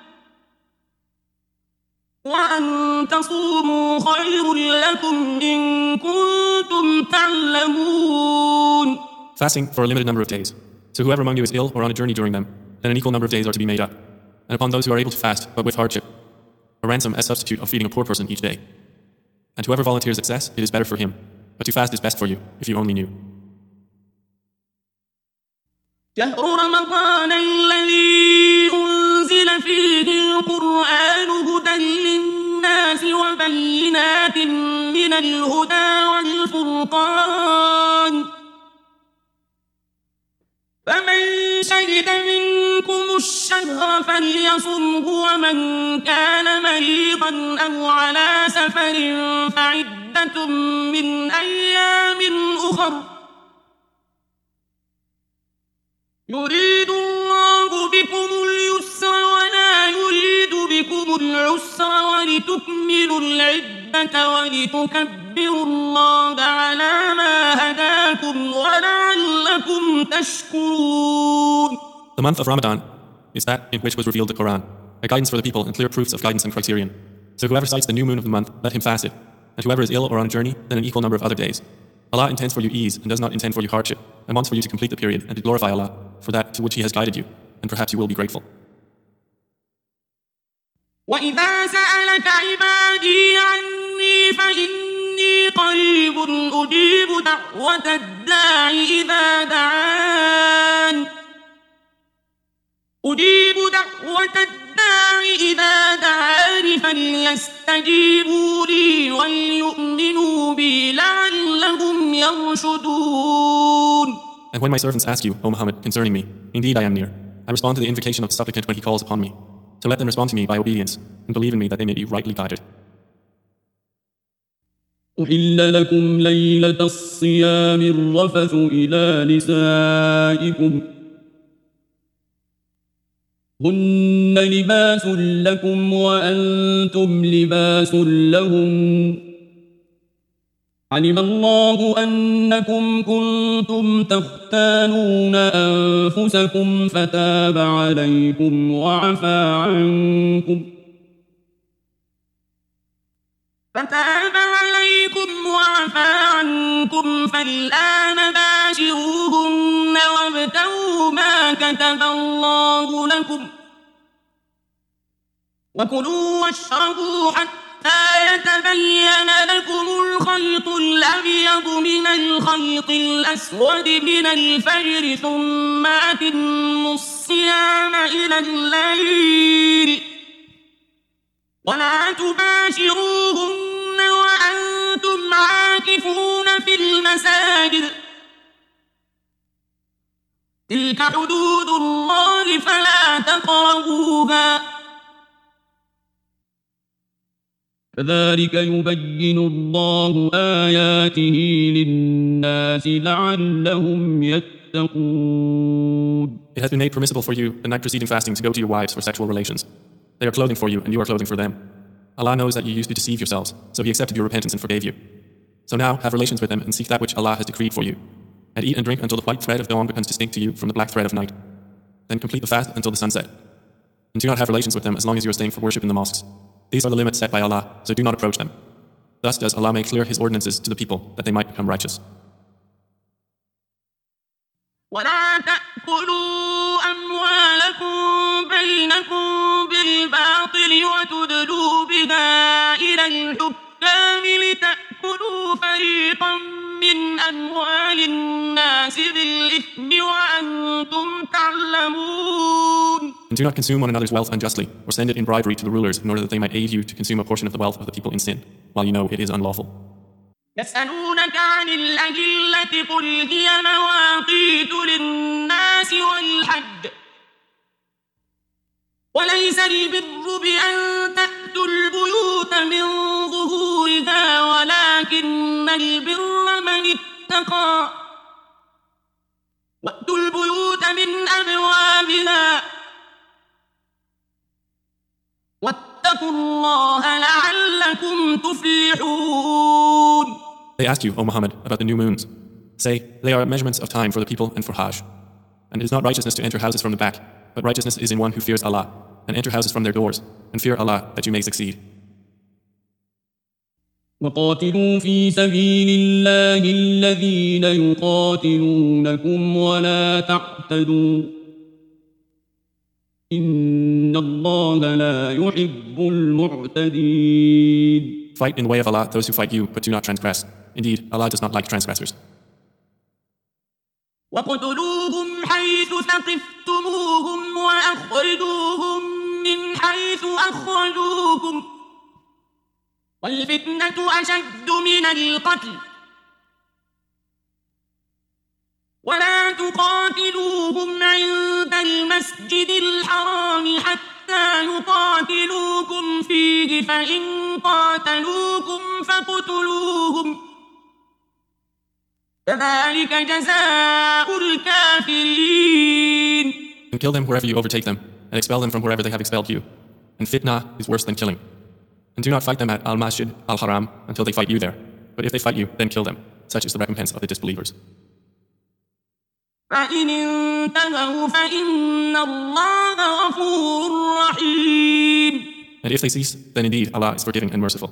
وأن تصوموا خير لكم إن كنتم تعلمون. Fasting for a limited number of days. So whoever among you is ill or on a journey during them, then an equal number of days are to be made up. And upon those who are able to fast, but with hardship, a ransom as substitute of feeding a poor person each day. And whoever volunteers excess, it is better for him. But to fast is best for you, if you only knew. شهر رمضان الذي أنزل فيه القرآن هدى للناس وبينات من الهدى والفرقان فمن شهد منكم الشهر فليصمه ومن كان مريضا أو على سفر فعدة من أيام أخر يريد الله بكم اليسر ولا يريد بكم العسر ولتكملوا العدة ولتكبروا الله على ما هداكم ولعلكم تشكرون. The month of Ramadan is that in which was revealed the Quran, a guidance for the people and clear proofs of guidance and criterion. So whoever cites the new moon of the month, let him fast it. And whoever is ill or on a journey, then an equal number of other days. Allah intends for you ease and does not intend for you hardship, and wants for you to complete the period and to glorify Allah for that to which He has guided you, and perhaps you will be grateful. وَإِذَا سَأَلَكَ عِبَادِي عَنِّي فَإِنِّي قَرِيبٌ أُجِيبُ دَعْوَةَ الدَّاعِ إِذَا دَعَانِ فَلْيَسْتَجِيبُوا لِي وَلْيُؤْمِنُوا بِي لَعَلَّهُمْ يَرْشُدُونَ. And when my servants ask you, O Muhammad, concerning me, indeed I am near. I respond to the invocation of the supplicant when he calls upon me. So let them respond to me by obedience, and believe in me that they may be rightly guided. أحل لكم ليلة الصيام الرفث إلى نسائكم هن لباس لكم وأنتم لباس لهم علم الله أنكم كنتم تختانون أنفسكم فتاب عليكم وعفى عنكم فالآن باشروهن وابتغوا ما كتب الله لكم وكلوا واشربوا حتى يتبين لكم الخيط الأبيض من الخيط الأسود من الفجر ثم أتموا الصيام الصيام إلى الليل ولا تباشروهن وأنتم عاكفون في المساجد تلك حدود الله فلا تقربوها كذلك يبين الله آياته للناس لعلهم يتقون. It has been made permissible for you the night preceding fasting to go to your wives for sexual relations. They are clothing for you and you are clothing for them. Allah knows that you used to deceive yourselves, so He accepted your repentance and forgave you. So now have relations with them and seek that which Allah has decreed for you. And eat and drink until the white thread of dawn becomes distinct to you from the black thread of night. Then complete the fast until the sunset. And do not have relations with them as long as you are staying for worship in the mosques. These are the limits set by Allah, so do not approach them. Thus does Allah make clear His ordinances to the people that they might become righteous. ولا تأكلوا أموالكم بينكم بالباطل وتدلوا بها إلى الحكام لتأكلوا فريقا من أموال الناس بالإثم وأنتم تعلمون. And do not consume one another's wealth unjustly, or send it in bribery to the rulers in order that they might aid you to consume a portion of the wealth of the people in sin, while you know it is unlawful. يسألونك عن الأهلة قل هي مواقيت للناس والحج وليس البر بأن تأتوا البيوت من ظهورها ولكن البر من اتقى وأتوا البيوت من أبوابها واتقوا الله لعلكم تفلحون. They asked you, O Muhammad, about the new moons. Say, they are measurements of time for the people and for Hajj. And it is not righteousness to enter houses from the back, but righteousness is in one who fears Allah, and enter houses from their doors, and fear Allah that you may succeed. وقاتلوا في سبيل الله الذين يقاتلونكم ولا تعتدوا إن الله لا يحب المعتدين. Fight in the way of Allah those who fight you, but do not transgress. Indeed, Allah does not like transgressors. وَاقْتُلُوهُمْ حَيْثُ ثَقِفْتُمُوهُمْ وَأَخْرِجُوهُمْ مِنْ حَيْثُ أَخْرَجُوكُمْ وَالْفِتْنَةُ أَشَدُّ مِنَ الْقَتْلِ وَلَا تُقَاتِلُوهُمْ عِندَ الْمَسْجِدِ الْحَرَامِ حَتَّى يُقَاتِلُوكُمْ فِيهِ فَإِنْ قَاتَلُوكُمْ فَاقْتُلُوهُمْ كذلك جزاء الكافرين. And kill them wherever you overtake them, and expel them from wherever they have expelled you. And fitna is worse than killing. And do not fight them at Al-Masjid, Al-Haram, until they fight you there. But if they fight you, then kill them. Such is the recompense of the disbelievers. فإن انتهوا فإن الله غفور رحيم. And if they cease, then indeed Allah is forgiving and merciful.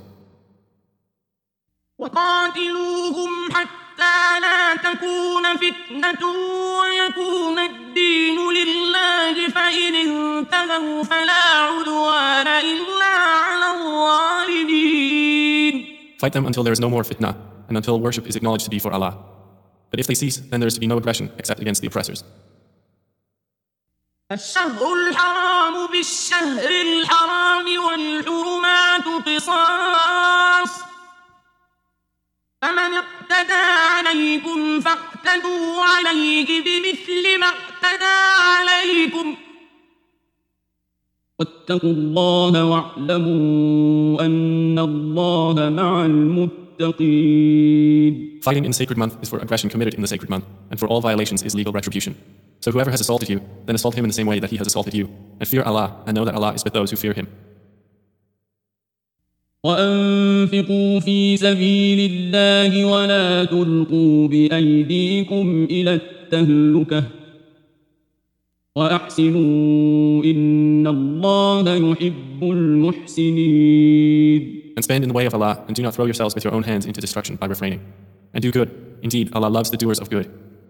وقاتلوهم حتى لا تكون فتنة ويكون الدين لله فإن انتهوا فلا عدوان إلا على الظالمين. Fight them until there is no more fitna, and until worship is acknowledged to be for Allah. But if they cease, then there is to be no aggression except against the oppressors. الشهر الحرام بالشهر الحرام والحرمات قصاص فمن اعتدى عليكم فاعتدوا عليه بمثل ما اعتدى عليكم واتقوا الله واعلموا أن الله مع المتقين. Fighting in the sacred month is for aggression committed in the sacred month, and for all violations is legal retribution. So whoever has assaulted you, then assault him in the same way that he has assaulted you, and fear Allah, and know that Allah is with those who fear Him. وأنفقوا في سبيل الله ولا تلقوا بأيديكم إلى التهلكة وأحسنوا إن الله يحب المحسنين. And spend in the way of Allah, and do not throw yourselves with your own hands into destruction by refraining. And do good. Indeed, Allah loves the doers of good.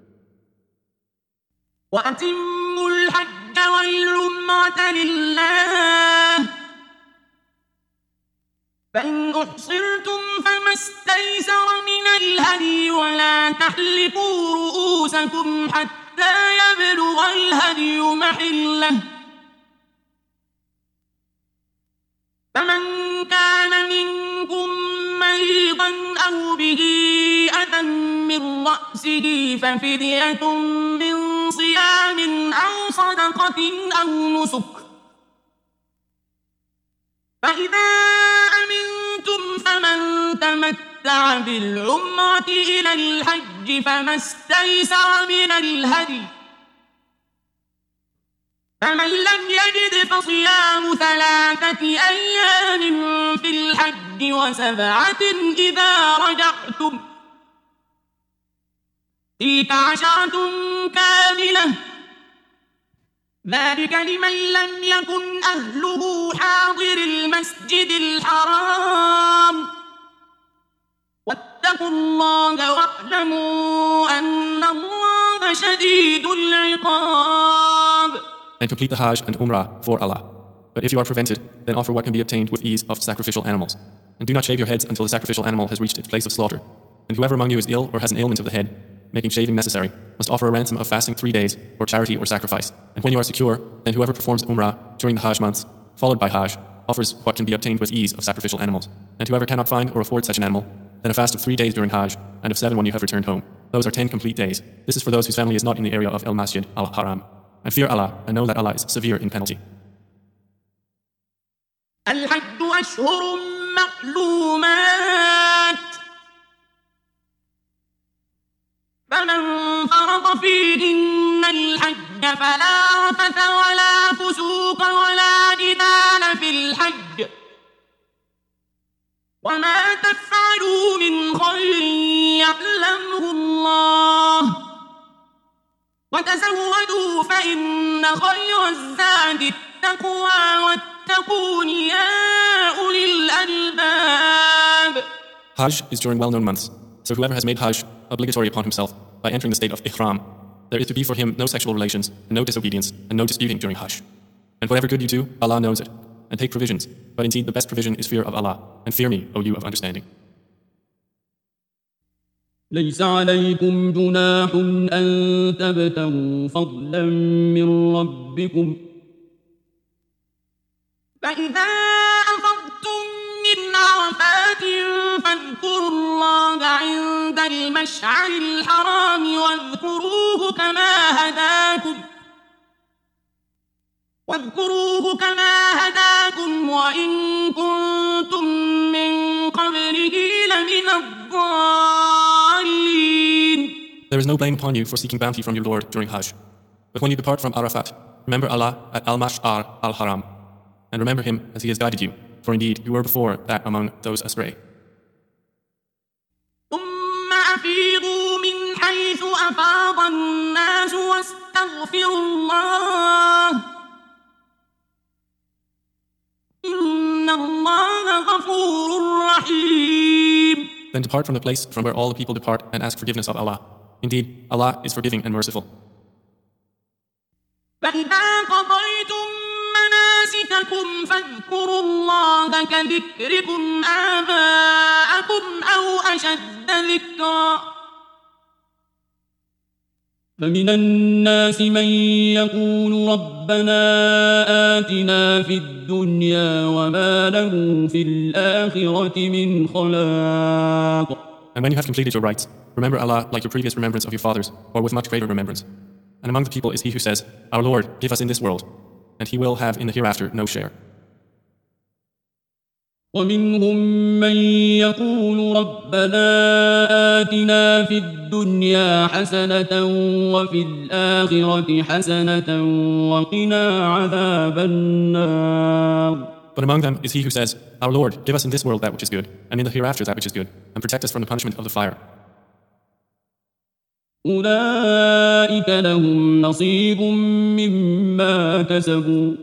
وأتموا الحج والعمرة لله فإن أحصرتم فما استيسر من الهدي ولا تحلقوا رؤوسكم حتى حتى يبلغ الهدي محله فمن كان منكم مريضا أو به أذى من رأسه ففدية من صيام أو صدقة أو نسك فإذا أمنتم فمن تمتع بالعمرة إلى الحج فما استيسر من الهدي فمن لم يجد فصيام 3 أيام في الحج و7 إذا رجعتم تلك 10 كاملة ذلك لمن لم يكن أهله حاضر المسجد الحرام واتقوا الله واعلموا أن الله شديد العقاب. And complete the Hajj and Umrah for Allah. But if you are prevented, then offer what can be obtained with ease of sacrificial animals. And do not shave your heads until the sacrificial animal has reached its place of slaughter. And whoever among you is ill or has an ailment of the head, making shaving necessary, must offer a ransom of fasting 3 days, or charity or sacrifice. And when you are secure, then whoever performs Umrah during the Hajj months, followed by Hajj, offers what can be obtained with ease of sacrificial animals. And whoever cannot find or afford such an animal, then a fast of 3 days during Hajj, and of 7 when you have returned home. Those are 10 complete days. This is for those whose family is not in the area of Al-Masjid Al-Haram. And fear Allah, and know that Allah is severe in penalty. الحج أشهر معلومات فمن فرض فيهن الحج فلا رفث ولا فسوق ولا جدال في الحج وما تفعلوا من خير يعلمه الله وتزودوا فإن خير الزاد التقوى واتقون يا أولي الألباب. Hajj is during well-known months, so whoever has made Hajj obligatory upon himself by entering the state of Ihram, there is to be for him no sexual relations, and no disobedience, and no disputing during Hajj. And whatever good you do, Allah knows it, and take provisions, but indeed the best provision is fear of Allah, and fear me, O you of understanding. ليس عليكم جناح أن تبتغوا فضلا من ربكم فإذا أفضتم من عرفات فاذكروا الله عند المشعر الحرام واذكروه كما هداكم وإن كنتم من قبله لمن الضالين. There is no blame upon you for seeking bounty from your Lord during Hajj. But when you depart from Arafat, remember Allah at Al-Mash'ar al-Haram, and remember Him as He has guided you, for indeed you were before that among those astray. ثم أفيضوا من حيث أفاض الناس واستغفروا الله إن الله غفور رحيم. Then depart from the place from where all the people depart and ask forgiveness of Allah. Indeed, Allah is forgiving and merciful. فإذا قضيتم مناسككم فاذكروا الله كذكركم آباءكم أو أشد ذكرا. فمن الناس من يقول ربنا آتنا في الدنيا وما له في الآخرة من خلاق. And when you have completed your rites, remember Allah like your previous remembrance of your fathers, or with much greater remembrance. And among the people is he who says, Our Lord, give us in this world, and he will have in the hereafter no share. ومنهم من يقول ربنا آتنا في الدنيا حسنة وفي الآخرة حسنة وقنا عذاب النار. But among them is he who says, Our Lord, give us in this world that which is good, and in the hereafter that which is good, and protect us from the punishment of the fire. أولئك لهم نصيب مما كسبوا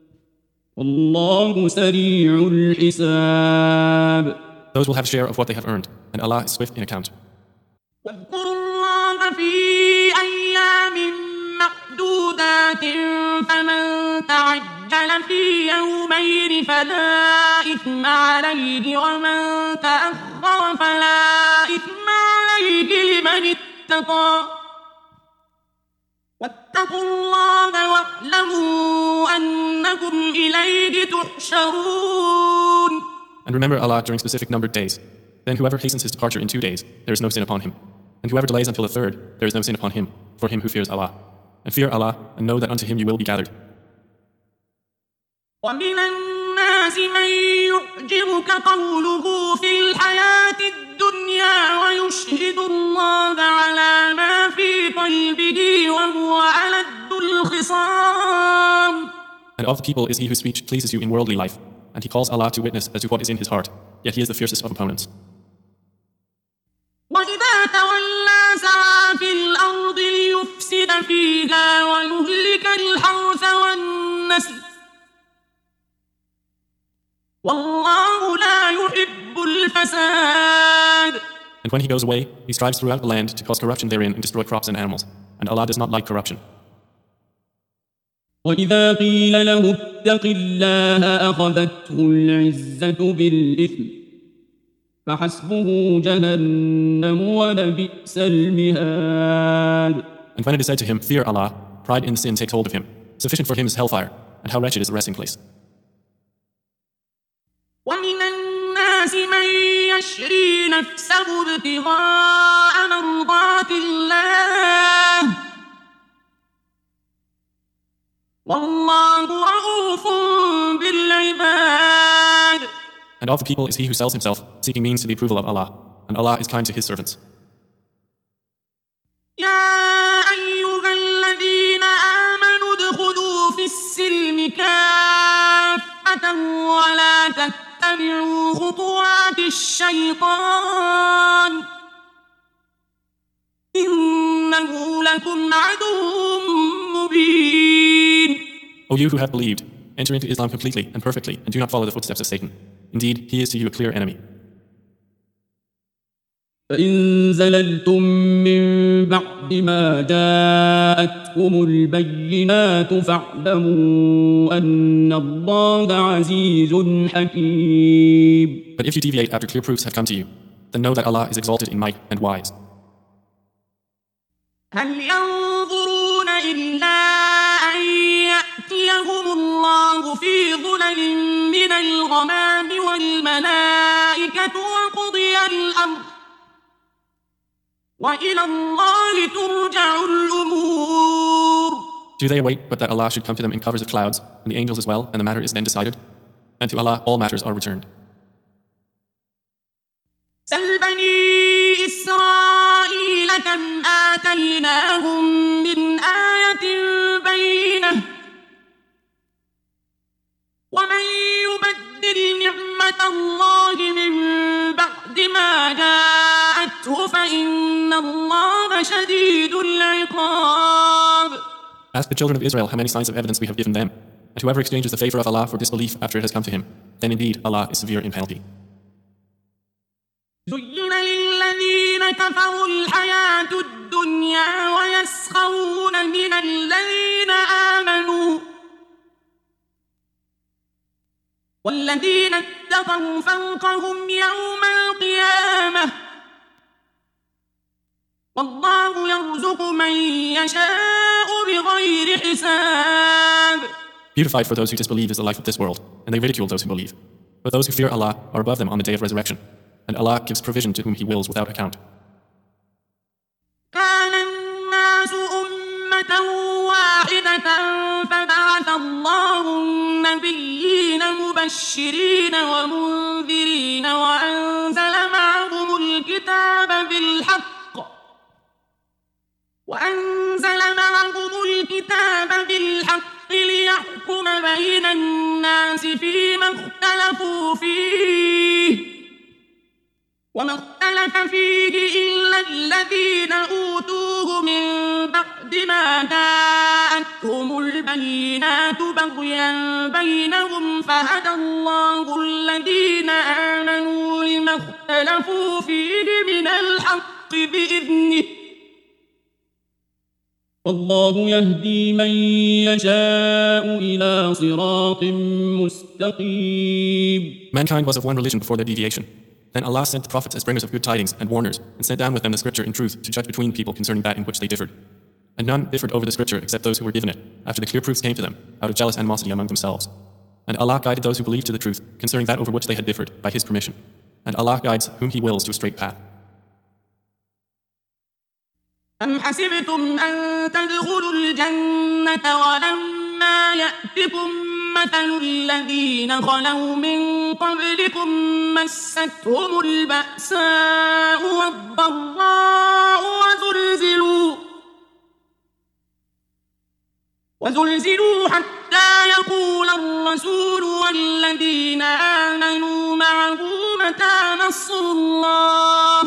والله سريع الحساب. Those will have a share of what they have earned, and Allah is swift in account. واذكروا الله في أيام معدودات فمن تعجل في يومين فلا إثم عليه ومن تأخر فلا إثم عليه لمن اتقى واتقوا الله واعلموا أنكم إليه تحشرون. And remember Allah during specific numbered days. Then whoever hastens his departure in 2 days, there is no sin upon him. And whoever delays until the 3rd, there is no sin upon him, for him who fears Allah. And fear Allah, and know that unto him you will be gathered. ومن الناس من يعجبك قوله في الحياة الدنيا ويشهد الله على ما في قلبه وهو ألد الخصام. And of the people is he whose speech pleases you in worldly life, and he calls Allah to witness as to what is in his heart, yet he is the fiercest of opponents. وإذا تولى سعى في الأرض ليفسد فيها ويهلك الحرث والنسل والله لا يحب الفساد. And when he goes away, he strives throughout the land to cause corruption therein and destroy crops and animals, and Allah does not like corruption. وإذا قيل له اتق الله أخذته العزة بالإثم فحسبه جهنم ولبئس المهاد. And when it is said to him, fear Allah, pride in sin takes hold of him. Sufficient for him is hellfire, and how wretched is the resting place. ومن الناس من يشري نفسه ابتغاء مرضات الله والله رؤوف بالعباد. And of the people is he who sells himself, seeking means to the approval of Allah, and Allah is kind to his servants. يا أيها الذين آمنوا ادخلوا في السلم كافة ولا تتبعوا خطوات الشيطان إنه لكم عدو مبين. O you who have believed, enter into Islam completely and perfectly, and do not follow the footsteps of Satan. Indeed, he is to you a clear enemy. فإن زللتم من بعد ما جاءتكم البينات فاعلموا أن الله عزيز حكيم. But if you deviate after clear proofs have come to you, then know that Allah is exalted in might and wise. هل ينظرون إلا أن يأتيهم الله في ظلل من الغمام والملائكة وقضي الأمر وإلى الله ترجع الأمور. Do they await but that Allah should come to them in covers of clouds, and the angels as well, and the matter is then decided? And to Allah all matters are returned. سل بني إسرائيل كم آتيناهم من آية بينة ومن يبدل نعمة الله من بعد ما جاءته فإن الله شديد العقاب. Ask the children of Israel how many signs of evidence we have given them, and whoever exchanges the favor of Allah for disbelief after it has come to him, then indeed Allah is severe in penalty. زين للذين كفروا الحياة الدنيا ويسخرون من الذين آمنوا والذين اتقوا فوقهم يوم القيامة والله يرزق من يشاء بغير حساب. Beautified for those who disbelieve is the life of this world, and they ridicule those who believe. But those who fear Allah are above them on the day of resurrection, and Allah gives provision to whom He wills without account. كان الناس أمة واحدة فبعث الله النبيين مبشرين ومنذرين وأنزل معهم الكتاب بالحق ليحكم بين الناس فيما اختلفوا فيه وما اختلف فيه إلا الذين أوتوه من بعد ما جاءتهم البينات بغيا بينهم فهدى الله الذين آمنوا لما اختلفوا فيه من الحق بإذنه والله يهدي من يشاء إلى صراط مستقيم. Mankind was of one religion before their deviation. Then Allah sent the prophets as bringers of good tidings and warners, and sent down with them the scripture in truth to judge between people concerning that in which they differed. And none differed over the scripture except those who were given it, after the clear proofs came to them, out of jealous animosity among themselves. And Allah guided those who believed to the truth concerning that over which they had differed, by His permission. And Allah guides whom He wills to a straight path. أم حسبتم أن تدخلوا الجنة ولما يأتكم مثل الذين خلوا من قبلكم مستهم البأساء والضراء وزلزلوا حتى يقول الرسول والذين آمنوا معه متى نصر الله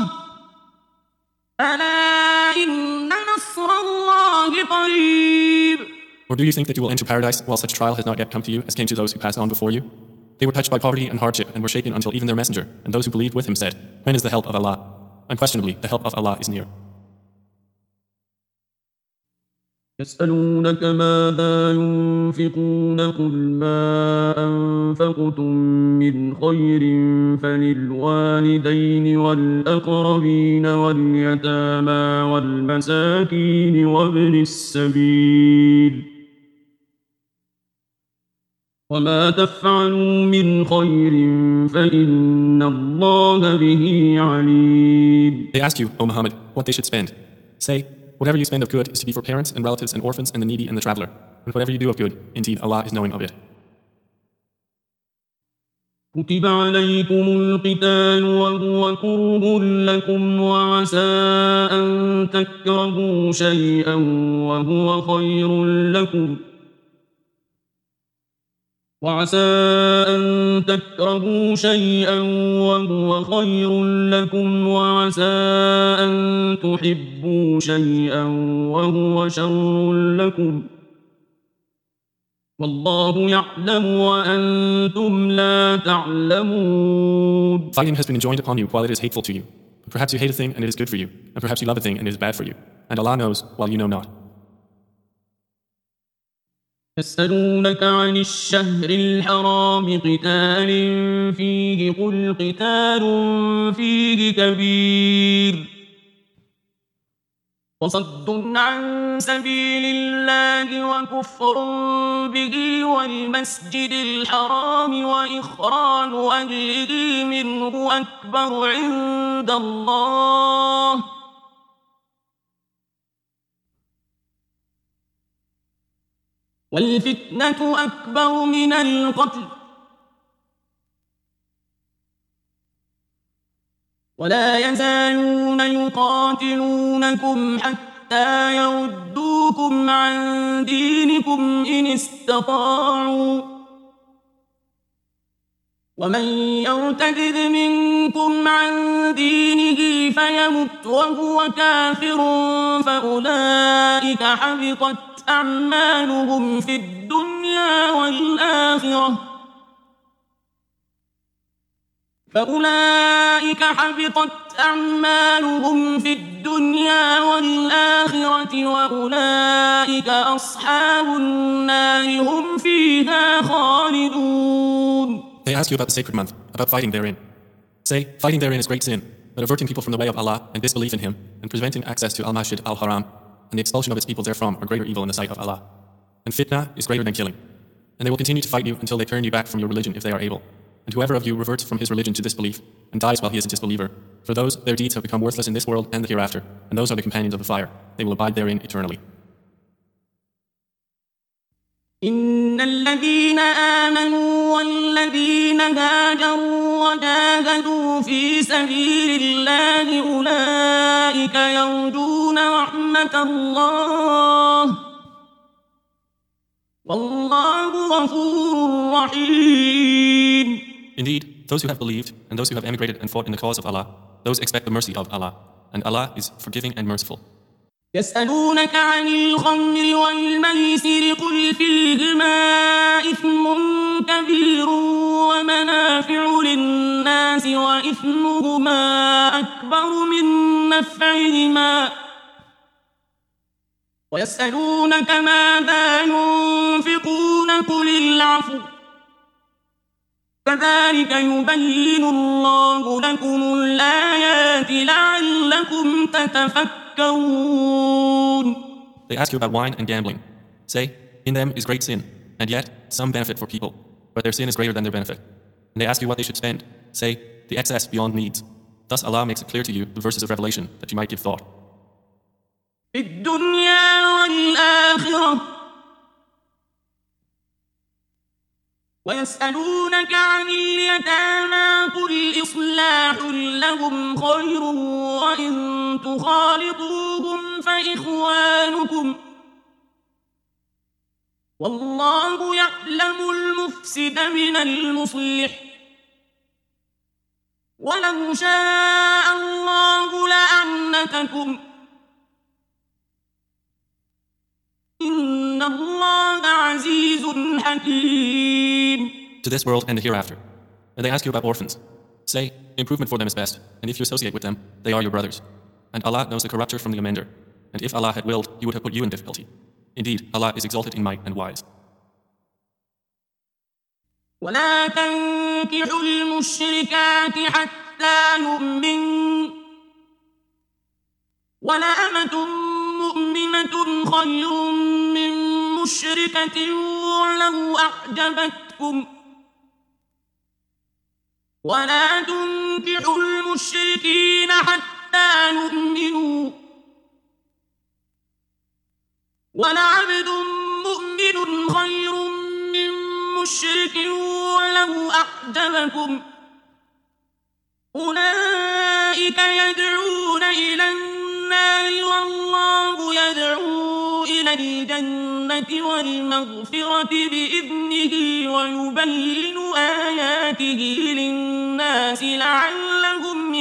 ألا إن نصر الله قريب. Or do you think that you will enter paradise while such trial has not yet come to you as came to those who passed on before you? They were touched by poverty and hardship and were shaken until even their messenger and those who believed with him said, "When is the help of Allah?" Unquestionably, the help of Allah is near. يسألونك ماذا ينفقون قل ما أنفقتم من خير فللوالدين والأقربين واليتامى والمساكين وابن السبيل وما تفعلوا من خير فإن الله به عليم. They ask you, O Muhammad, what they should spend. Say, whatever you spend of good is to be for parents and relatives and orphans and the needy and the traveler. And whatever you do of good, indeed Allah is knowing of it. كتب عليكم القتال وهو كره لكم وعسى أن تكرهوا شيئا وهو خير لكم وعسى أن تكرهوا شيئا وهو خير لكم وعسى أن تحبوا شيئا وهو شر لكم والله يعلم وأنتم لا تعلمون. Fighting has been enjoined upon you while it is hateful to you. But perhaps you hate a thing and it is good for you, and perhaps you love a thing and it is bad for you. And Allah knows while you know not. يسألونك عن الشهر الحرام قتال فيه قل قتال فيه كبير وصد عن سبيل الله وكفر به والمسجد الحرام وإخراج أهله منه أكبر عند الله والفتنة أكبر من القتل ولا يزالون يقاتلونكم حتى يردوكم عن دينكم إن استطاعوا ومن يرتد منكم عن دينه فيمت وهو كافر فأولئك حبطت أعمالهم في الدنيا والآخرة وأولئك أصحاب النار هم فيها خالدون. They ask you about the sacred month, about fighting therein. Say, fighting therein is great sin, but averting people from the way of Allah and disbelief in Him, and preventing access to Al-Masjid Al-Haram, and the expulsion of its people therefrom are greater evil in the sight of Allah. And fitna is greater than killing. And they will continue to fight you until they turn you back from your religion if they are able. And whoever of you reverts from his religion to disbelief, and dies while he is a disbeliever, for those their deeds have become worthless in this world and the hereafter, and those are the companions of the fire. They will abide therein eternally. إن الذين آمنوا والذين هاجروا وجاهدوا في سبيل الله أولئك يرجون رحمة الله والله غفور رحيم. Indeed, those who have believed and those who have emigrated and fought in the cause of Allah, those expect the mercy of Allah, and Allah is forgiving and merciful. يسألونك عن الخمر والميسر قل فيهما إثم كبير ومنافع للناس وإثمهما أكبر من نفعهما ويسألونك ماذا ينفقون قل العفو كذلك يبين الله لكم الآيات لعلكم تتفكرون. They ask you about wine and gambling. Say, in them is great sin, and yet some benefit for people, but their sin is greater than their benefit. And they ask you what they should spend. Say, the excess beyond needs. Thus Allah makes it clear to you the verses of revelation that you might give thought. في الدنيا والآخرة ويسألونك عن اليتامى قل إصلاح لهم خير وإن تخالطوهم فإخوانكم والله يعلم المفسد من المصلح ولو شاء الله لأعنتكم إن الله عزيز حكيم. To this world and the hereafter. And they ask you about orphans. Say, improvement for them is best, and if you associate with them, they are your brothers. And Allah knows the corrupter from the amender. And if Allah had willed, He would have put you in difficulty. Indeed, Allah is exalted in might and wise. ولا تنكحوا المشركات حتى يؤمنوا ولأمة مؤمنة خير من مشركة ولو أعجبتكم ولا تنكحوا المشركين حتى يؤمنوا ولعبد مؤمن خير من مشرك ولو أعجبكم أولئك يدعون إلى النار والله يدعو إلى الجنة والمغفرة بإذنه ويبين آياته للناس لعلهم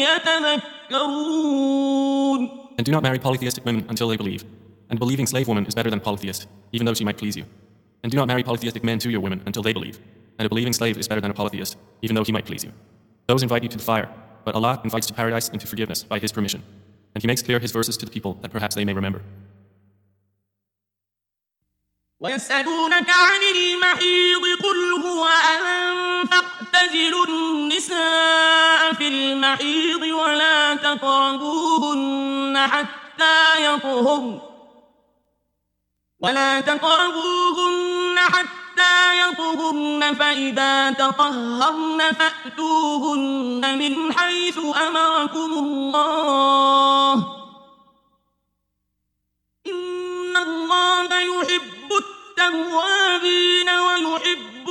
يتذكرون. And do not marry polytheistic women until they believe. And believing slave woman is better than polytheist, even though she might please you. And do not marry polytheistic men to your women until they believe. And a believing slave is better than a polytheist, even though he might please you. Those invite you to the fire, but Allah invites to paradise and to forgiveness by His permission. And He makes clear His verses to the people that perhaps they may remember. ويسألونك عن المحيض قل هو أذى فاعتزلوا النساء في المحيض ولا تقربوهن حتى يطهرن فإذا تطهرن فأتوهن من حيث أمركم الله إن الله يحب التوابين ويحب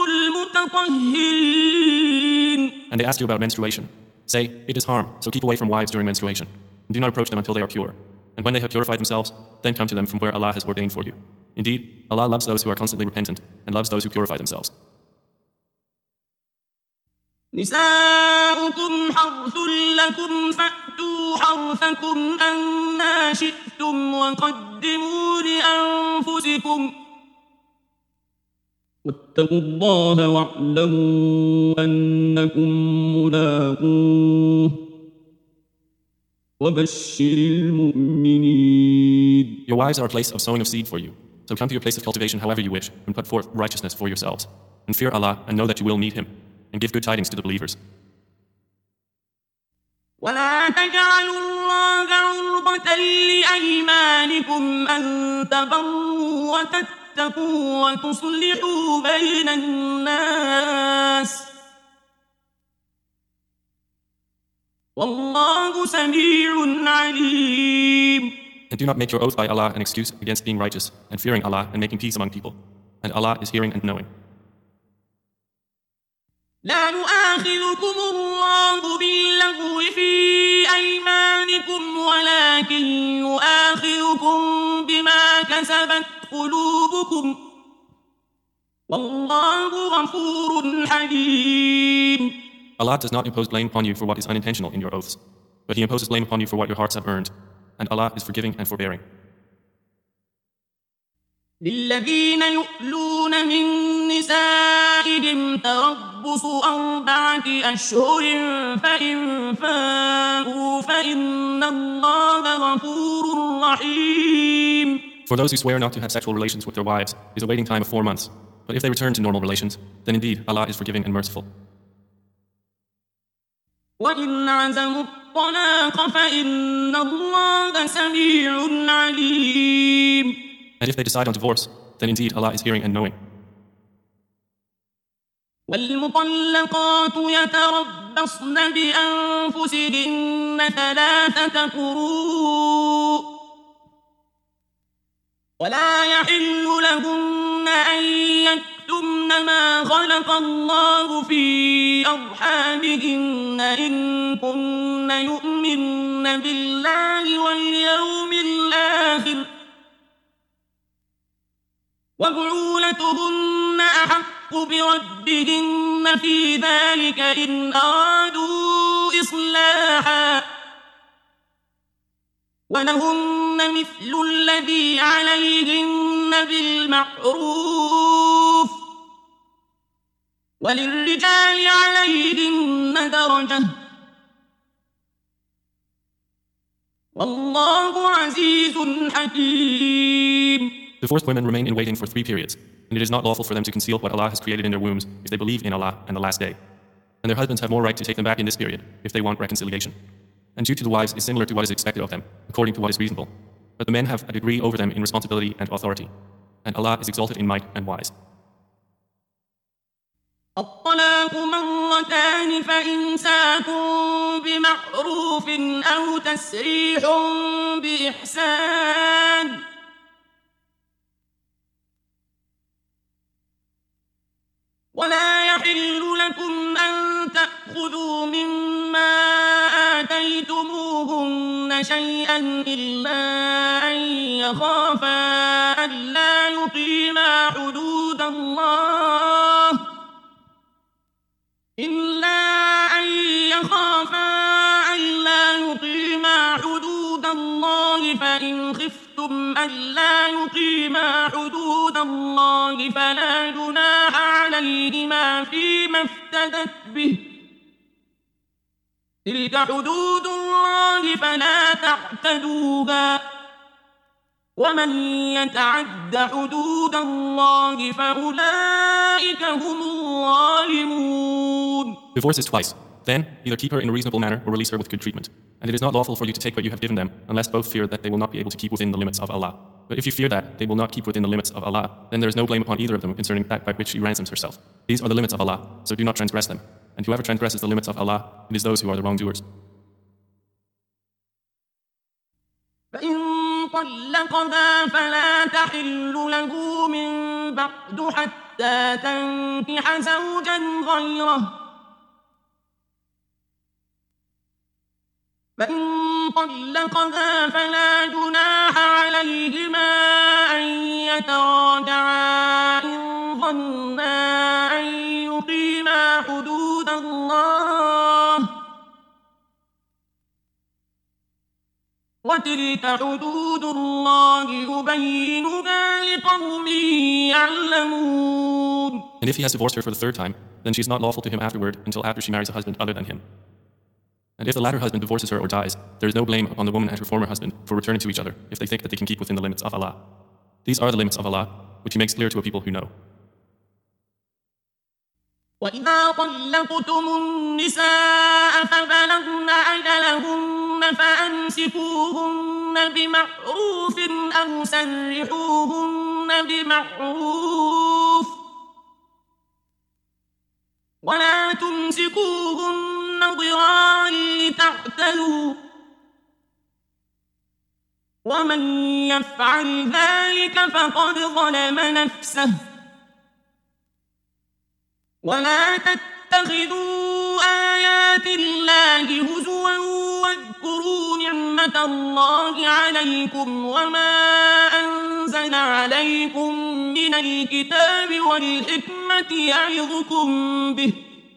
المتطهرين. And they ask you about menstruation. Say, it is harm, so keep away from wives during menstruation. And do not approach them until they are pure. And when they have purified themselves, then come to them from where Allah has ordained for you. Indeed, Allah loves those who are constantly repentant and loves those who purify themselves. نساؤكم حرث لكم فأتوا حرثكم أنى شئتم وقدموا لأنفسكم واتقوا الله واعلموا أنكم ملاقوه وبشر المؤمنين. Your wives are a place of sowing of seed for you. So come to your place of cultivation however you wish, and put forth righteousness for yourselves. And fear Allah, and know that you will meet Him, and give good tidings to the believers. ولا تجعلوا الله عرضة لأيمانكم أن تبروا وتتقوا وتصلحوا بين الناس والله سميع عليم. And do not make your oath by Allah an excuse against being righteous and fearing Allah and making peace among people. And Allah is hearing and knowing. لا يؤاخذكم الله باللغو في أيمانكم ولكن يؤاخذكم بما كسبت قلوبكم والله غفور حليم. Allah does not impose blame upon you for what is unintentional in your oaths, but He imposes blame upon you for what your hearts have earned. And Allah is forgiving and forbearing. للذين يؤلون من نسائهم تربص 4 أشهر فإن فاءوا فإن الله غفور رحيم. For those who swear not to have sexual relations with their wives is a waiting time of 4 months. But if they return to normal relations, then indeed Allah is forgiving and merciful. وإن عزموا الطلاق فإن الله سميع عليم. And if they decide on divorce, then indeed Allah is hearing and knowing. والمطلقات يتربصن بأنفسهن 3 قروء ولا يحل لهن أن يكتمن ما خلق الله في أرحامهن إن كن يؤمن بالله واليوم الآخر وبعولتهن أحق بردهن في ذلك إن أرادوا إصلاحا ولهن مثل الذي عليهن بالمعروف وللرجال عليهن درجة والله عزيز حكيم. Divorced women remain in waiting for 3 periods, and it is not lawful for them to conceal what Allah has created in their wombs if they believe in Allah and the last day. And their husbands have more right to take them back in this period if they want reconciliation. And due to the wives is similar to what is expected of them, according to what is reasonable. But the men have a degree over them in responsibility and authority. And Allah is exalted in might and wise. الطلاق مرتان فإمساك بمعروف أو تسريح بإحسان ولا يحل لكم أن تأخذوا مما آتيتموهن شيئا إلا أن يخافا ألا يقيما حدود الله فإن خفتم ألا يقيما حدود الله فلا جناح عليهما فيما افتدت به تلك حدود الله فلا تعتدوها ومن يتعد حدود الله فأولئك هم الظالمون. Divorce is twice. Then, either keep her in a reasonable manner or release her with good treatment. And it is not lawful for you to take what you have given them, unless both fear that they will not be able to keep within the limits of Allah. But if you fear that they will not keep within the limits of Allah, then there is no blame upon either of them concerning that by which she ransoms herself. These are the limits of Allah, so do not transgress them. And whoever transgresses the limits of Allah, it is those who are the wrongdoers. فإن طلقها فلا تحل له من بعد حتى تنكح زوجا غيره فإن طلقها فلا جناح عليهما أن يتراجعا إن ظنا أن يقيما حدود الله وتلك حدود الله يبينها لقوم يعلمون. And if he has divorced her for the third time, then she is not lawful to him afterward until after she marries a husband other than him. And if the latter husband divorces her or dies, there is no blame upon the woman and her former husband for returning to each other if they think that they can keep within the limits of Allah. These are the limits of Allah, which He makes clear to a people who know. وَإِذَا طَلَّقْتُمُ النِّسَاءَ فَبَلَغْنَ أَجَلَهُنَّ فَأَمْسِكُوهُنَّ بِمَعْرُوفٍ أَوْ سَرِّحُوهُنَّ بِمَعْرُوفٍ وَلَا تُمْسِكُوهُنَّ ضِرَارًا لِتَعْتَدُوا وَمَنْ يَفْعَلْ ذَلِكَ فَقَدْ ظَلَمَ نَفْسَهُ ولا تتخذوا آيات الله هزوا واذكروا نعمة الله عليكم وما أنزل عليكم من الكتاب والحكمة يعظكم به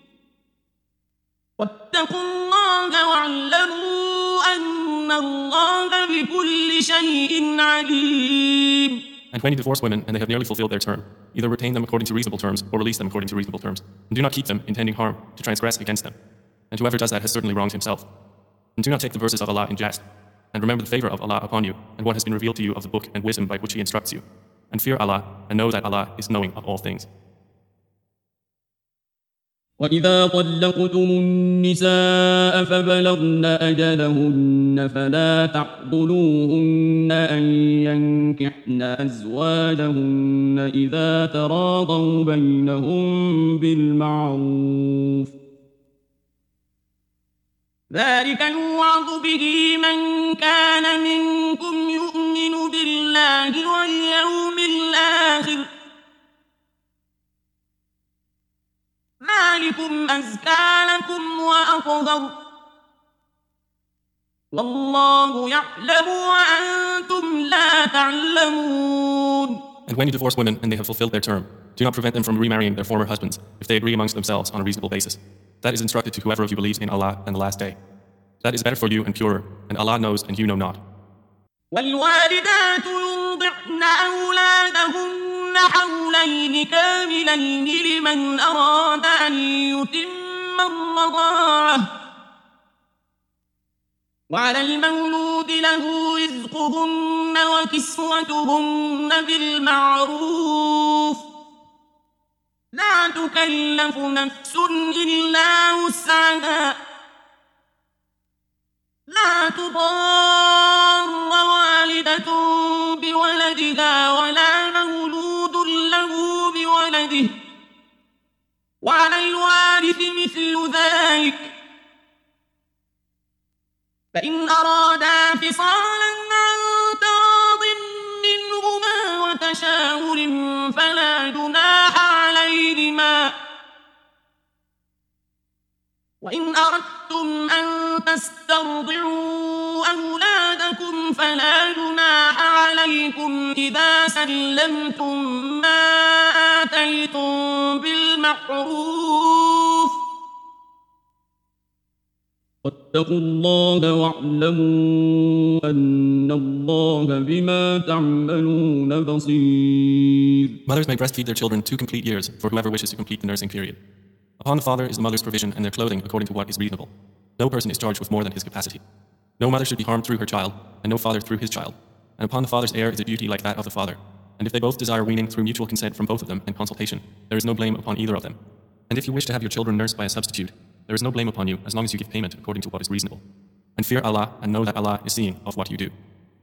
واتقوا الله واعلموا أن الله بكل شيء عليم. And when you divorce women and they have nearly fulfilled their term, either retain them according to reasonable terms or release them according to reasonable terms, and do not keep them intending harm to transgress against them. And whoever does that has certainly wronged himself. And do not take the verses of Allah in jest, and remember the favor of Allah upon you and what has been revealed to you of the book and wisdom by which He instructs you. And fear Allah and know that Allah is knowing of all things. وإذا طلقتم النساء فبلغن أجلهن فلا تعضلوهن أن ينكحن أزواجهن إذا تراضوا بينهم بالمعروف ذلك يوعظ به من كان منكم يؤمن بالله واليوم الآخر ذلكم أزكى لكم وأطهر والله يعلم وأنتم لا تعلمون. And when you divorce women and they have fulfilled their term, do not prevent them from remarrying their former husbands if they agree amongst themselves on a reasonable basis. That is instructed to whoever of you believes in Allah and the last day. That is better for you and purer, and Allah knows and you know not. والوالدات يرضعن أولادهن حولين كاملين لمن أراد أن يتم الرضاعة وعلى المولود له رزقهن وكسوتهن بالمعروف لا تكلف نفس إلا وسعها لا تضار والدة بولدها ولا مولود له بولده وعلى الوارث مثل ذلك فإن أرادا فصالا عن تراض منهما وتشاور فلا جناح عليهما وإن أردتم أن تسترضعوا أولادكم فلا جناح عليكم إذا سلمتم ما آتيتم بالمعروف واتقوا الله واعلموا أن الله بما تعملون بصير. Mothers may breastfeed their children 2 complete years for whoever wishes to complete the nursing period. Upon the father is the mother's provision and their clothing according to what is reasonable. No person is charged with more than his capacity. No mother should be harmed through her child, and no father through his child. And upon the father's heir is a duty like that of the father. And if they both desire weaning through mutual consent from both of them and consultation, there is no blame upon either of them. And if you wish to have your children nursed by a substitute, there is no blame upon you as long as you give payment according to what is reasonable. And fear Allah and know that Allah is seeing of what you do.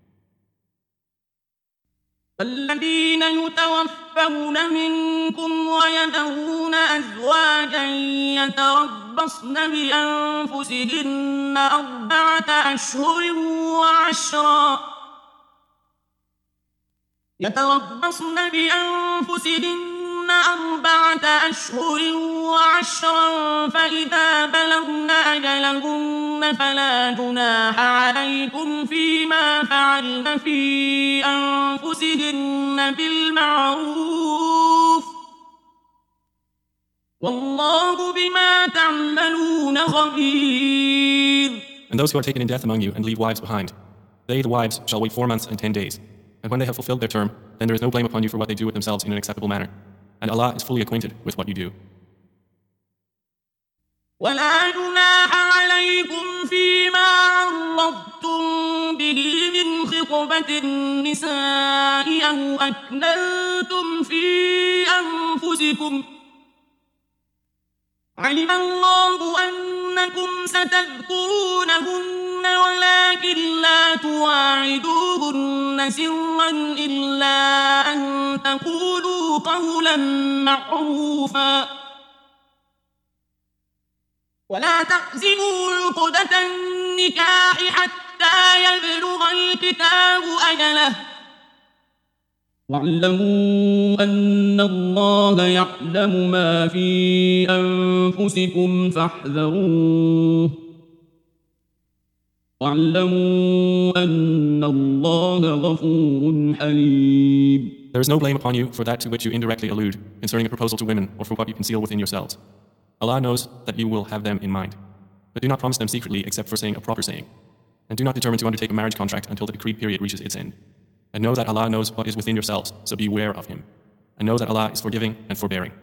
الذين يتوفون منكم ويذرون أزواجا يتربصن بأنفسهن 4 أشهر وعشرا فإذا بلغن أجلهن فلا جناح عليكم فيما فعلن في أنفسهن بالمعروف والله بما تعملون خبير. And those who are taken in death among you and leave wives behind, they, the wives, shall wait 4 months and 10 days. And when they have fulfilled their term, then there is no blame upon you for what they do with themselves in an acceptable manner. And Allah is fully acquainted with what you do. ولا جناح عليكم فيما عرضتم به من خطبة النساء أو أكننتم في أنفسكم علم الله أنكم ستذكرونهن ولكن لا تواعدوهن سرا إلا أن تقولوا قولا معروفا ولا تعزموا عقدة النكاح حتى يبلغ الكتاب أجله واعلموا أن الله يعلم ما في أنفسكم فاحذروه واعلموا أن الله غفور حليم. There is no blame upon you for that to which you indirectly allude concerning a proposal to women or for what you conceal within yourselves. Allah knows that you will have them in mind. But do not promise them secretly except for saying a proper saying. And do not determine to undertake a marriage contract until the decreed period reaches its end. And know that Allah knows what is within yourselves, so beware of Him. And know that Allah is forgiving and forbearing.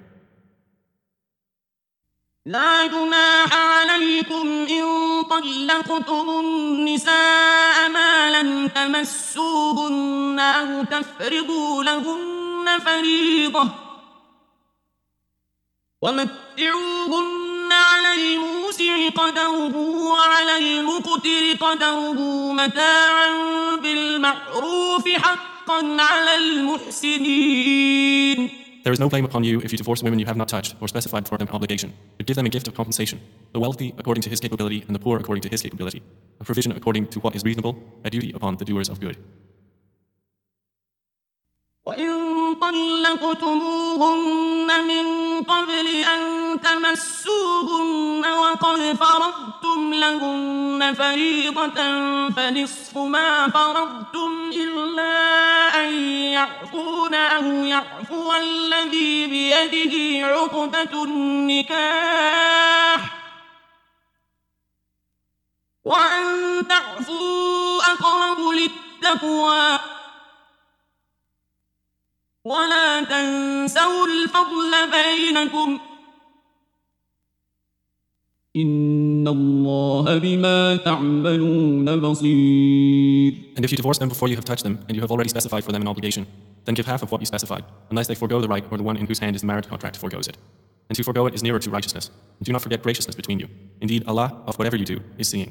لا جناح عليكم إن طلقتم النساء ما لم تمسوهن أو تفرضوا لهن فريضة ومتعوهن الموسع قدره وعلى المقتر قدره متاعا بالمعروف حقا على المحسنين. There is no blame upon you if you divorce women you have not touched or specified for them obligation, but give them a gift of compensation, the wealthy according to his capability and the poor according to his capability, a provision according to what is reasonable, a duty upon the doers of good. وإن طلقتموهن من قبل أن تمسوهن وقد فرضتم لهن فريضة فنصف ما فرضتم إلا أن يعفون أو يعفو الذي بيده عقدة النكاح وأن تعفوا أقرب للتقوى ولا تنسوا الفضل بينكم إن الله بما تعملون بصير. And if you divorce them before you have touched them, and you have already specified for them an obligation, then give half of what you specified, unless they forego the right or the one in whose hand is the marriage contract forgoes it. And to forgo it is nearer to righteousness. And do not forget graciousness between you. Indeed, Allah, of whatever you do, is seeing.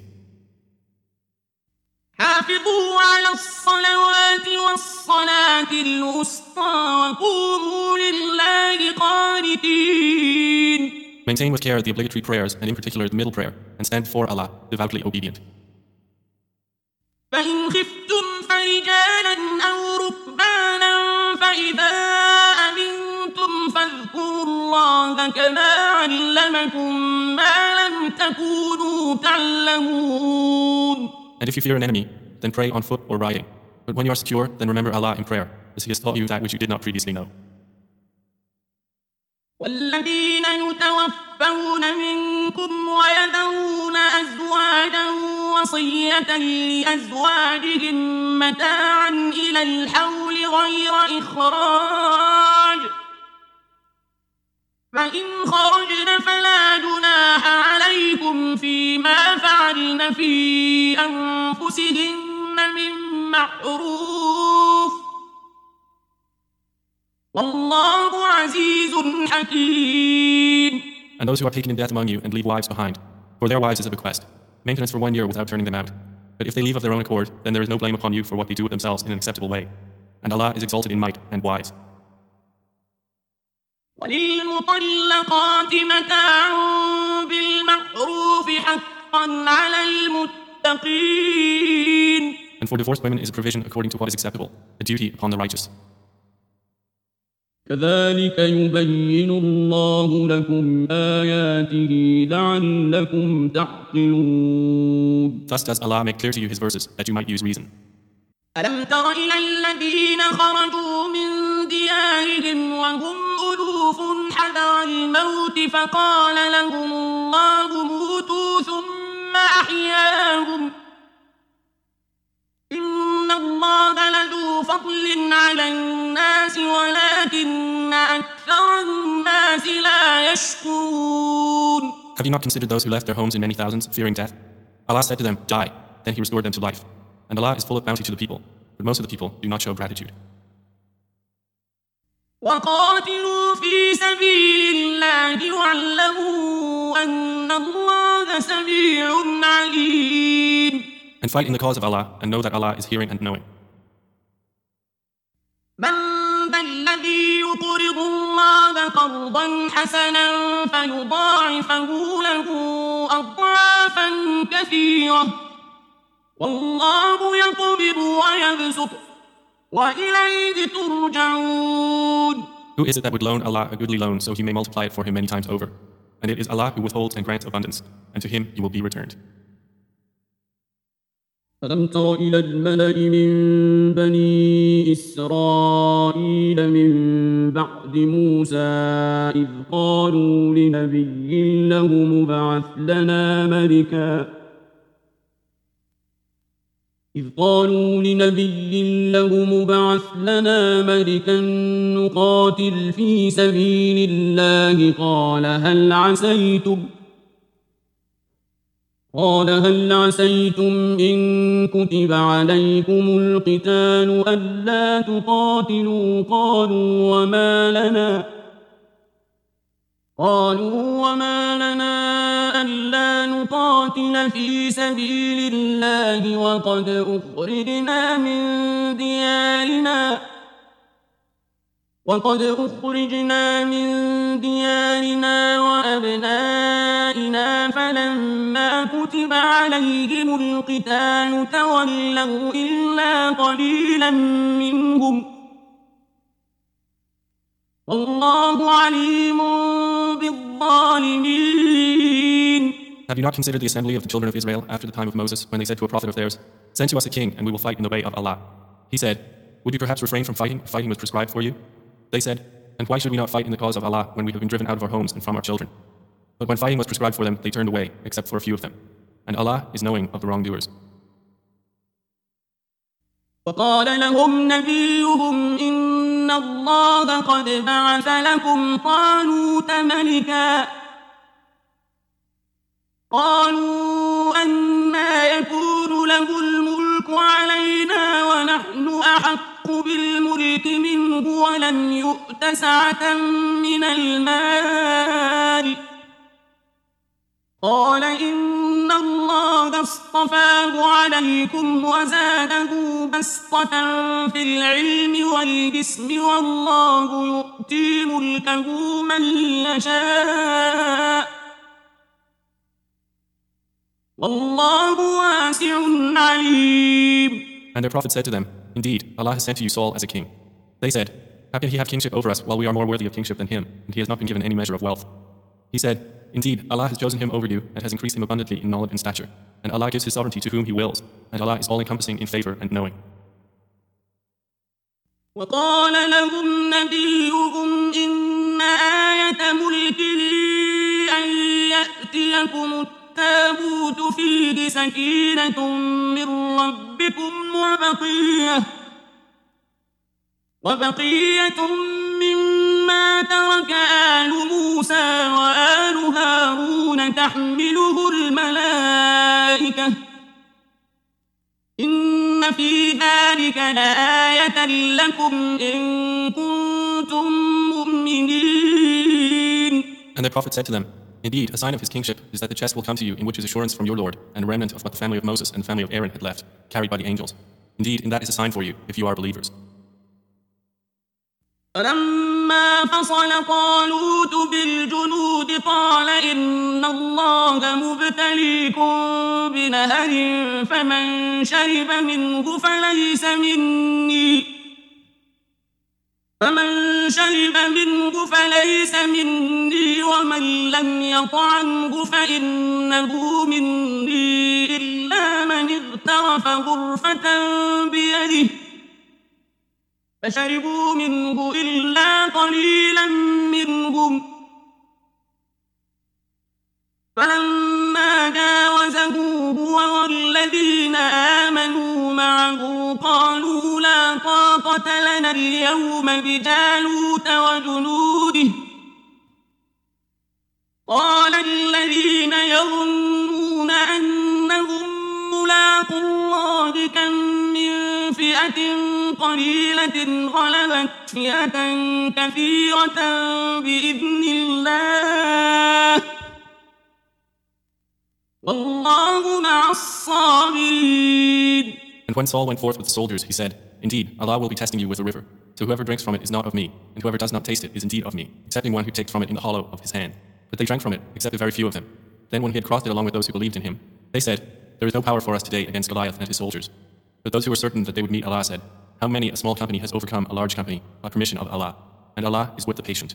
حافظوا على الصلوات والصلاة الوسطى وقوموا لله قانتين. Maintain with care the obligatory prayers, and in particular the middle prayer, and stand before Allah, devoutly obedient. فإن خفتم فرجالا أو ركبانا فإذا أمنتم فاذكروا الله كما علمكم ما لم تكونوا تعلمون. And if you fear an enemy, then pray on foot or riding. But when you are secure, then remember Allah in prayer, as He has taught you that which you did not previously know. والذين يتوفون منكم ويذرون أزواجا وصية لأزواجهم متاعا إلى الحول غير إخراج فإن خرجن فلا جناح عليكم فيما فعلن في أنفسهن من معروف والله عزيز حكيم. And those who are taken in death among you and leave wives behind, for their wives is a bequest, maintenance for 1 year without turning them out. But if they leave of their own accord, then there is no blame upon you for what they do with themselves in an acceptable way. And Allah is exalted in might and wise. وللمطلقات متاع بالمعروف حقا على المتقين. And for divorced women is a provision according to what is acceptable, a duty upon the righteous. كذلك يبين الله لكم آياته لعلكم تعقلون. Thus does Allah make clear to you His verses, that you might use reason. ألم تر إلى الذين خرجوا من ديارهم وهم ألوف حذر الموت فقال لهم الله موتوا ثم أحياهم إن الله لذو فضل على الناس ولكن أكثر الناس لا يشكرون. Have you not considered those who left their homes in many thousands, fearing death? Allah said to them, die. Then He restored them to life. And Allah is full of bounty to the people, but most of the people do not show gratitude. وقاتلوا في سبيل الله واعلموا أن الله سميع عليم. And fight in the cause of Allah, and know that Allah is hearing and knowing. من ذا الذي يقرض الله قرضا حسنا فيضاعفه له أضعافا كثيرة والله يقبض ويبسط وإليه ترجعون. Who is it that would loan Allah a goodly loan so He may multiply it for him many times over? And it is Allah who withholds and grants abundance, and to Him you will be returned. ألم تر إلى الملأ من بني إسرائيل من بعد موسى إذ قالوا لنبي له مبعث لنا ملكا نقاتل في سبيل الله قال هل عسيتم إن كتب عليكم القتال ألا تقاتلوا قالوا قالوا وما لنا ألا نقاتل في سبيل الله وقد أخرجنا من ديارنا وأبنائنا فلما كتب عليهم القتال تولوا إلا قليلا منهم والله عليم بالظالمين. Have you not considered the assembly of the children of Israel after the time of Moses, when they said to a prophet of theirs, "Send to us a king, and we will fight in the way of Allah"? He said, "Would you perhaps refrain from fighting if fighting was prescribed for you?" They said, "And why should we not fight in the cause of Allah when we have been driven out of our homes and from our children?" But when fighting was prescribed for them, they turned away, except for a few of them. And Allah is knowing of the wrongdoers. وقال لهم نبيهم إن الله قد بعث لكم طالوت ملكا قالوا أنى يكون له الملك علينا ونحن أحق بالملك منه ولم يؤت سعة من المال قال إن الله اصطفاه عليكم وزاده بسطة في العلم والجسم والله يؤتي ملكه من يشاء والله واسع عليم. And their prophet said to them, "Indeed, Allah has sent to you Saul as a king." They said, "How can he have kingship over us while we are more worthy of kingship than him, and he has not been given any measure of wealth?" He said, "Indeed, Allah has chosen him over you and has increased him abundantly in knowledge and stature. And Allah gives his sovereignty to whom he wills, and Allah is all-encompassing in favor and knowing." وقال لهم نبيهم إن آية ملكه أن يأتيكم التابوت فيه سكينة من ربكم وبقية مما ترك آل موسى وآل هارون تحمله الملائكة إن في ذلك لآية لكم إن كنتم مؤمنين. And the prophet said to them, "Indeed, a sign of his kingship is that the chest will come to you in which is assurance from your Lord and a remnant of what the family of Moses and the family of Aaron had left, carried by the angels. Indeed, in that is a sign for you, if you are believers." فلما فصل طالوت بالجنود قال إن الله مبتليكم بنهر فمن شرب منه فليس مني ومن لم يطعمه فإنه مني إلا من اغترف غرفة بيده فشربوا منه إلا قليلا منهم فلما جاوزه هو والذين آمنوا معه قالوا لا طاقة لنا اليوم بجالوت وجنوده قال الذين يظنون أنهم ملاقو الله كم من فئة قليلة غلبت فئة كثيرة بإذن الله والله مع الصابرين. And when Saul went forth with the soldiers, he said, "Indeed, Allah will be testing you with the river. So whoever drinks from it is not of me, and whoever does not taste it is indeed of me, excepting one who takes from it in the hollow of his hand." But they drank from it, except a very few of them. Then when he had crossed it along with those who believed in him, they said, "There is no power for us today against Goliath and his soldiers." But those who were certain that they would meet Allah said, "How many a small company has overcome a large company by permission of Allah, and Allah is with the patient."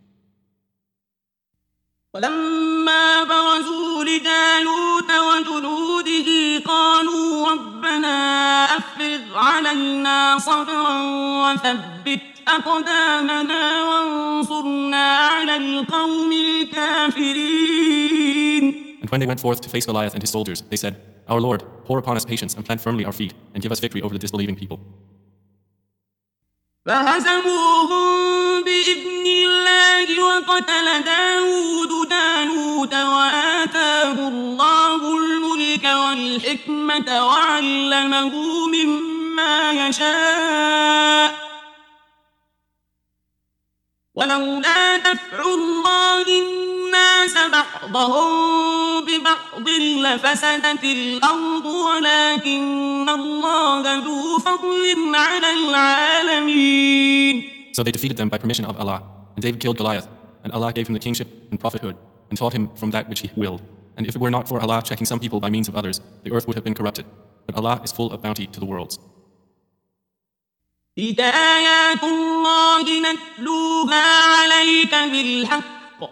ولما برزوا لجالوت وجنوده قالوا ربنا أفرغ علينا صبرا وثبت أقدامنا وانصرنا على القوم الكافرين. And when they went forth to face Goliath and his soldiers, they said, "Our Lord, pour upon us patience and plant firmly our feet, and give us victory over the disbelieving people." فهزموهم بإذن الله وقتل داود جالوت وآتاه الله الملك والحكمة وعلمه مما يشاء ولولا دفع الله الناس بعضهم ببعض لفسدت الأرض ولكن الله ذو فضل على العالمين. So they defeated them by permission of Allah, and David killed Goliath, and Allah gave him the kingship and prophethood, and taught him from that which he willed. And if it were not for Allah checking some people by means of others, the earth would have been corrupted. But Allah is full of bounty to the worlds. تلك آيات الله نتلوها عليك بالحق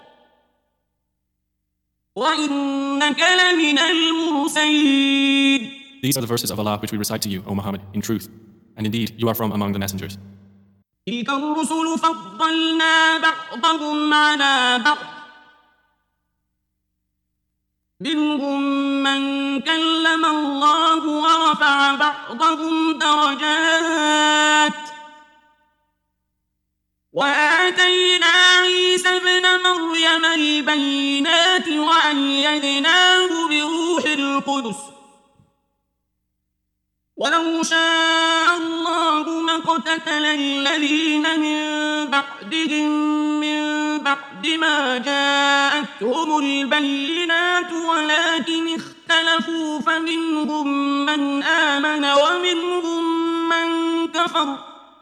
وإنك لمن المرسلين. These are the verses of Allah which we recite to you, O Muhammad, in truth. And indeed, you are from among the messengers. تلك الرسل فضلنا بعضهم على بعض منهم من كلم الله ورفع بعضهم درجات وآتينا عيسى ابن مريم البينات وأيدناه بروح القدس ولو شاء الله ما اقتتل الذين من بعدهم من بعد ما جاءتهم البينات ولكن اختلفوا فمنهم من آمن ومنهم من كفر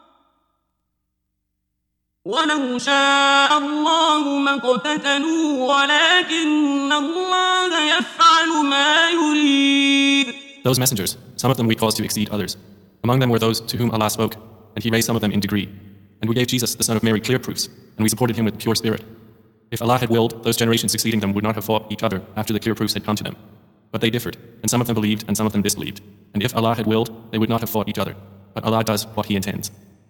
ولو شاء الله ما اقتتلوا ولكن الله يفعل ما يريد. Those messengers, some of them we caused to exceed others. Among them were those to whom Allah spoke, and He raised some of them in degree. And we gave Jesus, the son of Mary, clear proofs, and we supported him with pure spirit. If Allah had willed, those generations succeeding them would not have fought each other after the clear proofs had come to them. But they differed, and some of them believed and some of them disbelieved. And if Allah had willed, they would not have fought each other. But Allah does what He intends.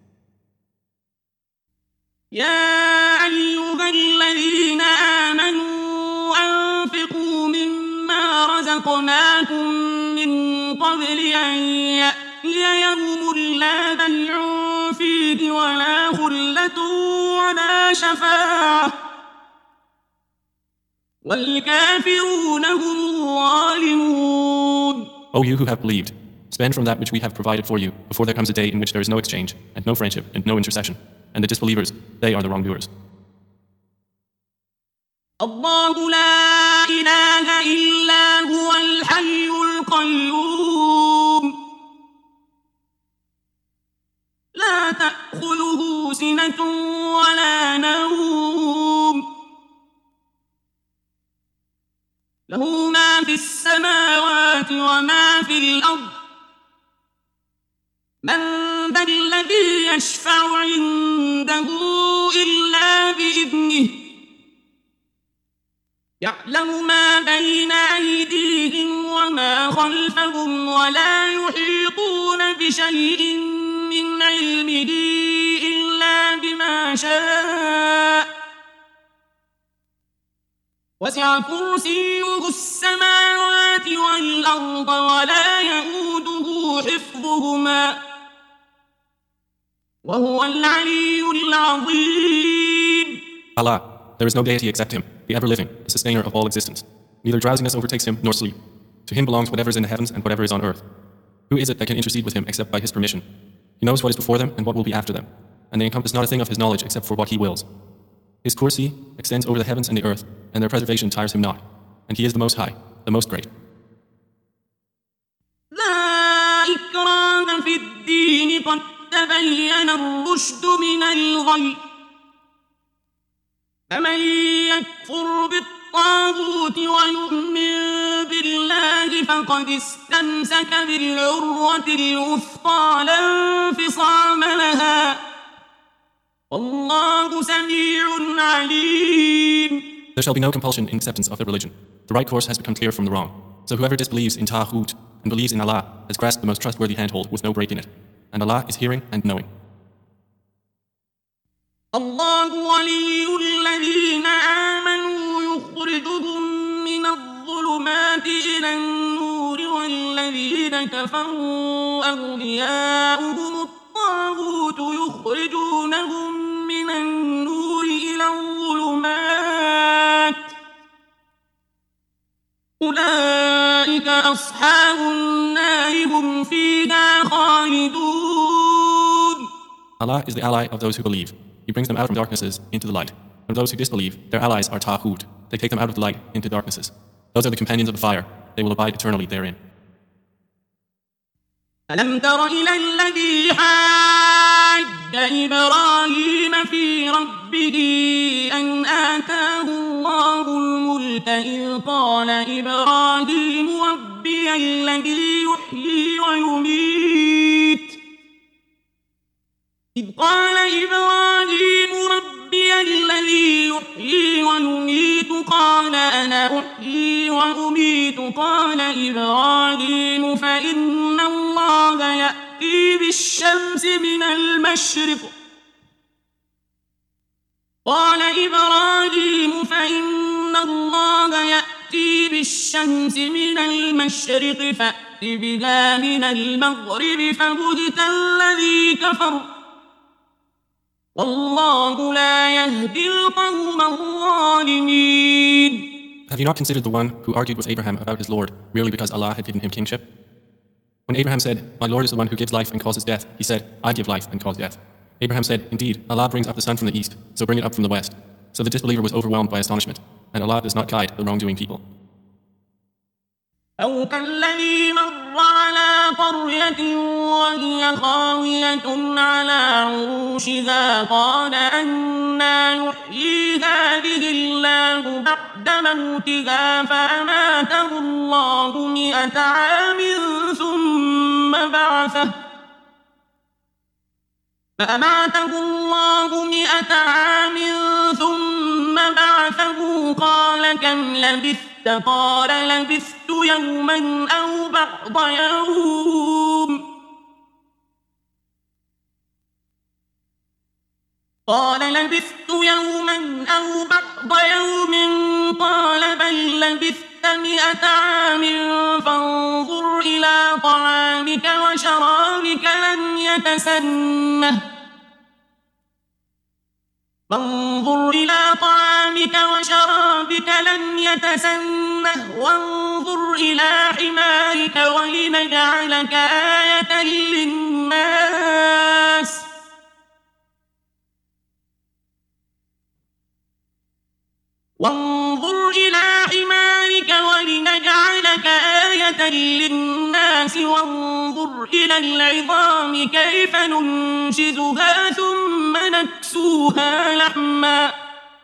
يا أيها الذين آمنوا أنفقوا مما رزقناكم من قبل أن يأتي يوم لا بيع فيه ولا خلة ولا شفاعة والكافرون هم الظالمون. O you who have believed, spend from that which we have provided for you before there comes a day in which there is no exchange and no friendship and no intercession. And the disbelievers, they are the wrongdoers. الله لا إله إلا هو الحي القيوم لا تأخذه سنة ولا نوم له ما في السماوات وما في الأرض من ذا الذي يشفع عنده إلا بإذنه يعلم ما بين أيديهم وما خلفهم ولا يحيطون بشيء من علمه إلا بما شاء وسع كرسيه السماوات والأرض ولا يئوده حفظهما وهو العلي العظيم. Allah, there is no deity except Him, the ever-living, the sustainer of all existence. Neither drowsiness overtakes Him nor sleep. To Him belongs whatever is in the heavens and whatever is on earth. Who is it that can intercede with Him except by His permission? He knows what is before them and what will be after them, and they encompass not a thing of His knowledge except for what He wills. His kursi extends over the heavens and the earth, and their preservation tires Him not. And He is the Most High, the Most Great. لا إكراه في الدين قد تبين الرشد من الغي فمن يكفر بالطاغوت ويؤمن بالله فقد استمسك بالعروة الوثقى لا انفصام لها والله سميع عليم. There shall be no compulsion in acceptance of the religion. The right course has become clear from the wrong. So whoever disbelieves in Taghut and believes in Allah has grasped the most trustworthy handhold with no break in it. And Allah is hearing and knowing. الله ولي الذين آمنوا يخرجهم من الظلمات إلى النور والذين كفروا أولياؤهم الطاغوت يخرجونهم من النور إلى الظلمات أولئك أصحاب النار هم فيها خالدون. Allah is the ally of those who believe. He brings them out from darknesses into the light. And those who disbelieve, their allies are Taghut. They take them out of the light into darknesses. Those are the companions of the fire. They will abide eternally therein. ألم تر إلى الذي حاج إبراهيم في ربه أن آتاه الله الملك إذ قال إبراهيم ربي الذي يحيي ويميت قال أنا أحيي وأميت قال إبراهيم فإن الله يأتي بالشمس من المشرق قال إبراهيم فإن الله يأتي بالشمس من المشرق فأت بها من المغرب فبهت الذي كفر والله لا يهدي القوم الظالمين. Have you not considered the one who argued with Abraham about his Lord merely because Allah had given him kingship? When Abraham said, "My Lord is the one who gives life and causes death," he said, "I give life and cause death." Abraham said, "Indeed, Allah brings up the sun from the east, so bring it up from the west." So the disbeliever was overwhelmed by astonishment, and Allah does not guide the wrongdoing people. أو كالذي مر على قرية وهي خاوية على عروشها قال أنى يحيي هذه الله بعد موتها فأماته الله 100 عام ثم بعثه قال كم لبثت قال لبثت يوما أو بعض يوم قال بل لبثت 100 عام فانظر إلى طعامك وشرابك لم يتسنه وانظر إلى حمارك ولنجعلك آية للناس وانظر إلى العظام كيف ننشزها ثم نكسوها لحما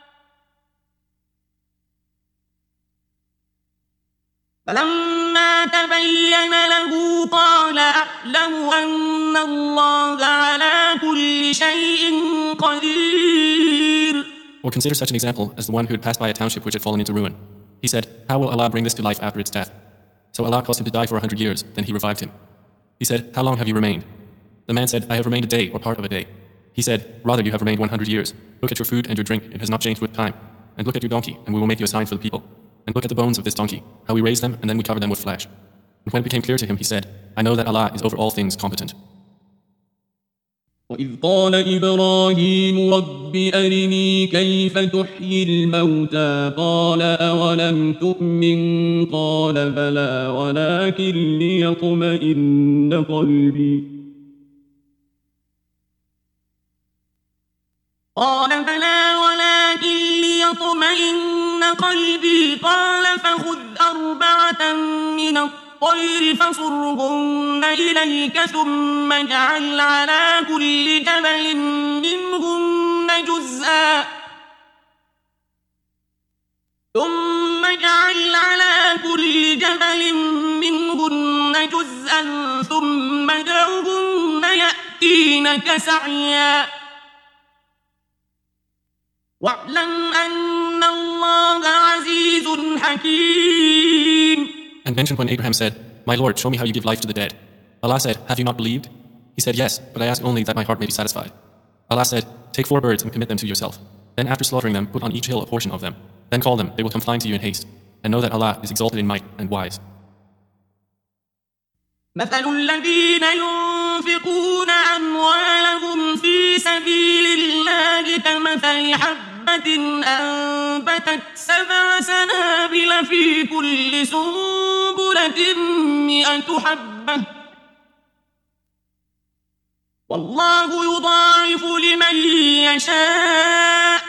فلما تبين له قال أعلم أن الله على كل شيء قدير. Or consider such an example as the one who had passed by a township which had fallen into ruin. He said, "How will Allah bring this to life after its death?" So Allah caused him to die for 100 years, then he revived him. He said, "How long have you remained?" The man said, "I have remained a day or part of a day." He said, "Rather you have remained 100 years. Look at your food and your drink, it has not changed with time. And look at your donkey, and we will make you a sign for the people. And look at the bones of this donkey, how we raise them, and then we cover them with flesh." And when it became clear to him, he said, "I know that Allah is over all things competent." وإذ قال إبراهيم رب أرني كيف تحيي الموتى قال أولم تؤمن قال بلى ولكن ليطمئن قلبي قال فخذ 4 من الطير فصرهن إليك ثم اجعل على كل جبل منهن جزءا ثم ادعهن يأتينك سعيا واعلم أن الله عزيز حكيم. And mention when Abraham said, "My Lord, show me how you give life to the dead." Allah said, "Have you not believed?" He said, "Yes, but I ask only that my heart may be satisfied." Allah said, "Take 4 birds and commit them to yourself. Then after slaughtering them, put on each hill a portion of them. Then call them, they will come flying to you in haste. And know that Allah is exalted in might and wise." مثل الذين ينفقون أموالهم في سبيل الله كمثل حبة أنبتت 7 سنابل في كل سنبلة 100 حبة والله يضاعف من يشاء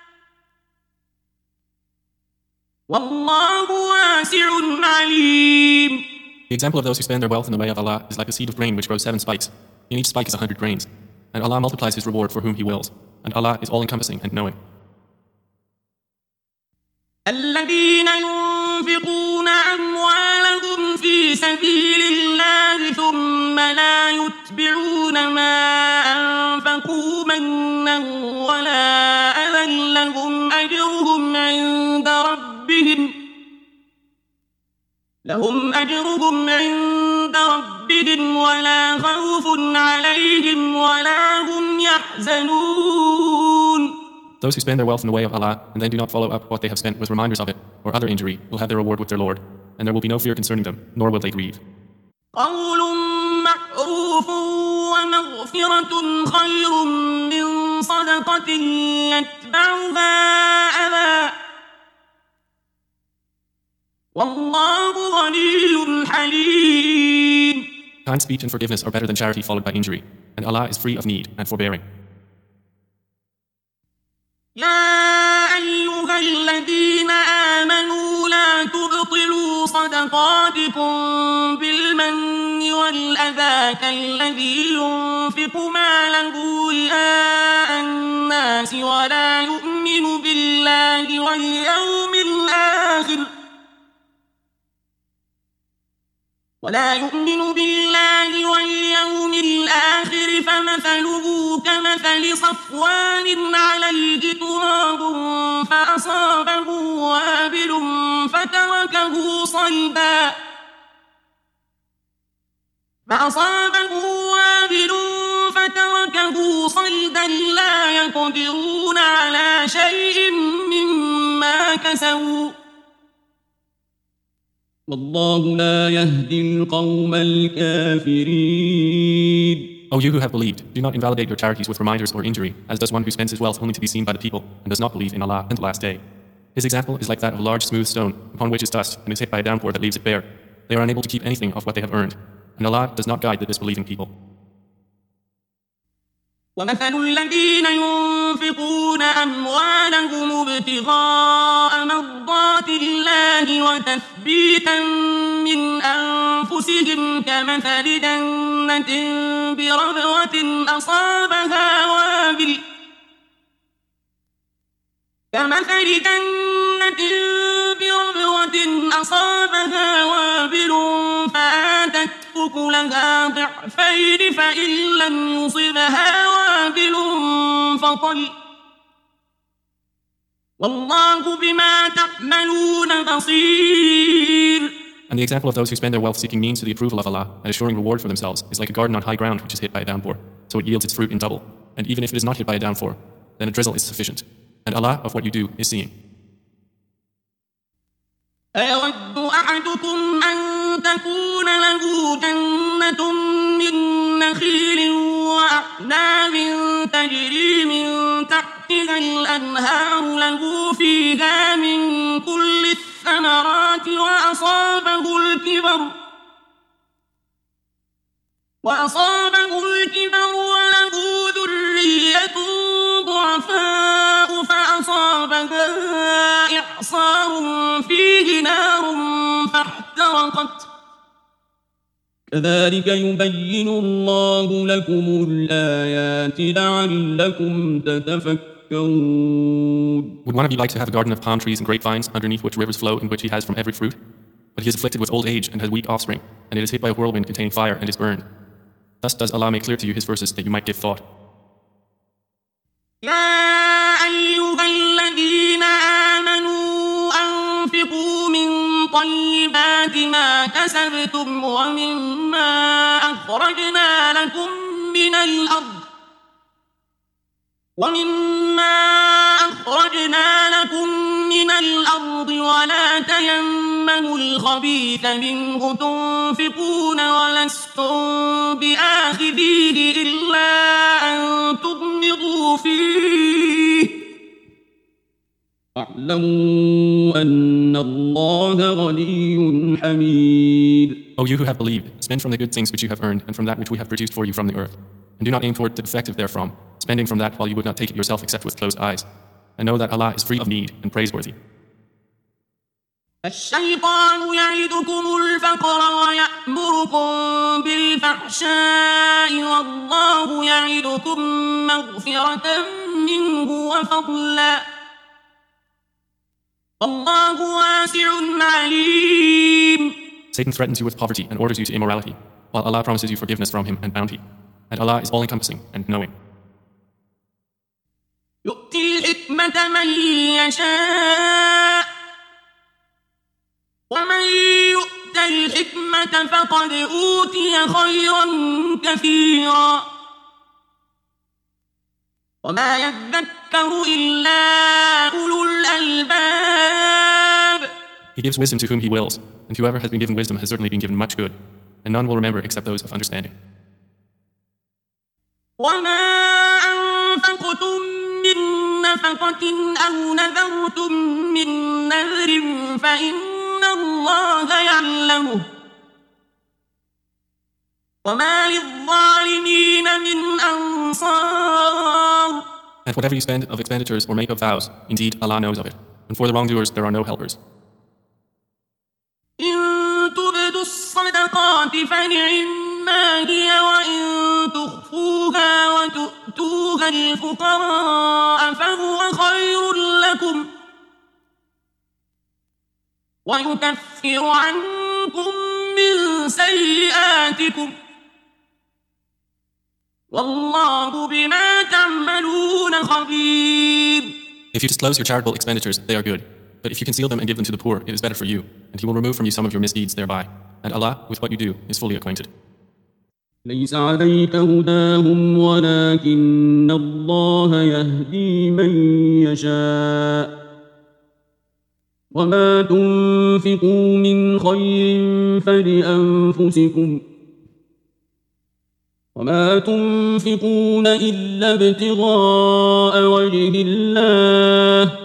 والله واسع عليم. The example of those who spend their wealth in the way of Allah is like a seed of grain which grows 7 spikes. In each spike is 100 grains. And Allah multiplies His reward for whom He wills. And Allah is all-encompassing and knowing. الذين ينفقون أموالهم في سبيل الله ثم لا يتبعون ما أنفقوا منا ولا أذى لهم أجرهم عند ربهم ولا خوف عليهم ولا هم يحزنون. Those who spend their wealth in the way of Allah and then do not follow up what they have spent with reminders of it or other injury will have their reward with their Lord, and there will be no fear concerning them, nor will they grieve. قول معروف ومغفرة خير من صدقة يتبعها أذى والله غني حليم. Kind speech and forgiveness are better than charity followed by injury, and Allah is free of need and forbearing. يا أيها الذين آمنوا لا تبطلوا صدقاتكم بالمن والأذى كالذي ينفق ماله رئاء الناس ولا يؤمن بالله واليوم الآخر فمثله كمثل صفوان عليه تراب فأصابه وابل فتركه صلدا لا يقدرون على شيء مما كسبوا والله لا يهدي القوم الكافرين. O you who have believed, do not invalidate your charities with reminders or injury, as does one who spends his wealth only to be seen by the people and does not believe in Allah and the last day. His example is like that of a large smooth stone upon which is dust and is hit by a downpour that leaves it bare. They are unable to keep anything of what they have earned, and Allah does not guide the disbelieving people. ومثل الذين ينفقون أموالهم ابتغاء مرضات الله وتثبيتا من أنفسهم كمثل جنة بربوة أصابها وابل فآتت أكلها ضعفين فإن لم يصبها وابل فطل والله بما تعملون بصير. And the example of those who spend their wealth seeking means to the approval of Allah and assuring reward for themselves is like a garden on high ground which is hit by a downpour, so it yields its fruit in double. And even if it is not hit by a downpour, then a drizzle is sufficient. And Allah of what you do is seeing. أيود أحدكم أن تكون له جنة من نخيل وأعناب تجري من تحتها الأنهار له فيها من كل الثمرات وأصابه الكبر وله ذرية ضعفاء فأصابها إعصار فيه نار فاحترقت كذلك يبين الله لكم الآيات لعلكم تتفكرون. Would one of you like to have a garden of palm trees and grapevines underneath which rivers flow in which he has from every fruit? But he is afflicted with old age and has weak offspring, and it is hit by a whirlwind containing fire and is burned. Thus does Allah make clear to you His verses that you might give thought. يا أيها الذين آمنوا أنفقوا من طيبات ما كسبتم ومما أخرجنا لكم من الأرض ولا تيمموا الخبيث منه تنفقون ولستم بآخذيه إلا أن تغمضوا فيه واعلموا أن الله غني حميد. O you who have believed, spend from the good things which you have earned and from that which we have produced for you from the earth, and do not aim toward the defective therefrom, spending from that while you would not take it yourself except with closed eyes. And know that Allah is free of need and praiseworthy. الشيطان يعدكم الفقر ويأمركم بالفحشاء والله يعدكم مغفرة منه وفضلا والله واسع عليم. Satan threatens you with poverty and orders you to immorality, while Allah promises you forgiveness from him and bounty. And Allah is all-encompassing and knowing. يؤتي الحكمة من يشاء ومن يؤت الحكمة فقد أوتي خيرا كثيرا وما يذكر إلا أولو الألباب. He gives wisdom to whom he wills, and whoever has been given wisdom has certainly been given much good, and none will remember except those of understanding. وما أنفقتم من نفقة أو نذرتم من نذر فإن الله يعلمه وما للظالمين من أنصار. And whatever you spend of expenditures or make of vows, indeed Allah knows of it. And for the wrongdoers there are no helpers. إن تبدوا الصدقات فنعما هي وإن تخفوها وتؤتوها الفقراء فهو خير لكم ويكفر عنكم من سيئاتكم والله بما تعملون خبير. If you disclose your charitable expenditures, they are good. But if you conceal them and give them to the poor, it is better for you, and He will remove from you some of your misdeeds thereby. And Allah, with what you do, is fully acquainted. ليس عليك هداهم ولكن الله يهدي من يشاء وما تنفقوا من خير فلأنفسكم وما تنفقون إلا ابتغاء وجه الله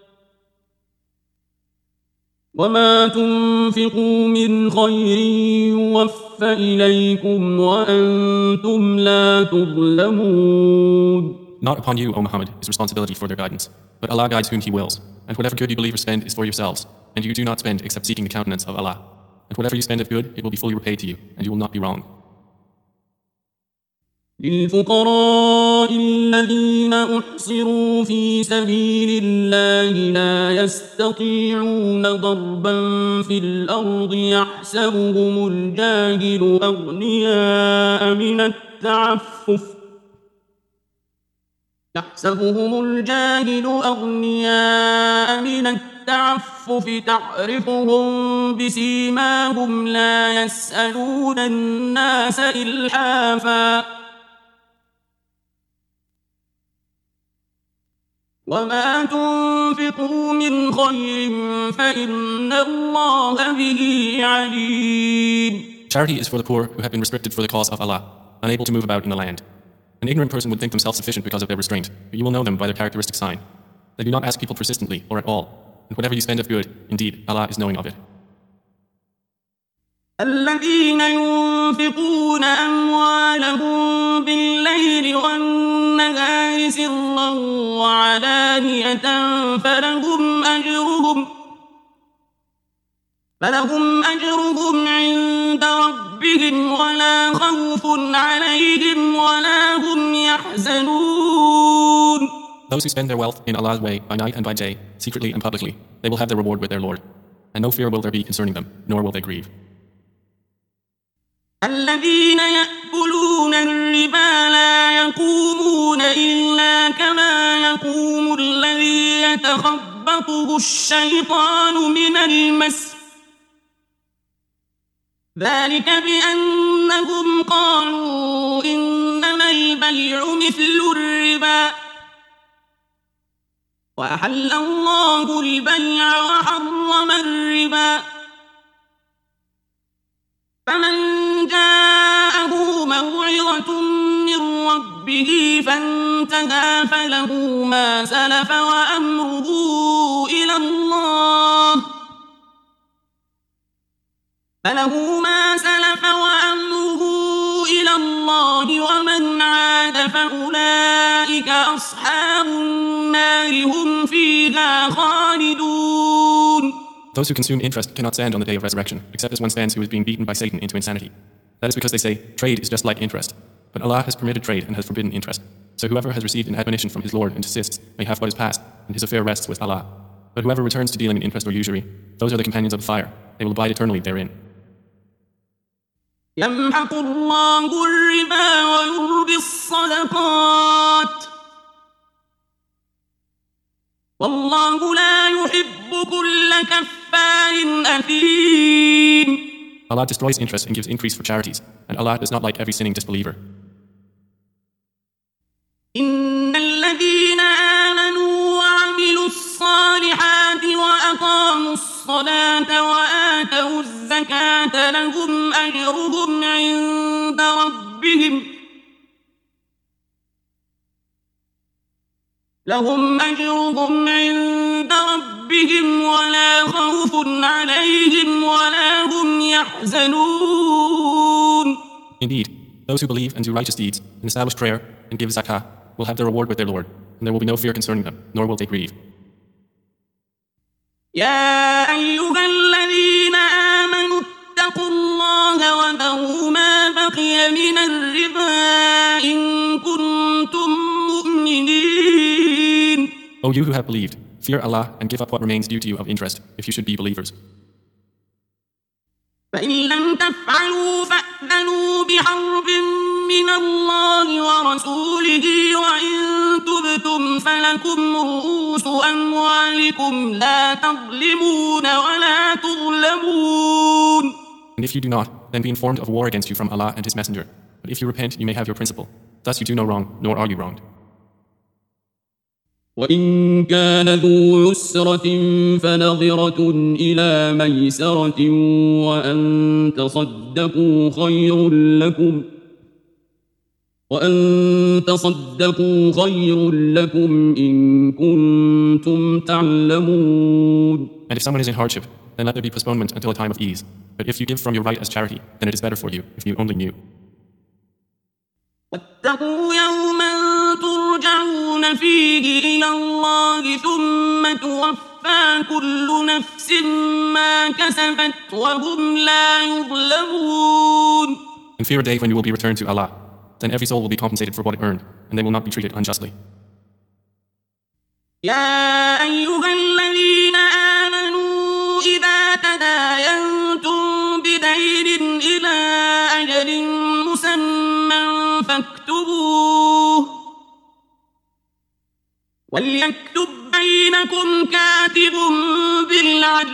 وما تنفقوا من خير يوفى إليكم وأنتم لا تظلمون. Not upon you, O Muhammad, is responsibility for their guidance, but Allah guides whom He wills. And whatever good you believers spend is for yourselves, and you do not spend except seeking the countenance of Allah. And whatever you spend of good, it will be fully repaid to you, and you will not be wrong. للفقراء الذين أحصروا في سبيل الله لا يستطيعون ضربا في الأرض يحسبهم الجاهل أغنياء من التعفف تعرفهم بسيماهم لا يسألون الناس إلحافا وما تنفقوا من خير فإن الله به عليم. Charity is for the poor who have been restricted for the cause of Allah, unable to move about in the land. An ignorant person would think them self-sufficient because of their restraint, but you will know them by their characteristic sign. They do not ask people persistently or at all, and whatever you spend of good, indeed, Allah is knowing of it. الذين ينفقون أموالهم بالليل والنهار سرا وعلانية فلهم أجرهم عند ربهم ولا خوف عليهم ولا هم يحزنون. Those who spend their wealth in Allah's way by night and by day, secretly and publicly, they will have their reward with their Lord. And no fear will there be concerning them, nor will they grieve. الذين يأكلون الربا لا يقومون إلا كما يقوم الذي يتخبطه الشيطان من المس ذلك بأنهم قالوا إنما البيع مثل الربا وأحل الله البيع وحرم الربا فمن جاءه موعظة من ربه فانتهى فله ما سلف وأمره إلى الله ومن عاد فأولئك فيها خالدون. Those who consume interest cannot stand on the day of resurrection, except as one stands who is being beaten by Satan into insanity. That is because they say, trade is just like interest. But Allah has permitted trade and has forbidden interest. So whoever has received an admonition from his Lord and desists may have what is past, and his affair rests with Allah. But whoever returns to dealing in interest or usury, those are the companions of the fire. They will abide eternally therein. يمحق الله الربا ويربي الصدقات والله لا يحب كل كفار أثيم. Allah destroys interest and gives increase for charities, and Allah does not like every sinning disbeliever. إن الذين آمنوا وعملوا الصالحات وأقاموا الصلاة وآتوا الزكاة لهم أجرهم عند ربهم ولا خوف عليهم ولا هم يحزنون. Indeed, those who believe and do righteous deeds and establish prayer and give zakah will have their reward with their Lord, and there will be no fear concerning them, nor will they grieve. يا أيها الذين آمنوا اتقوا الله وذروا ما بقي من الربا إن كنتم مؤمنين. O you who have believed, fear Allah and give up what remains due to you of interest, if you should be believers. فإن لم تفعلوا فأذنوا بحرب من الله ورسوله وإن تبتم فلكم رؤوس أموالكم لا تظلمون ولا تظلمون. And if you do not, then be informed of war against you from Allah and His Messenger. But if you repent, you may have your principle. Thus you do no wrong, nor are you wronged. وإن كان ذو عسرة فنظرة إلى ميسرة وأن تصدقوا خير لكم إن كنتم تعلمون. And if someone is in hardship, then let there be postponement until a time of ease. But if you give from your right as charity, then it is better for you, if you only knew. واتقوا يوما ترجعون فيه إلى الله ثم توفى كل نفس ما كسبت وهم لا يظلمون. And fear a day when you will be returned to Allah. Then every soul will be compensated for what it earned, and they will not be treated unjustly. يا أيها الذين آمنوا إذا تداينتم بدين إلى أجل مسمى فاكتبوه وليكتب بينكم كاتب بالعدل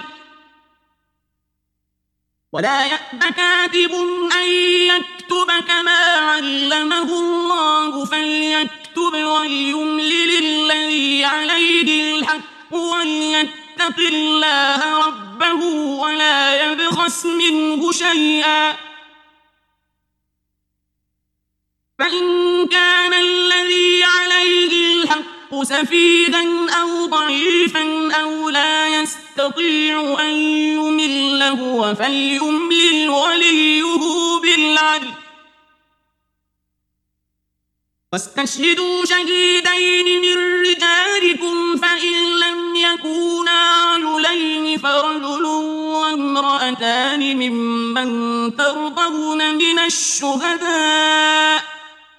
ولا يأب كاتب أن يكتب كما علمه الله فليكتب وليملل الذي عليه الحق وليتق الله ربه ولا يبخس منه شيئا فإن كان الذي عليه الحق سفيها أو ضعيفا أو لا يستطيع أن يمل هو فليملل وليه بالعدل واستشهدوا شهيدين من رجالكم فإن لم يكونا رجلين فرجل وامرأتان ممن ترضون من الشهداء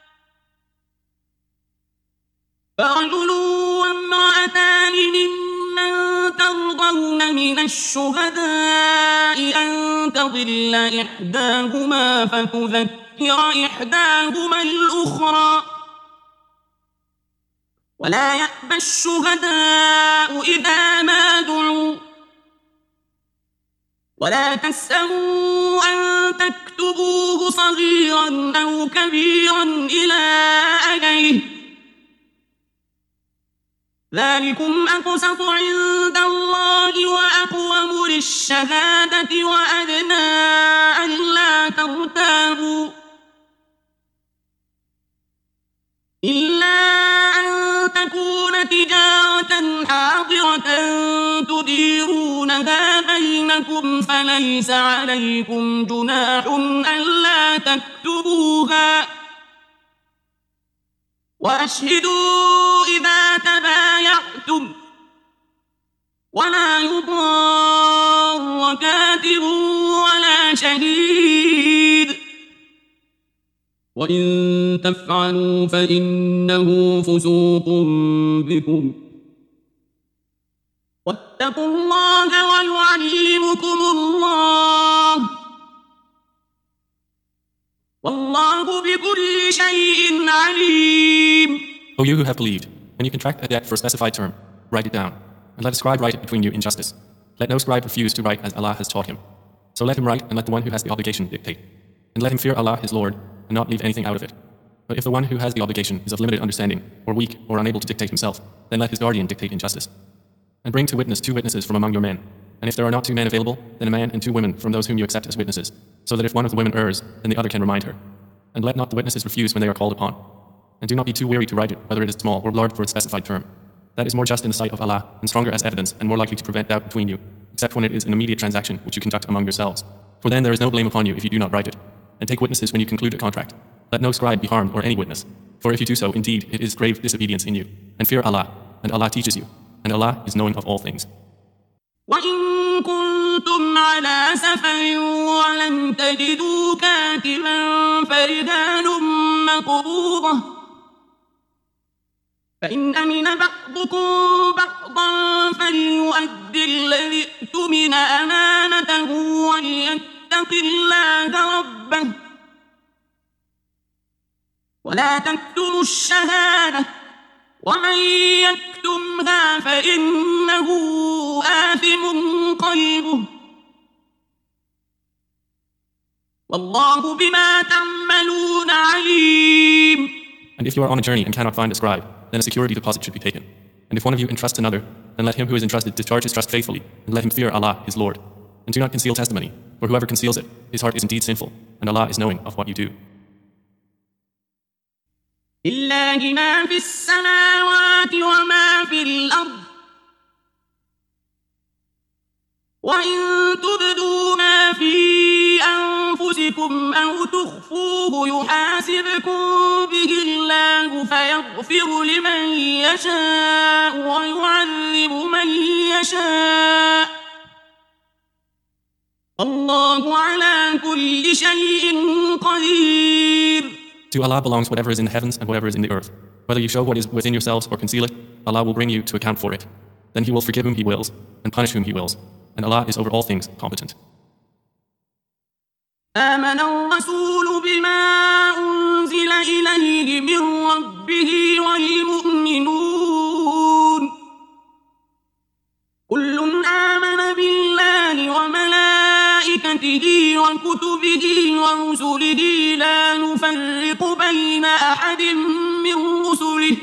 أن تضل إحداهما فتذكر إحداهما الأخرى ولا يأبى الشهداء إذا ما دعوا ولا تسأموا أن تكتبوه صغيرا أو كبيرا إلى أجله ذلكم أقسط عند الله وأقوم للشهادة وأدنى ألا ترتابوا إلا أن تكون تجارة حاضرة تديرونها بينكم فليس عليكم جناح ألا تكتبوها وأشهدوا إذا تبايعتم ولا يضار كاتب ولا شهيد وإن تفعلوا فإنه فسوق بكم واتقوا الله ويعلمكم الله والله بكل شيء عليم. O you who have believed, when you contract a debt for a specified term, write it down, and let a scribe write it between you in justice. Let no scribe refuse to write as Allah has taught him. So let him write, and let the one who has the obligation dictate. And let him fear Allah his Lord, and not leave anything out of it. But if the one who has the obligation is of limited understanding, or weak, or unable to dictate himself, then let his guardian dictate in justice. And bring to witness 2 witnesses from among your men. And if there are not 2 men available, then a man and 2 women from those whom you accept as witnesses, so that if one of the women errs, then the other can remind her. And let not the witnesses refuse when they are called upon. And do not be too weary to write it, whether it is small or large for its specified term. That is more just in the sight of Allah, and stronger as evidence, and more likely to prevent doubt between you, except when it is an immediate transaction which you conduct among yourselves. For then there is no blame upon you if you do not write it. And take witnesses when you conclude a contract. Let no scribe be harmed or any witness. For if you do so, indeed, it is grave disobedience in you. And fear Allah, and Allah teaches you, and Allah is knowing of all things. وإن كنتم على سفر ولم تجدوا كاتبا فرهان مقبوضة فإن أمن بعضكم بعضا فليؤدي الذي ائتمن أمانته وليتق الله ربه ولا تكتموا الشهادة ومن يكتمها فإنه آثم قلبه والله بما تعملون عليم. And if you are on a journey and cannot find a scribe, then a security deposit should be taken. And if one of you entrusts another, then let him who is entrusted discharge his trust faithfully, and let him fear Allah, his Lord. And do not conceal testimony, for whoever conceals it, his heart is indeed sinful, and Allah is knowing of what you do. لله ما في السماوات وما في الأرض وإن تبدوا ما في أنفسكم أو تخفوه يحاسبكم به الله فيغفر لمن يشاء ويعذب من يشاء الله على كل شيء قدير. To Allah belongs whatever is in the heavens and whatever is in the earth. Whether you show what is within yourselves or conceal it, Allah will bring you to account for it. Then He will forgive whom He wills and punish whom He wills. And Allah is over all things competent. آمن الرسول بما أنزل إليه من ربه والمؤمنون كل آمن بالله وملائكته وكتبه ورسله لا نفرق بين أحد من رسله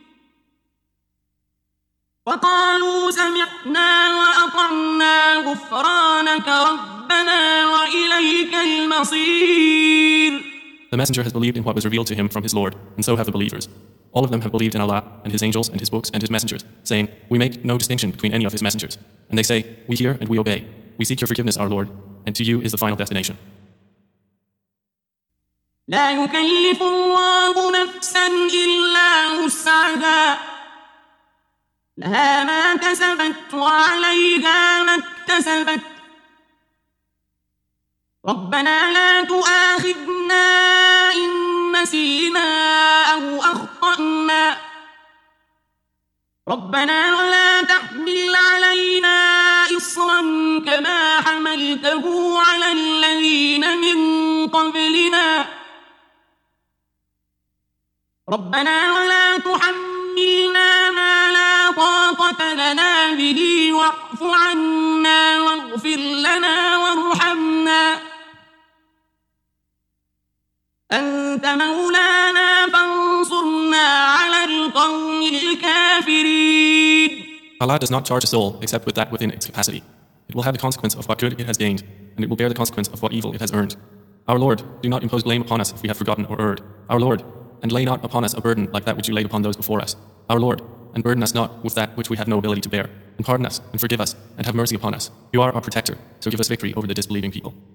وقالوا سمعنا وأطعنا غفرانك ربنا وإليك المصير. The messenger has believed in what was revealed to him from his Lord, and so have the believers. All of them have believed in Allah and His angels and His books and His messengers, saying, we make no distinction between any of His messengers. And they say, we hear and we obey. We seek your forgiveness, our Lord, and to you is the final destination. لا يكلف الله نفسا إلا وسعها لها ما كسبت وعليها ما اكتسبت ربنا لا تؤاخذنا إن نسينا أو أخطأنا ربنا ولا تحمل علينا إصرا كما حملته على الذين من قبلنا ربنا ولا تحملنا ما لا طاقة لنا به واعف عنا واغفر لنا وارحمنا أنت مولانا فانصرنا على القوم الكافرين. Allah does not charge a soul except with that within its capacity. It will have the consequence of what good it has gained, and it will bear the consequence of what evil it has earned. Our Lord, do not impose blame upon us if we have forgotten or erred. Our Lord, and lay not upon us a burden like that which you laid upon those before us. Our Lord, and burden us not with that which we have no ability to bear. And pardon us, and forgive us, and have mercy upon us. You are our protector, so give us victory over the disbelieving people.